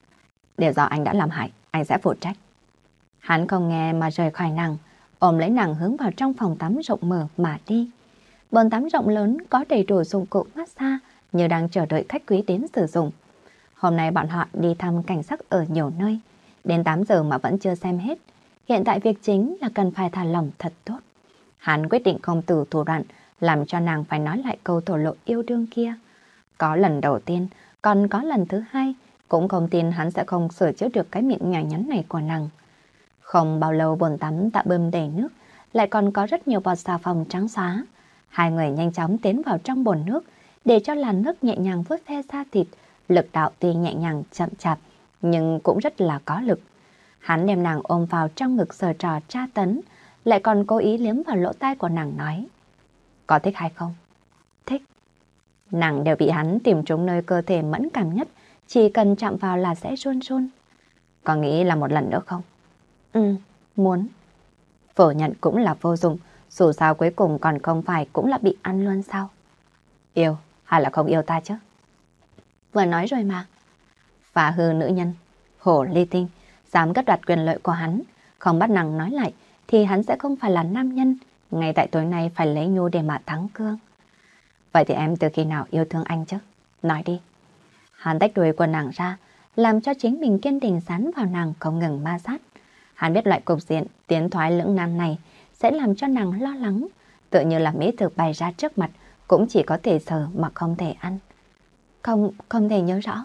Điều do anh đã làm hại, anh sẽ phụ trách. Hắn không nghe mà rời khỏi nàng, ôm lấy nàng hướng vào trong phòng tắm rộng mở mà đi. Bồn tắm rộng lớn có đầy đủ dụng cụ massage như đang chờ đợi khách quý đến sử dụng. Hôm nay bọn họ đi thăm cảnh sắc ở nhiều nơi, đến tám giờ mà vẫn chưa xem hết. Hiện tại việc chính là cần phải thả lỏng thật tốt. Hắn quyết định không từ thủ đoạn làm cho nàng phải nói lại câu thổ lộ yêu đương kia. Có lần đầu tiên, còn có lần thứ hai, cũng không tin hắn sẽ không sửa chữa được cái miệng nhỏ nhắn này của nàng. Không bao lâu bồn tắm đã bơm đầy nước, lại còn có rất nhiều bọt xà phòng trắng xóa. Hai người nhanh chóng tiến vào trong bồn nước, để cho làn nước nhẹ nhàng vuốt ve da thịt, lực đạo tuy nhẹ nhàng chậm chạp, nhưng cũng rất là có lực. Hắn đem nàng ôm vào trong ngực sờ trò tra tấn, lại còn cố ý liếm vào lỗ tai của nàng nói. Có thích hay không? Thích. Nàng đều bị hắn tìm trúng nơi cơ thể mẫn cảm nhất, chỉ cần chạm vào là sẽ run run. Có nghĩ là một lần nữa không? Ừ, muốn. Phủ nhận cũng là vô dụng, dù sao cuối cùng còn không phải cũng là bị ăn luôn sao? Yêu hay là không yêu ta chứ? Vừa nói rồi mà. Phá hư nữ nhân, hổ ly tinh, dám cất đoạt quyền lợi của hắn, không bắt nàng nói lại thì hắn sẽ không phải là nam nhân, ngay tại tối nay phải lấy nhu để mà thắng cương. Vậy thì em từ khi nào yêu thương anh chứ? Nói đi. Hắn tách đuôi của nàng ra, làm cho chính mình kiên định dán vào nàng không ngừng ma sát. Hắn biết loại cục diện tiến thoái lưỡng nan này sẽ làm cho nàng lo lắng, tự như là mỹ thực bày ra trước mặt cũng chỉ có thể sờ mà không thể ăn. Không, không thể nhớ rõ.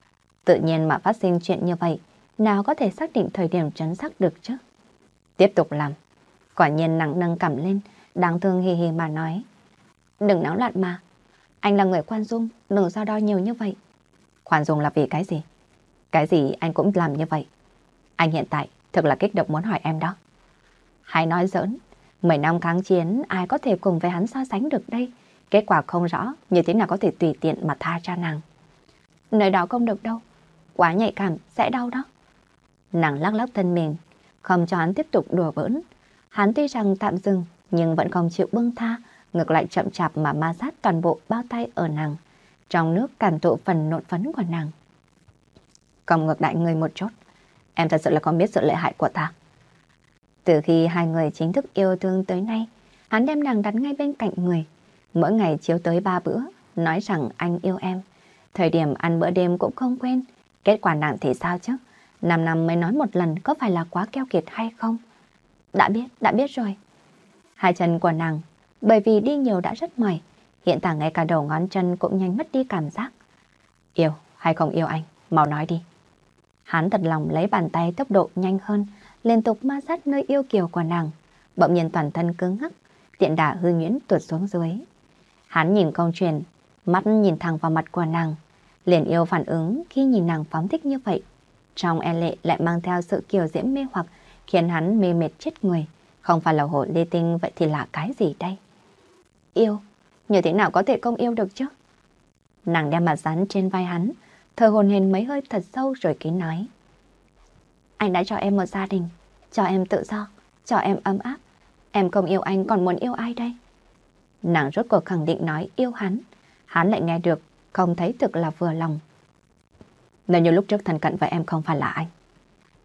Tự nhiên mà phát sinh chuyện như vậy, nào có thể xác định thời điểm chính xác được chứ? Tiếp tục làm. Quả nhiên nàng nâng cằm lên, đáng thương hì hì mà nói. Đừng náo loạn mà. Anh là người khoan dung, đừng so đo nhiều như vậy. Khoan dung là vì cái gì? Cái gì anh cũng làm như vậy. Anh hiện tại thực là kích động muốn hỏi em đó. Hay nói giỡn, mười năm kháng chiến ai có thể cùng với hắn so sánh được đây? Kết quả không rõ, như thế nào có thể tùy tiện mà tha cho nàng. Nơi đó không được đâu, quá nhạy cảm, sẽ đau đó. Nàng lắc lắc thân mình, không cho hắn tiếp tục đùa bỡn. Hắn tuy rằng tạm dừng, nhưng vẫn không chịu buông tha, ngược lại chậm chạp mà ma sát toàn bộ bao tay ở nàng, trong nước cảm thụ phần nộn phấn của nàng. Còn ngược đại người một chút, em thật sự là không biết sự lợi hại của ta. Từ khi hai người chính thức yêu thương tới nay, hắn đem nàng đặt ngay bên cạnh người, mỗi ngày chiếu tới ba bữa, nói rằng anh yêu em. Thời điểm ăn bữa đêm cũng không quên. Kết quả nàng thì sao chứ? Năm năm mới nói một lần có phải là quá keo kiệt hay không? Đã biết, đã biết rồi. Hai chân của nàng, bởi vì đi nhiều đã rất mỏi, hiện tại ngay cả đầu ngón chân cũng nhanh mất đi cảm giác. Yêu hay không yêu anh? Mau nói đi. Hắn thật lòng lấy bàn tay tốc độ nhanh hơn, liên tục ma sát nơi yêu kiều của nàng. Bỗng nhiên toàn thân cứng ngắc, tiện đà hư nhuyễn tuột xuống dưới. Hắn nhìn câu chuyện, mắt nhìn thẳng vào mặt của nàng, liền yêu phản ứng khi nhìn nàng phóng thích như vậy. Trong e lệ lại mang theo sự kiều diễm mê hoặc, khiến hắn mê mệt chết người. Không phải là hồ ly tinh, vậy thì là cái gì đây? Yêu, như thế nào có thể không yêu được chứ? Nàng đem mặt dán trên vai hắn, thở hổn hển mấy hơi thật sâu rồi kín nói. Anh đã cho em một gia đình, cho em tự do, cho em ấm áp. Em không yêu anh còn muốn yêu ai đây? Nàng rốt cuộc khẳng định nói yêu hắn. Hắn lại nghe được, không thấy thực là vừa lòng. Nếu như lúc trước thân cận với em không phải là anh,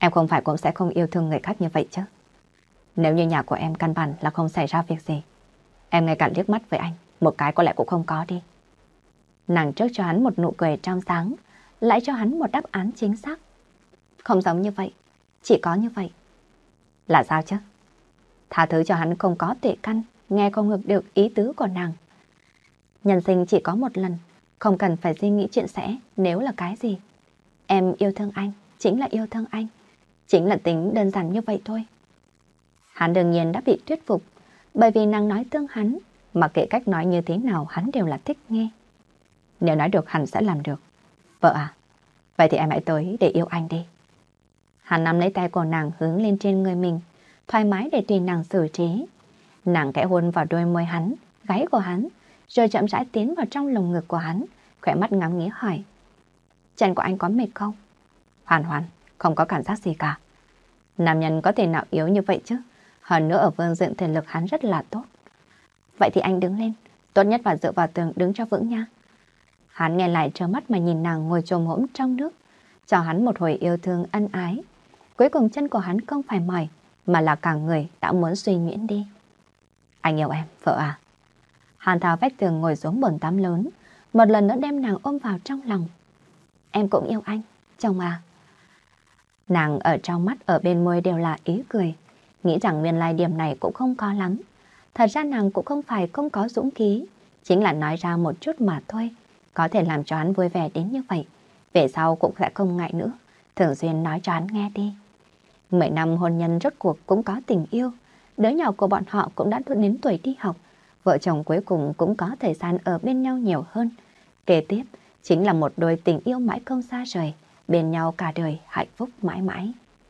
Em không phải cũng sẽ không yêu thương người khác như vậy chứ. Nếu như nhà của em căn bản là không xảy ra việc gì, em ngay cả liếc mắt với anh, một cái có lẽ cũng không có đi. Nàng trước cho hắn một nụ cười trong sáng, lại cho hắn một đáp án chính xác. Không giống như vậy, chỉ có như vậy. Là sao chứ? Tha thứ cho hắn không có tệ căn, nghe không ngược được ý tứ của nàng. Nhân sinh chỉ có một lần, không cần phải suy nghĩ chuyện sẽ nếu là cái gì. Em yêu thương anh, chính là yêu thương anh. Chính là tính đơn giản như vậy thôi. Hắn đương nhiên đã bị thuyết phục, bởi vì nàng nói thương hắn, mà kệ cách nói như thế nào hắn đều là thích nghe. Nếu nói được hắn sẽ làm được. Vợ à, vậy thì em hãy tới để yêu anh đi. Hắn nắm lấy tay của nàng hướng lên trên người mình, thoải mái để tùy nàng xử trí. Nàng kẽ hôn vào đôi môi hắn, gáy của hắn, rồi chậm rãi tiến vào trong lồng ngực của hắn, khỏe mắt ngắm nghía hỏi. Chân của anh có mệt không? Hoàn hoàn, không có cảm giác gì cả. Nam nhân có thể nào yếu như vậy chứ? Hơn nữa ở phương diện thể lực hắn rất là tốt. Vậy thì anh đứng lên, tốt nhất là dựa vào tường đứng cho vững nha. Hắn nghe lại trơ mắt mà nhìn nàng ngồi chồm hổm trong nước, cho hắn một hồi yêu thương ân ái. Cuối cùng chân của hắn không phải mỏi, mà là cả người đã muốn suy nhuyễn đi. Anh yêu em, vợ à. Hàn thao vách tường ngồi xuống bồn tắm lớn, một lần nữa đem nàng ôm vào trong lòng. Em cũng yêu anh, chồng à. Nàng ở trong mắt ở bên môi đều là ý cười, nghĩ rằng nguyên lai điểm này cũng không có lắm. Thật ra nàng cũng không phải không có dũng khí, chính là nói ra một chút mà thôi, có thể làm cho hắn vui vẻ đến như vậy. Về sau cũng sẽ không ngại nữa, thường xuyên nói cho hắn nghe đi. Mười năm hôn nhân rốt cuộc cũng có tình yêu, đứa nhỏ của bọn họ cũng đã đến tuổi đi học, vợ chồng cuối cùng cũng có thời gian ở bên nhau nhiều hơn. Kế tiếp chính là một đôi tình yêu mãi không xa rời, bên nhau cả đời hạnh phúc mãi mãi.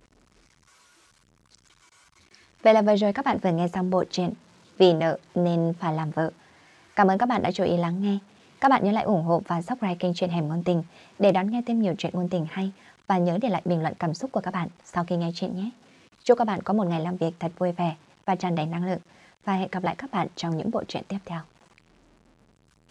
Vậy là vừa rồi các bạn vừa nghe xong bộ truyện Vì nợ nên phải làm vợ. Cảm ơn các bạn đã chú ý lắng nghe. Các bạn nhớ lại ủng hộ và subscribe kênh Truyện Hẻm Ngôn Tình để đón nghe thêm nhiều chuyện ngôn tình hay, và nhớ để lại bình luận cảm xúc của các bạn sau khi nghe chuyện nhé. Chúc các bạn có một ngày làm việc thật vui vẻ và tràn đầy năng lượng, và hẹn gặp lại các bạn trong những bộ truyện tiếp theo.